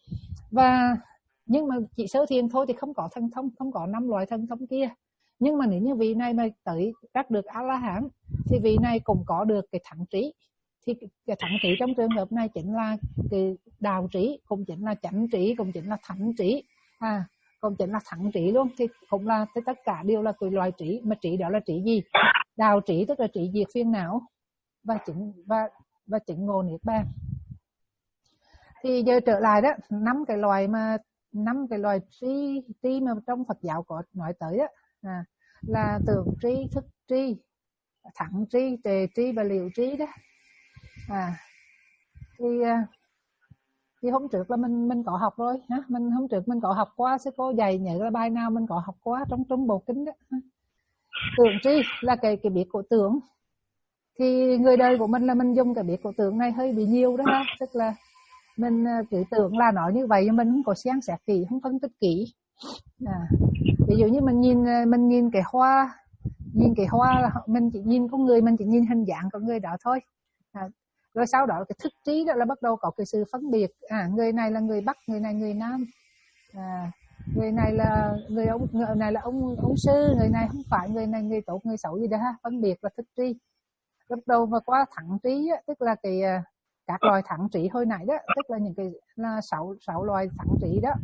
Và nhưng mà chỉ sơ thiền thôi thì không có thần thông, không có năm loại thần thông kia. Nhưng mà nếu như vị này mà tới đắc được a la hán, thì vị này cũng có được cái thẳng trí. Thì cái thẳng trí trong trường hợp này chính là cái đạo trí, cũng chính là chánh trí, cũng chính là thánh trí, à, cũng chính là thẳng trí luôn. Thì cũng là tất cả đều là cái loại trí. Mà trí đó là trí gì? Đạo trí tức là trí diệt phiền não và chứng và và chứng ngộ niết bàn. Thì giờ trở lại đó, năm cái loại mà năm cái loại trí trí mà trong Phật giáo có nói tới đó, à, là tưởng trí, thức trí, thẳng trí, tề trí và liệu trí đó. À, thì thì hôm trước là mình mình có học rồi hả? Mình hôm trước mình có học qua, sư cô dạy nhớ là bài nào mình có học qua trong trong bộ kinh đó. Tưởng trí là cái cái biết của tưởng. Thì người đời của mình là mình dùng cái biết của tưởng này hơi bị nhiều đó ha, tức là mình cứ tưởng là nói như vậy, nhưng mình không có xem xét kỹ, không phân tích kỹ. À, ví dụ như mình nhìn mình nhìn cái hoa, nhìn cái hoa là mình chỉ nhìn con người, mình chỉ nhìn hình dạng của người đó thôi. À, rồi sau đó cái thức trí đó là bắt đầu có cái sự phân biệt, à, người này là người Bắc, người này người Nam, à, người này là người ông, người này là ông ông sư, người này không phải, người này người tốt, người xấu gì đó ha, phân biệt là thức trí. Bắt đầu mà qua thẳng trí á, tức là cái các loài thẳng trí hồi nãy đó, tức là những cái là sáu sáu loài thẳng trí đó.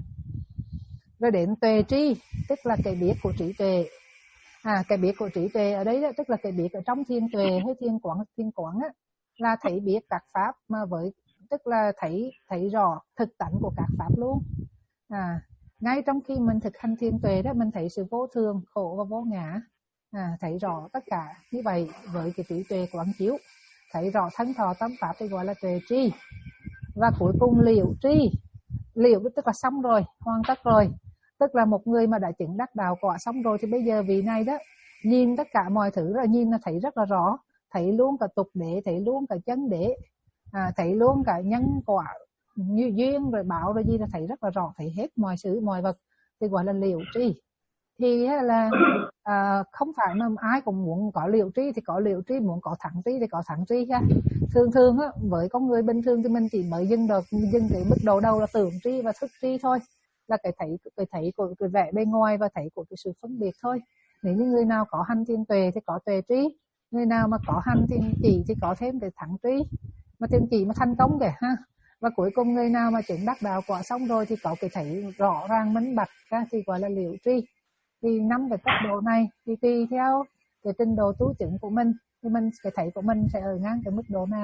Rồi đến tuệ trí, tức là cái biết của trí tuệ. À, cái biết của trí tuệ ở đấy đó, tức là cái biết ở trong thiên tuệ hay thiên quán, thiên quán á, là thấy biết các pháp mà với, tức là thấy thấy rõ thực tánh của các pháp luôn. À, ngay trong khi mình thực hành thiên tuệ đó, mình thấy sự vô thường, khổ và vô ngã. À, thấy rõ tất cả như vậy với cái trí tuệ quán chiếu, thấy rõ thân thọ tâm pháp thì gọi là tuệ tri. Và cuối cùng liễu tri, liễu tức là xong rồi, hoàn tất rồi, tức là một người mà đã chứng đắc đạo quả xong rồi, thì bây giờ vị này đó nhìn tất cả mọi thứ rồi, nhìn là thấy rất là rõ, thấy luôn cả tục đế, thấy luôn cả chân đế, à, thấy luôn cả nhân quả như duyên rồi báo rồi gì là thấy rất là rõ, thấy hết mọi sự mọi vật, thì gọi là liễu tri. Thì là à, không phải mà ai cũng muốn có liễu tri thì có liễu tri, muốn có thẳng tri thì có thẳng tri ha. Thường thường á, với con người bình thường thì mình chỉ mới dừng được dừng cái mức độ đầu là tưởng tri và thức tri thôi, là cái thấy cái thấy của cái vẻ bên ngoài và thấy của cái sự phân biệt thôi. Nếu như người nào có hành thiên tuệ thì có tuệ trí, người nào mà có hành thiên chỉ thì có thêm cái thẳng trí. Mà thiên chỉ mà thành công kìa ha, Và cuối cùng người nào mà chứng đắc đạo quả xong rồi thì có cái thấy rõ ràng minh bạch ra thì gọi là liễu tri. Thì năm cái cấp độ này thì tùy theo cái trình độ tu chứng của mình thì mình cái thấy của mình sẽ ở ngang cái mức độ nào.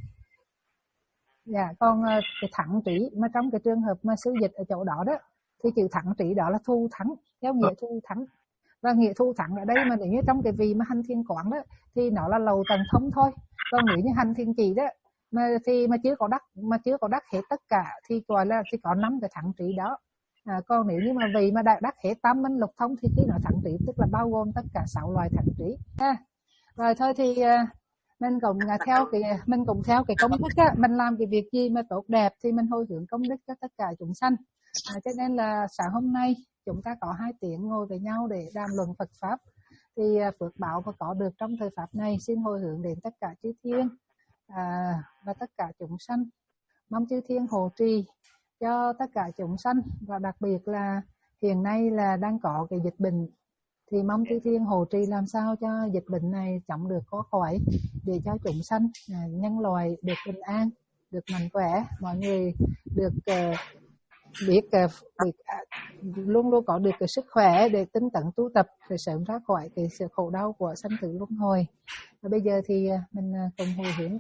Dạ, còn cái thắng trí mà trong cái trường hợp mà sư dịch ở chỗ đó đó thì chữ thắng trí đó là thu thắng, theo nghĩa thu thắng. Và nghĩa thu thắng ở đây mà nếu như trong cái vị mà hành thiên quán đó thì nó là lầu tầng thông thôi. Còn nếu như hành thiên chỉ đó mà thì mà chưa có đắc mà chưa có đắc hết tất cả thì gọi là chỉ có năm cái thắng trí đó. À, còn nếu như mà vị mà đã đắc hết tam minh lục thông thì khi nó thắng trí tức là bao gồm tất cả sáu loài thắng trí. À, rồi thôi thì uh, mình cũng theo cái mình cũng theo cái công thức á, mình làm cái việc gì mà tốt đẹp thì mình hồi hướng công đức cho tất cả chúng sanh. À, cho nên là sáng hôm nay chúng ta có hai tiếng ngồi với nhau để đàm luận Phật pháp thì phước báo và có được trong thời pháp này xin hồi hướng đến tất cả chư thiên à, và tất cả chúng sanh. Mong chư thiên hộ trì cho tất cả chúng sanh, và đặc biệt là hiện nay là đang có cái dịch bệnh thì mong chư thiên hộ trì làm sao cho dịch bệnh này chóng được có khỏi để cho chúng sanh à, nhân loại được bình an, được mạnh khỏe, mọi người được uh, biết uh, biết uh, luôn luôn có được cái sức khỏe để tinh tấn tu tập để sớm ra khỏi cái sự khổ đau của sanh tử luân hồi. Và bây giờ thì uh, mình uh, cùng hồi hướng.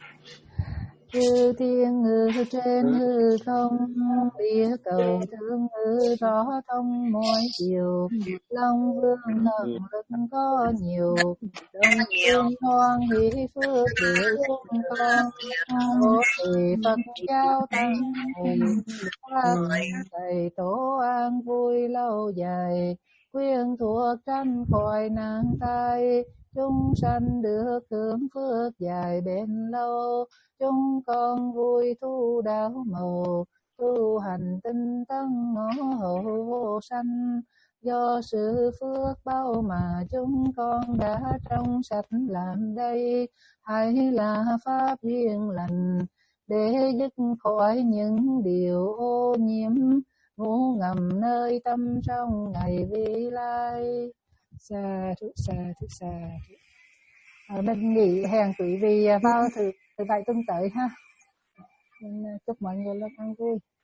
Chư thiên ngự trên hư không, biết cầu thương ngự rõ thông mọi chiều. Long vương thần lực có nhiều, đồng phương hoan hỷ phước địa chúng con. Hộ trì Phật giáo tăng thầy, pháp thầy tổ an vui lâu dài. Quyên thuộc tranh khỏi nạn tai, chúng sanh được hưởng phước dài bền lâu. Chúng con vui tu đạo màu, tu hành tinh tấn ngõ hậu sanh. Do sự phước bao mà chúng con đã trong sạch làm đây, hay là pháp duyên lành để dứt khỏi những điều ô nhiễm ngủ ngầm nơi tâm trong ngày vi lai. Sa thú sa thú sa thú. À, mình nghĩ hẹn quý vị vào thử từ vài tuần tới ha. Mình chúc mọi người luôn ăn vui.